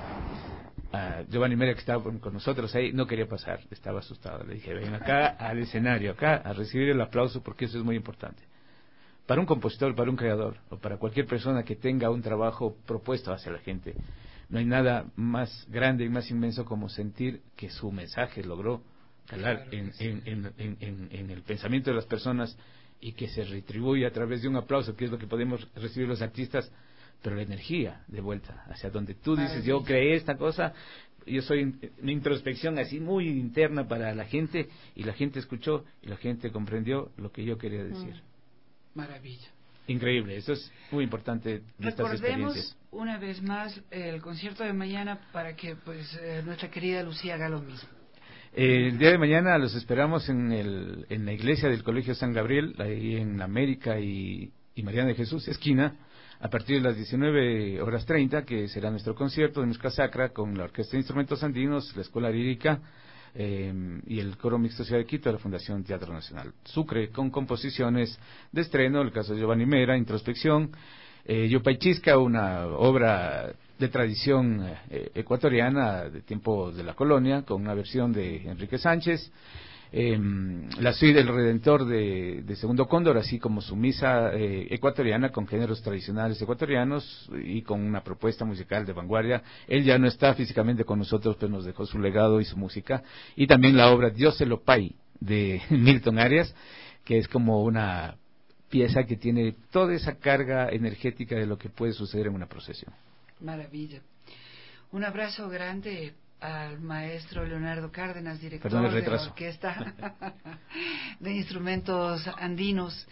a Giovanni Mera, que estaba con nosotros ahí, no quería pasar, estaba asustado. Le dije, ven acá al escenario, acá a recibir el aplauso, porque eso es muy importante. Para un compositor, para un creador, o para cualquier persona que tenga un trabajo propuesto hacia la gente, no hay nada más grande y más inmenso como sentir que su mensaje logró calar en el pensamiento de las personas, y que se retribuye a través de un aplauso, que es lo que podemos recibir los artistas, pero la energía de vuelta hacia donde tú dices, yo creé esta cosa, yo soy una introspección así muy interna para la gente, y la gente escuchó y la gente comprendió lo que yo quería decir. Maravilla. Increíble, eso es muy importante de estas experiencias. Recordemos una vez más el concierto de mañana para que nuestra querida Lucía haga lo mismo. El día de mañana los esperamos en la iglesia del Colegio San Gabriel, ahí en América y Mariana de Jesús, esquina, a partir de las 19:30, que será nuestro concierto de música sacra con la Orquesta de Instrumentos Andinos, la Escuela Lírica y el Coro Mixto Ciudad de Quito de la Fundación Teatro Nacional Sucre, con composiciones de estreno, el caso de Giovanni Mera, Introspección, Yopaychisca, una obra de tradición ecuatoriana de tiempo de la colonia, con una versión de Enrique Sánchez, la suite del Redentor de Segundo Cóndor, así como su misa ecuatoriana con géneros tradicionales ecuatorianos y con una propuesta musical de vanguardia. Él ya no está físicamente con nosotros, pero nos dejó su legado y su música, y también la obra Dios se lo pay de Milton Arias, que es como una pieza que tiene toda esa carga energética de lo que puede suceder en una procesión. Maravilla. Un abrazo grande al maestro Leonardo Cárdenas, director de la Orquesta de Instrumentos Andinos.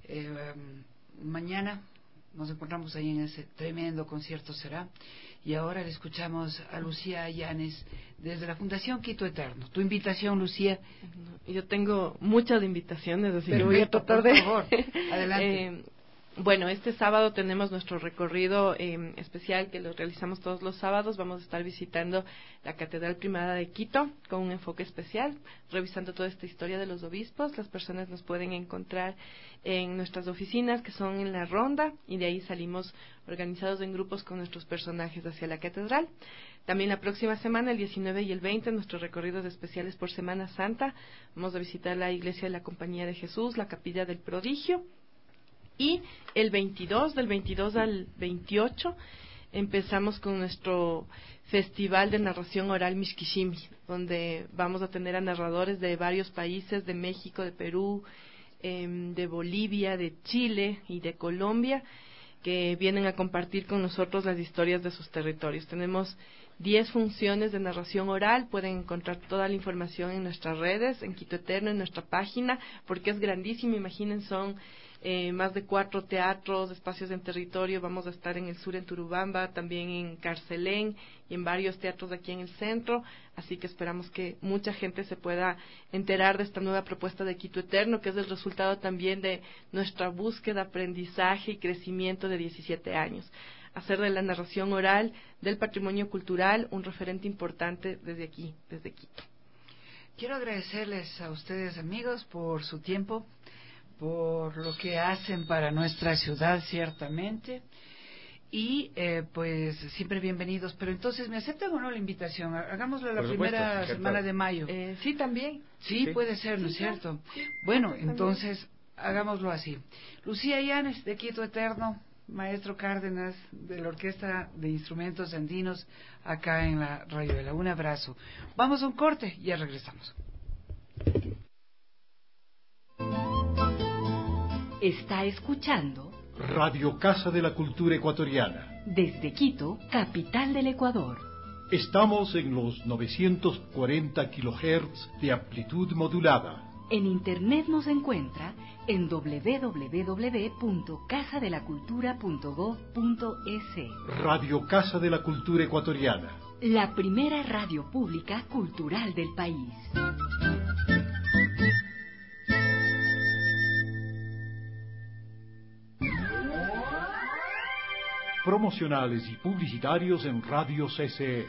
Mañana nos encontramos ahí en ese tremendo concierto será. Y ahora le escuchamos a Lucía Llanes desde la Fundación Quito Eterno. Tu invitación, Lucía. Yo tengo muchas invitaciones, así que voy a tratar de... Por favor, adelante. Bueno, este sábado tenemos nuestro recorrido especial que lo realizamos todos los sábados. Vamos a estar visitando la Catedral Primada de Quito con un enfoque especial, revisando toda esta historia de los obispos. Las personas nos pueden encontrar en nuestras oficinas, que son en la Ronda, y de ahí salimos organizados en grupos con nuestros personajes hacia la Catedral. También la próxima semana, el 19 y el 20, nuestros recorridos especiales por Semana Santa. Vamos a visitar la Iglesia de la Compañía de Jesús, la Capilla del Prodigio. Y el 22, del 22 al 28, empezamos con nuestro Festival de Narración Oral Mixquishimi, donde vamos a tener a narradores de varios países, de México, de Perú, de Bolivia, de Chile y de Colombia, que vienen a compartir con nosotros las historias de sus territorios. Tenemos 10 funciones de narración oral. Pueden encontrar toda la información en nuestras redes, en Quito Eterno, en nuestra página, porque es grandísimo. Imaginen, son más de 4 teatros, espacios en territorio. Vamos a estar en el sur, en Turubamba, también en Carcelén y en varios teatros aquí en el centro, así que esperamos que mucha gente se pueda enterar de esta nueva propuesta de Quito Eterno, que es el resultado también de nuestra búsqueda, aprendizaje y crecimiento de 17 años. Hacer de la narración oral, del patrimonio cultural, un referente importante desde aquí, desde Quito. Quiero agradecerles a ustedes, amigos, por su tiempo, por lo que hacen para nuestra ciudad, ciertamente, y pues siempre bienvenidos. Pero entonces, ¿me aceptan o no la invitación? Hagámoslo la primera semana de mayo. Sí, también. Sí, puede ser, ¿no es cierto? Bueno, entonces, hagámoslo así. Lucía Llanes, de Quito Eterno, maestro Cárdenas, de la Orquesta de Instrumentos Andinos, acá en la Rayuela. Un abrazo. Vamos a un corte, ya regresamos. Está escuchando Radio Casa de la Cultura Ecuatoriana. Desde Quito, capital del Ecuador. Estamos en los 940 kHz de amplitud modulada. En internet nos encuentra en www.casadelacultura.gov.es. Radio Casa de la Cultura Ecuatoriana. La primera radio pública cultural del país. Promocionales y publicitarios en Radio CCE.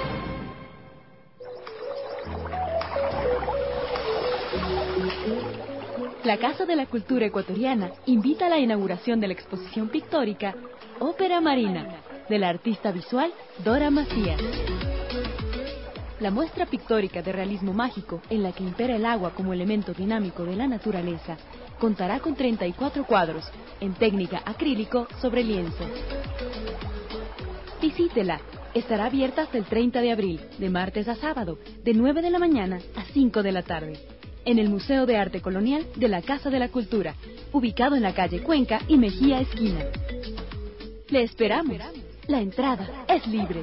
La Casa de la Cultura Ecuatoriana invita a la inauguración de la exposición pictórica Ópera Marina, de la artista visual Dora Macías. La muestra pictórica de realismo mágico, en la que impera el agua como elemento dinámico de la naturaleza, contará con 34 cuadros, en técnica acrílico sobre lienzo. Visítela. Estará abierta hasta el 30 de abril, de martes a sábado, de 9 de la mañana a 5 de la tarde, en el Museo de Arte Colonial de la Casa de la Cultura, ubicado en la calle Cuenca y Mejía Esquina. Le esperamos. La entrada es libre.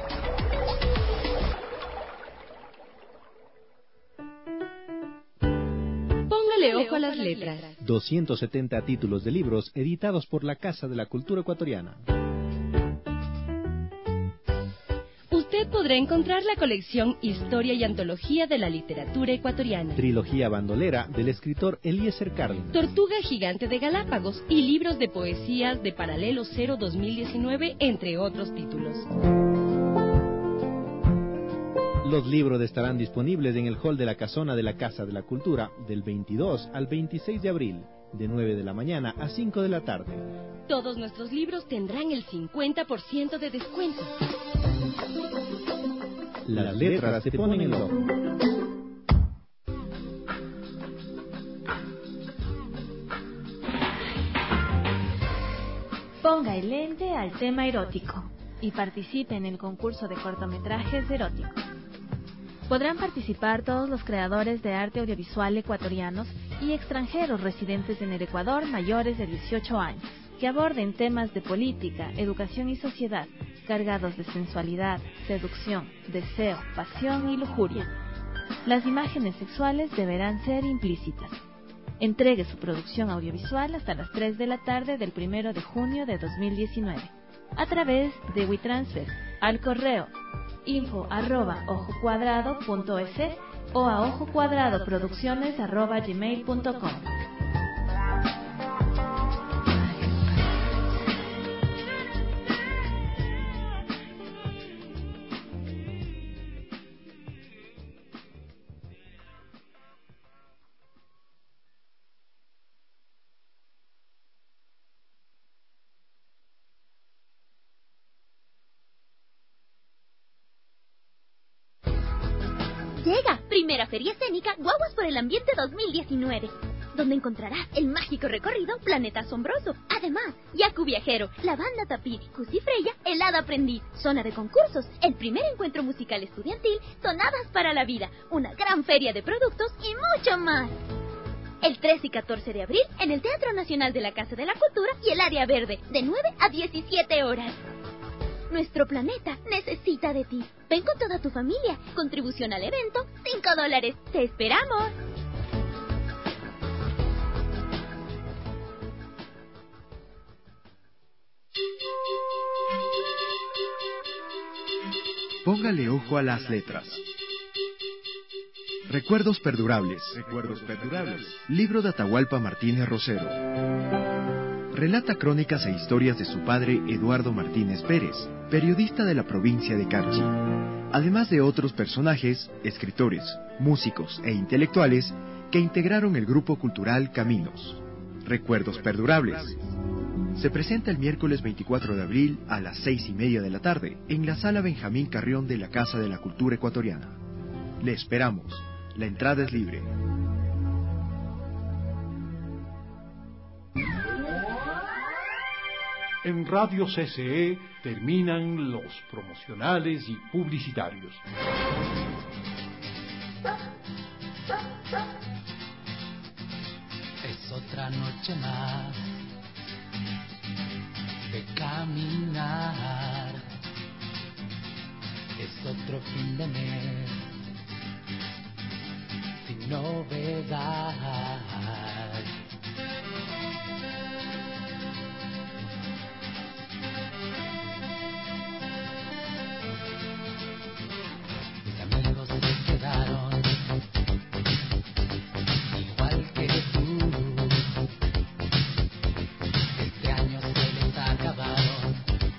Póngale ojo a las letras. 270 títulos de libros editados por la Casa de la Cultura Ecuatoriana. Usted usted podrá encontrar la colección Historia y Antología de la Literatura Ecuatoriana, Trilogía bandolera del escritor Eliezer Cárdenas, Tortuga Gigante de Galápagos y libros de poesías de Paralelo 0 2019, entre otros títulos. Los libros estarán disponibles en el hall de la casona de la Casa de la Cultura del 22 al 26 de abril, de 9 de la mañana a 5 de la tarde. Todos nuestros libros tendrán el 50% de descuento. Las letras se ponen en lo. Ponga el lente al tema erótico y participe en el concurso de cortometrajes eróticos. Podrán participar todos los creadores de arte audiovisual ecuatorianos y extranjeros residentes en el Ecuador mayores de 18 años, que aborden temas de política, educación y sociedad, cargados de sensualidad, seducción, deseo, pasión y lujuria. Las imágenes sexuales deberán ser implícitas. Entregue su producción audiovisual hasta las 3 de la tarde del 1 de junio de 2019, a través de WeTransfer, al correo info@ojocuadrado.es o a ojocuadradoproducciones@gmail.com. Llega, primera feria escénica Guaguas por el Ambiente 2019, donde encontrarás el mágico recorrido Planeta Asombroso. Además, Yaku Viajero, la banda Tapir, Cusi Freya, el Hada Aprendiz, zona de concursos, el primer encuentro musical estudiantil, Sonadas para la Vida, una gran feria de productos y mucho más. El 13 y 14 de abril en el Teatro Nacional de la Casa de la Cultura y el Área Verde, de 9 a 17 horas. Nuestro planeta necesita de ti. Ven con toda tu familia. Contribución al evento, $5. ¡Te esperamos! Póngale ojo a las letras. Recuerdos perdurables. Libro de Atahualpa Martínez Rosero. Relata crónicas e historias de su padre Eduardo Martínez Pérez, periodista de la provincia de Carchi, además de otros personajes, escritores, músicos e intelectuales que integraron el grupo cultural Caminos. Recuerdos perdurables. Se presenta el miércoles 24 de abril a las 6:30 de la tarde en la Sala Benjamín Carrión de la Casa de la Cultura Ecuatoriana. Le esperamos. La entrada es libre. En Radio CCE terminan los promocionales y publicitarios. Es otra noche más de caminar. Es otro fin de mes sin novedad. Mis amigos se quedaron igual que tú. Este año se les acabaron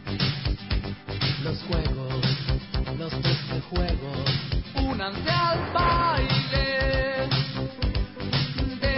los juegos, los 12 juegos. Únanse al baile de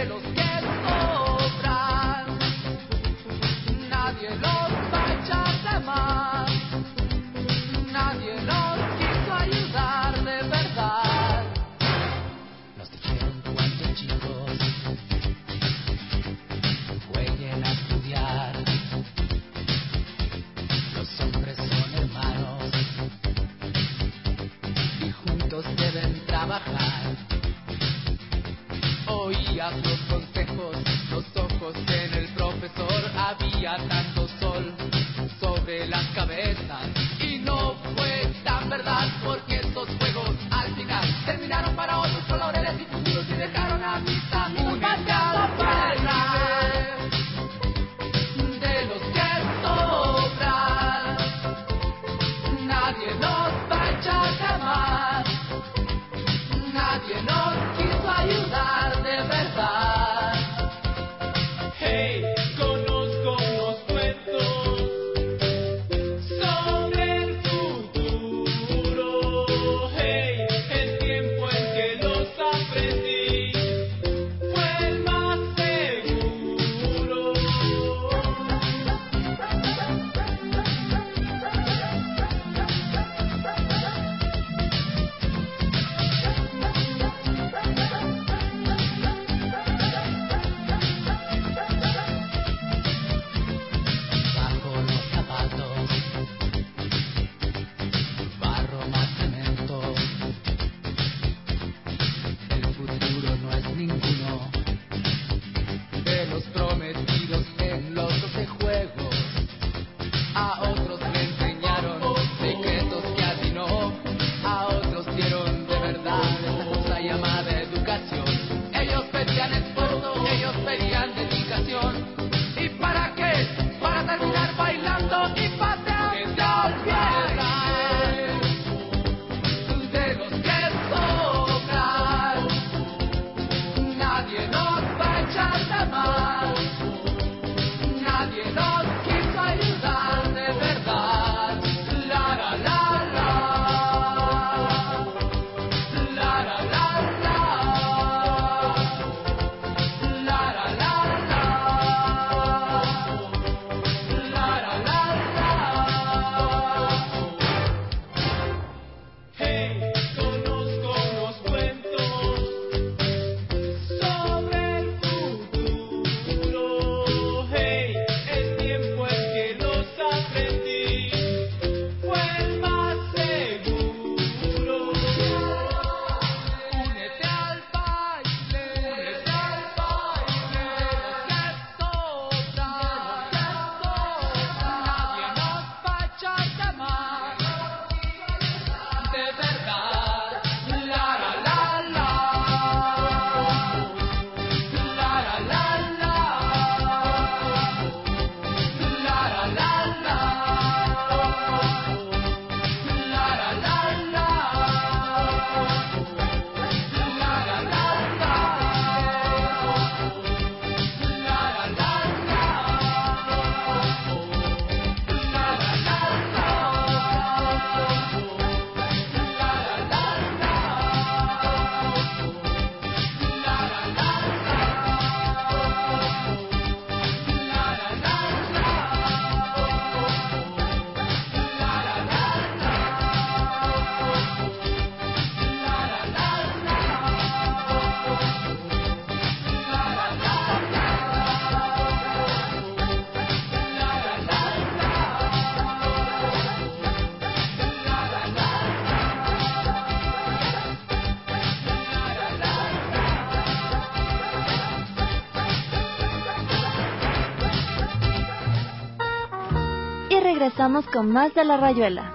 regresamos con más de La Rayuela.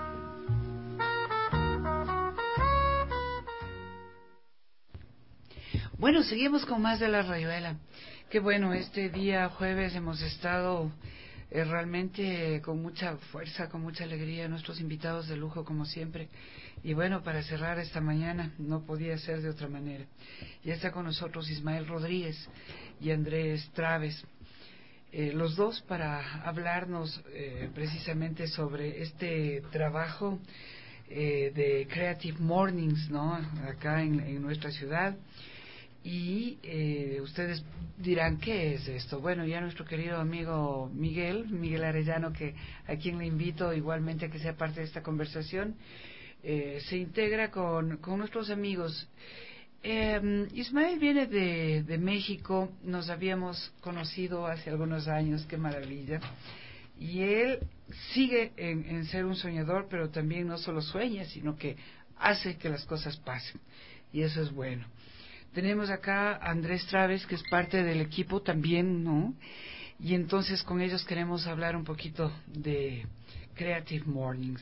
Bueno, seguimos con más de La Rayuela. Qué bueno, este día jueves hemos estado realmente con mucha fuerza, con mucha alegría, nuestros invitados de lujo como siempre. Y bueno, para cerrar esta mañana no podía ser de otra manera. Ya está con nosotros Ismael Rodríguez y Andrés Traves, los dos para hablarnos precisamente sobre este trabajo de Creative Mornings, ¿no? Acá en nuestra ciudad. Y ustedes dirán, ¿qué es esto? Bueno, ya nuestro querido amigo Miguel Arellano, a quien le invito igualmente a que sea parte de esta conversación, se integra con nuestros amigos. Ismael viene de México, nos habíamos conocido hace algunos años, qué maravilla. Y él sigue en ser un soñador, pero también no solo sueña, sino que hace que las cosas pasen. Y eso es bueno. Tenemos acá a Andrés Traves, que es parte del equipo también, ¿no? Y entonces con ellos queremos hablar un poquito de Creative Mornings.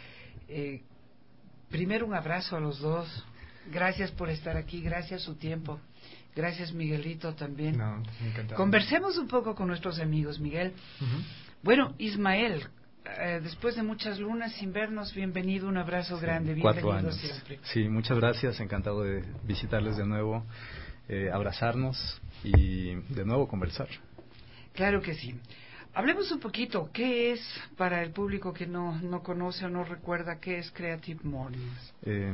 Primero un abrazo a los dos. Gracias por estar aquí, gracias su tiempo. Gracias Miguelito también. No, encantado. Conversemos un poco con nuestros amigos, Miguel. Bueno, Ismael, después de muchas lunas sin vernos, bienvenido, un abrazo grande, bienvenido 4 años. siempre. Sí, muchas gracias, encantado de visitarles de nuevo, abrazarnos y de nuevo conversar. Claro que sí. Hablemos un poquito, ¿qué es, para el público que no conoce o no recuerda, qué es Creative Mornings?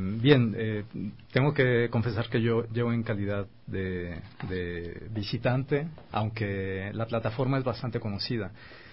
Tengo que confesar que yo llevo en calidad de visitante, aunque la plataforma es bastante conocida.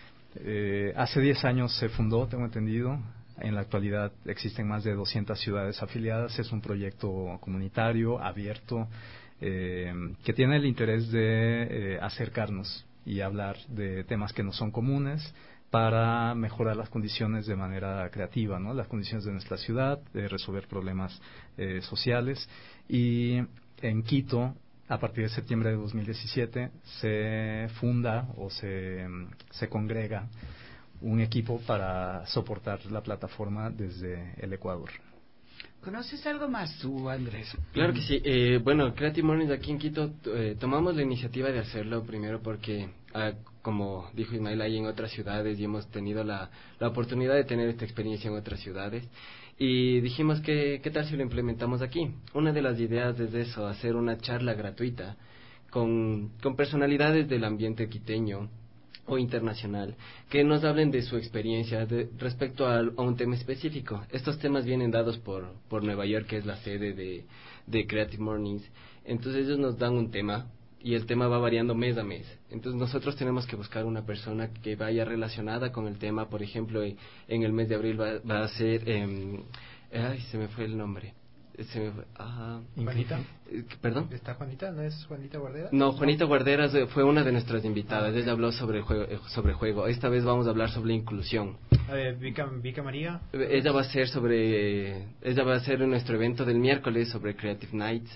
Hace 10 años se fundó, tengo entendido. En la actualidad existen más de 200 ciudades afiliadas. Es un proyecto comunitario, abierto, que tiene el interés de acercarnos y hablar de temas que no son comunes para mejorar las condiciones de manera creativa, ¿no? Las condiciones de nuestra ciudad, de resolver problemas sociales. Y en Quito, a partir de septiembre de 2017, se funda o se congrega un equipo para soportar la plataforma desde el Ecuador. ¿Conoces algo más tú, Andrés? Claro que sí. Bueno, Creative Mornings aquí en Quito tomamos la iniciativa de hacerlo primero porque, como dijo Ismael, hay en otras ciudades y hemos tenido la oportunidad de tener esta experiencia en otras ciudades. Y dijimos que qué tal si lo implementamos aquí. Una de las ideas es eso, hacer una charla gratuita con personalidades del ambiente quiteño o internacional, que nos hablen de su experiencia respecto a un tema específico. Estos temas vienen dados por Nueva York, que es la sede de Creative Mornings. Entonces ellos nos dan un tema y el tema va variando mes a mes. Entonces nosotros tenemos que buscar una persona que vaya relacionada con el tema. Por ejemplo, en el mes de abril va a ser... se me fue el nombre. ¿Juanita? ¿Perdón? ¿Está Juanita? ¿No es Juanita Guarderas? No, Juanita Guarderas fue una de nuestras invitadas. Ella habló sobre juego. Esta vez vamos a hablar sobre inclusión. Vika María. Ella va a ser en nuestro evento del miércoles sobre Creative Nights,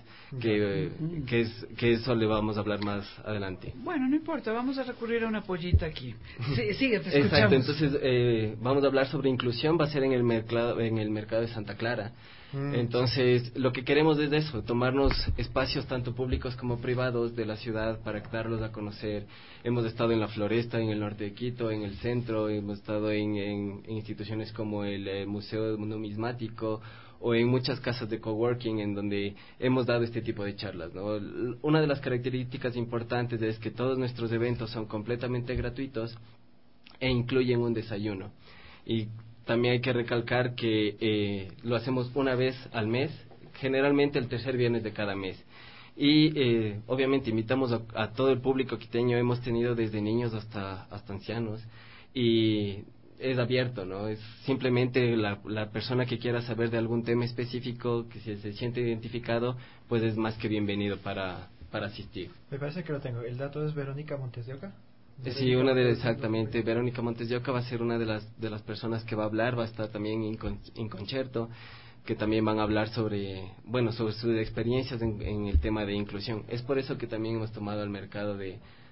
que eso le vamos a hablar más adelante. Bueno, no importa, vamos a recurrir a una pollita aquí. Sí, sigue, te escuchamos. Exacto, entonces vamos a hablar sobre inclusión, va a ser en el mercado de Santa Clara. Entonces, lo que queremos es eso, tomarnos espacios tanto públicos como privados de la ciudad para darlos a conocer. Hemos estado en la Floresta, en el norte de Quito, en el centro, hemos estado en instituciones como el Museo Numismático o en muchas casas de coworking en donde hemos dado este tipo de charlas, ¿no? Una de las características importantes es que todos nuestros eventos son completamente gratuitos e incluyen un desayuno. Y también hay que recalcar que lo hacemos una vez al mes, generalmente el tercer viernes de cada mes. Y obviamente invitamos a todo el público quiteño, hemos tenido desde niños hasta ancianos, y es abierto, ¿no? Es simplemente la persona que quiera saber de algún tema específico, que si se siente identificado, pues es más que bienvenido para asistir. Me parece que lo tengo. ¿El dato es Verónica Montes de Oca? Sí, exactamente. Verónica Montes de Oca va a ser una de las personas que va a hablar, va a estar también en concierto, que también van a hablar sobre sus experiencias en el tema de inclusión. Es por eso que también hemos tomado el mercado de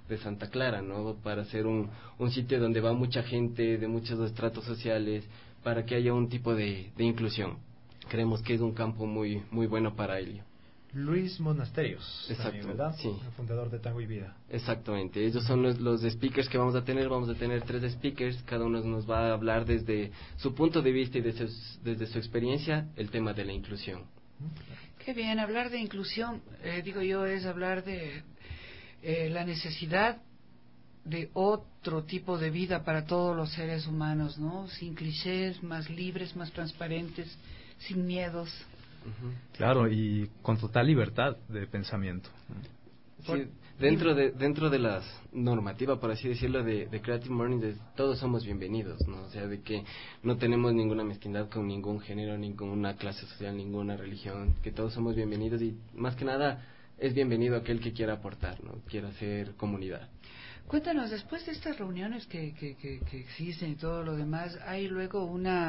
de Santa Clara, ¿no? Para ser un sitio donde va mucha gente de muchos estratos sociales, para que haya un tipo de inclusión. Creemos que es un campo muy muy bueno para ello. Luis Monasterios, exacto, también, ¿verdad? Sí. El fundador de Tango y Vida. Exactamente, ellos son los speakers que vamos a tener 3 speakers, cada uno nos va a hablar desde su punto de vista y desde su experiencia el tema de la inclusión. Qué bien, hablar de inclusión, digo yo, es hablar de la necesidad de otro tipo de vida para todos los seres humanos, ¿no? Sin clichés, más libres, más transparentes, sin miedos. Claro, y con total libertad de pensamiento. Sí, dentro de la normativa, por así decirlo, de Creative Mornings, todos somos bienvenidos, ¿no? O sea, de que no tenemos ninguna mezquindad con ningún género, ninguna clase social, ninguna religión, que todos somos bienvenidos y más que nada es bienvenido aquel que quiera aportar, ¿no? Quiera hacer comunidad. Cuéntanos, después de estas reuniones que existen y todo lo demás, hay luego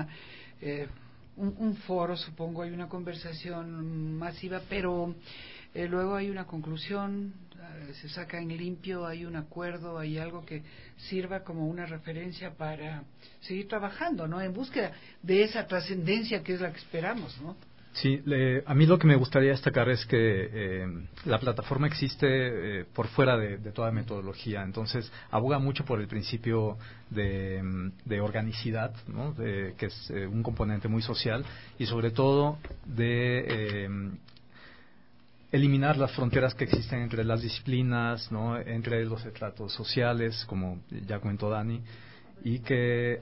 un foro, supongo, hay una conversación masiva, pero luego hay una conclusión, se saca en limpio, hay un acuerdo, hay algo que sirva como una referencia para seguir trabajando, ¿no? En búsqueda de esa trascendencia que es la que esperamos, ¿no? Sí, a mí lo que me gustaría destacar es que la plataforma existe por fuera de toda metodología, entonces aboga mucho por el principio de organicidad, ¿no? Que es un componente muy social, y sobre todo de eliminar las fronteras que existen entre las disciplinas, ¿no? Entre los estratos sociales, como ya comentó Andy, y que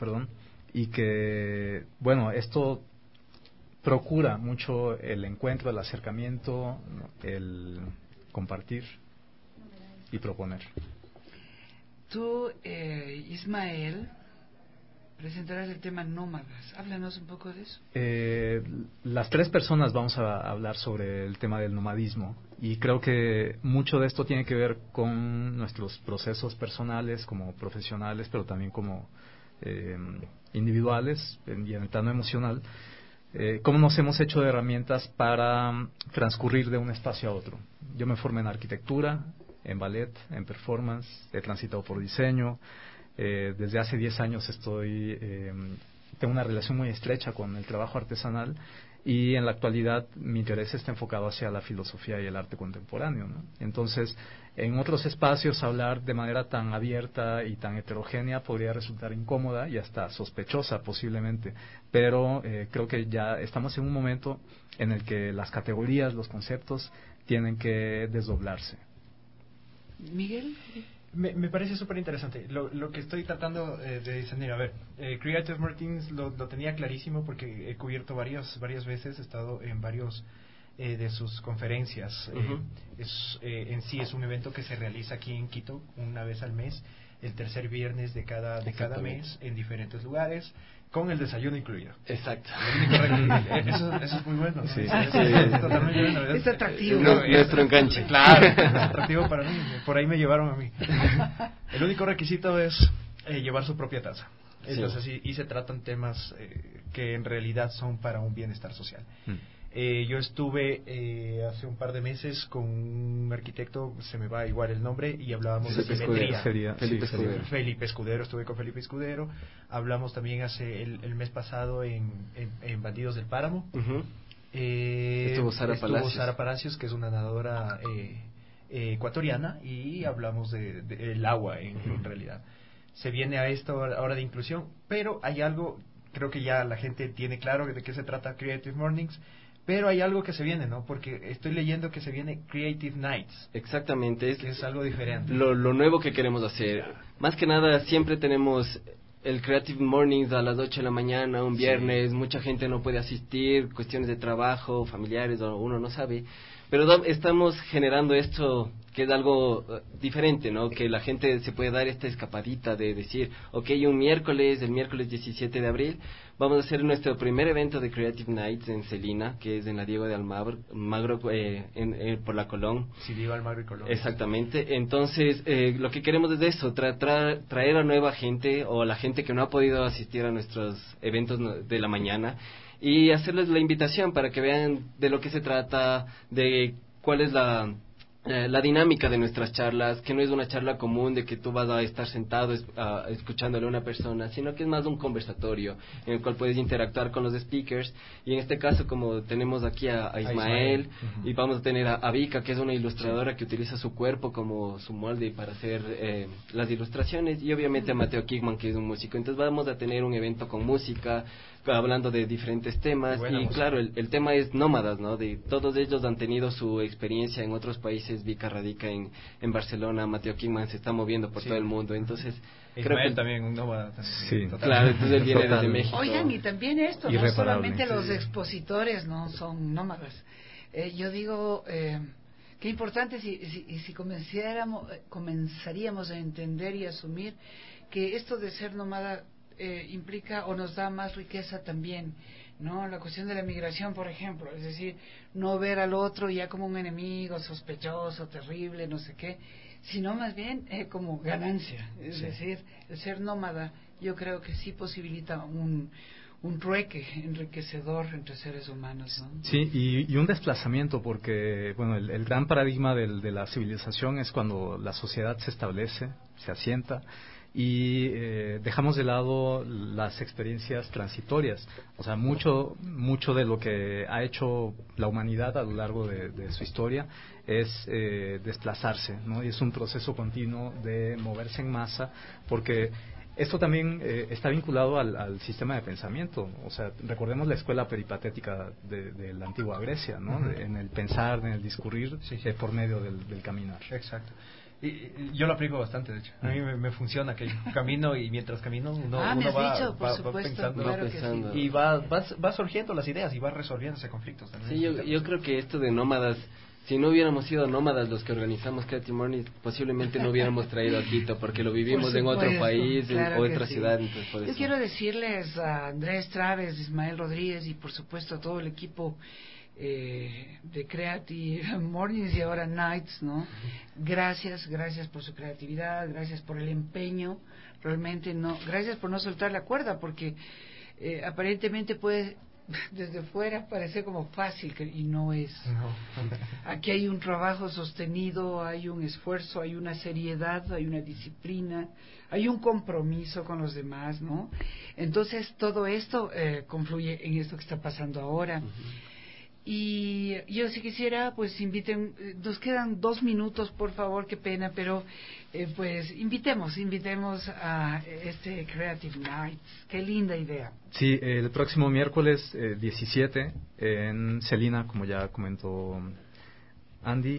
bueno, esto procura mucho el encuentro, el acercamiento, el compartir y proponer. Tú, Ismael, presentarás el tema nómadas. Háblanos un poco de eso. Las 3 personas vamos a hablar sobre el tema del nomadismo, y creo que mucho de esto tiene que ver con nuestros procesos personales como profesionales, pero también como individuales y en el plano emocional. Cómo nos hemos hecho de herramientas para transcurrir de un espacio a otro. Yo me formé en arquitectura, en ballet, en performance, he transitado por diseño. Desde hace 10 años tengo una relación muy estrecha con el trabajo artesanal, y en la actualidad mi interés está enfocado hacia la filosofía y el arte contemporáneo, ¿no? Entonces, en otros espacios hablar de manera tan abierta y tan heterogénea podría resultar incómoda y hasta sospechosa posiblemente, pero creo que ya estamos en un momento en el que las categorías, los conceptos tienen que desdoblarse. Miguel. Me parece súper interesante lo que estoy tratando de discernir. A ver, Creative Mornings lo tenía clarísimo porque he cubierto varias veces, he estado en varios de sus conferencias. En sí es un evento que se realiza aquí en Quito una vez al mes, el tercer viernes de cada mes, en diferentes lugares, con el desayuno incluido. Exacto. Eso es muy bueno, ¿no? Sí. Es totalmente bueno. Es atractivo. Nuestro enganche. Claro, es atractivo para mí. Por ahí me llevaron a mí. El único requisito es llevar su propia taza. Entonces, sí, y se tratan temas que en realidad son para un bienestar social. Yo estuve hace un par de meses con un arquitecto, se me va igual el nombre, y hablábamos de simetría. Felipe Escudero, estuve con Felipe Escudero. Hablamos también el mes pasado en Bandidos del Páramo. Estuvo Sara Palacios, que es una nadadora ecuatoriana, y hablamos del agua en realidad. Se viene a esto ahora de inclusión, pero hay algo, creo que ya la gente tiene claro de qué se trata Creative Mornings. Pero hay algo que se viene, ¿no? Porque estoy leyendo que se viene Creative Nights. Exactamente. Que es algo diferente. Lo nuevo que queremos hacer. Más que nada, siempre tenemos el Creative Mornings a las 8 de la mañana, un viernes. Mucha gente no puede asistir, cuestiones de trabajo, familiares, o uno no sabe. Pero estamos generando esto que es algo diferente, ¿no? Que la gente se puede dar esta escapadita de decir, ok, el miércoles 17 de abril, vamos a hacer nuestro primer evento de Creative Nights en Celina, que es en la Diego de Almagro, por la Colón. Sí, Diego Almagro y Colón. Exactamente. Entonces, lo que queremos es eso, traer a nueva gente, o a la gente que no ha podido asistir a nuestros eventos de la mañana, y hacerles la invitación para que vean de lo que se trata, de cuál es la dinámica de nuestras charlas, que no es una charla común de que tú vas a estar sentado escuchándole a una persona, sino que es más un conversatorio en el cual puedes interactuar con los speakers, y en este caso, como tenemos aquí a Ismael, y vamos a tener a Vika, que es una ilustradora que utiliza su cuerpo como su molde para hacer las ilustraciones, y obviamente a Mateo Kickman, que es un músico. Entonces vamos a tener un evento con música, hablando de diferentes temas, y claro, el tema es nómadas, ¿no? De todos ellos han tenido su experiencia en otros países. Vika radica en Barcelona, Mateo Kickman se está moviendo por todo el mundo, entonces creo que también un nómada. Sí, claro, entonces él viene desde México. Oigan, y también esto, no solamente los expositores no son nómadas. Yo digo, qué importante si comenzaríamos a entender y asumir que esto de ser nómada implica o nos da más riqueza también, ¿no? La cuestión de la migración, por ejemplo, es decir, no ver al otro ya como un enemigo sospechoso, terrible, no sé qué, sino más bien como ganancia. Es decir, el ser nómada yo creo que sí posibilita un trueque enriquecedor entre seres humanos, ¿no? Sí, y un desplazamiento, porque bueno, el gran paradigma de la civilización es cuando la sociedad se establece, se asienta, y dejamos de lado las experiencias transitorias. O sea, mucho de lo que ha hecho la humanidad a lo largo de su historia es desplazarse, ¿no? Y es un proceso continuo de moverse en masa, porque esto también está vinculado al sistema de pensamiento. O sea, recordemos la escuela peripatética de la antigua Grecia, ¿no? En el pensar, en el discurrir, por medio del caminar. Exacto. Y yo lo aplico bastante, de hecho. A mí me funciona que camino, y mientras camino uno va pensando, claro pensando. Y va surgiendo las ideas y va resolviéndose conflictos también. Sí, yo creo que esto de nómadas, si no hubiéramos sido nómadas los que organizamos Creative Mornings, posiblemente no hubiéramos traído a Quito, porque lo vivimos en otro país, en otra ciudad. Entonces por eso. Yo quiero decirles a Andrés Traves, Ismael Rodríguez y por supuesto a todo el equipo de Creative Mornings y ahora Nights, ¿no? Gracias por su creatividad, gracias por el empeño, realmente gracias por no soltar la cuerda, porque aparentemente puede desde fuera parecer como fácil, y no es. Aquí hay un trabajo sostenido, hay un esfuerzo, hay una seriedad, hay una disciplina, hay un compromiso con los demás, ¿no? Entonces todo esto confluye en esto que está pasando ahora. Y yo si quisiera, pues inviten, nos quedan 2 minutos, por favor, qué pena, pero pues invitemos a este Creative Nights, qué linda idea. Sí, el próximo miércoles 17 en Celina, como ya comentó Andy,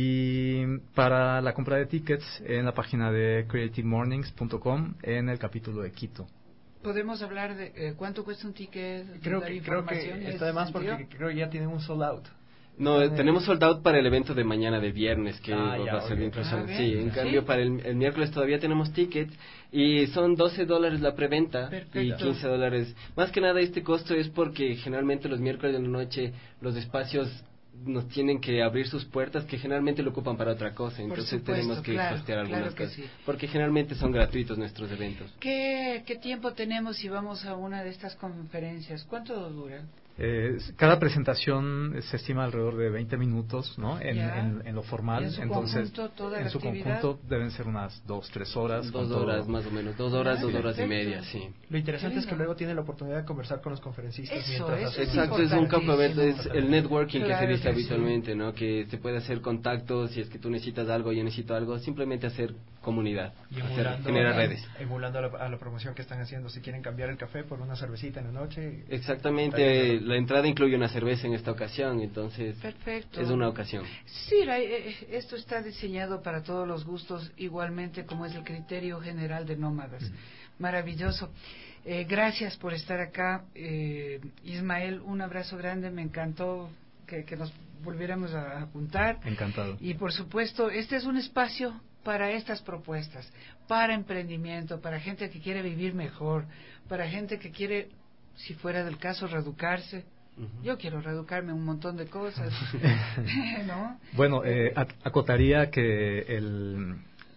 y para la compra de tickets en la página de creativemornings.com en el capítulo de Quito. ¿Podemos hablar de cuánto cuesta un ticket? Creo que está de más, porque creo que ya tienen un sold out. No, tenemos sold out para el evento de mañana de viernes, que va a ser impresionante. Sí, en cambio para el miércoles todavía tenemos tickets, y son $12 la preventa. Perfecto. Y $15. Más que nada este costo es porque generalmente los miércoles de la noche los espacios nos tienen que abrir sus puertas, que generalmente lo ocupan para otra cosa, entonces tenemos que costear algunas cosas, porque generalmente son gratuitos nuestros eventos. ¿Qué tiempo tenemos si vamos a una de estas conferencias? ¿Cuánto dura? Cada presentación se estima alrededor de 20 minutos, ¿no? En lo formal. Entonces, en su conjunto deben ser unas 2-3 horas. 2 horas más o menos, 2 horas, 2 horas y media, sí. Lo interesante es que luego tiene la oportunidad de conversar con los conferencistas. Exacto, es un campamento, es el networking que se dice habitualmente, ¿no? Que se puede hacer contactos, si es que tú necesitas algo, yo necesito algo, simplemente hacer comunidad, generar redes. Emulando a la promoción que están haciendo, si quieren cambiar el café por una cervecita en la noche. Exactamente, la entrada incluye una cerveza en esta ocasión, entonces perfecto. Es una ocasión. Sí, esto está diseñado para todos los gustos, igualmente como es el criterio general de Nómadas. Maravilloso. Gracias por estar acá. Ismael, un abrazo grande, me encantó que nos volviéramos a juntar. Encantado. Y por supuesto, este es un espacio para estas propuestas, para emprendimiento, para gente que quiere vivir mejor, para gente que quiere, si fuera del caso, reeducarse. Yo quiero reeducarme un montón de cosas. ¿No? Bueno, acotaría que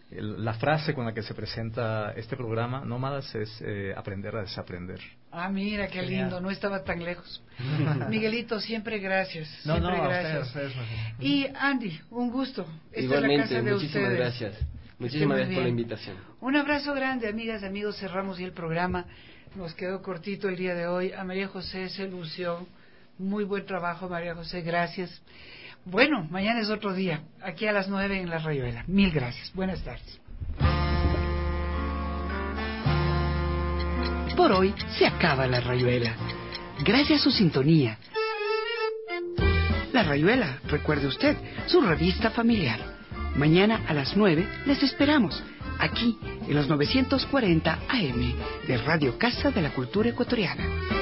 La frase con la que se presenta este programa, Nómadas, es aprender a desaprender. Ah, mira, qué lindo, no estaba tan lejos. Miguelito, siempre gracias. Siempre gracias. A ustedes. Y Andy, un gusto. Igualmente, es la casa de muchísimas ustedes. gracias. Muchísimas gracias por la invitación. Un abrazo grande, amigas, amigos. Cerramos ya el programa. Nos quedó cortito el día de hoy. A María José se lució. Muy buen trabajo, María José. Gracias. Bueno, mañana es otro día. Aquí a las 9 en La Rayuela. Mil gracias. Buenas tardes. Por hoy se acaba La Rayuela. Gracias a su sintonía. La Rayuela, recuerde usted, su revista familiar. Mañana a las 9 les esperamos, aquí en los 940 AM de Radio Casa de la Cultura Ecuatoriana.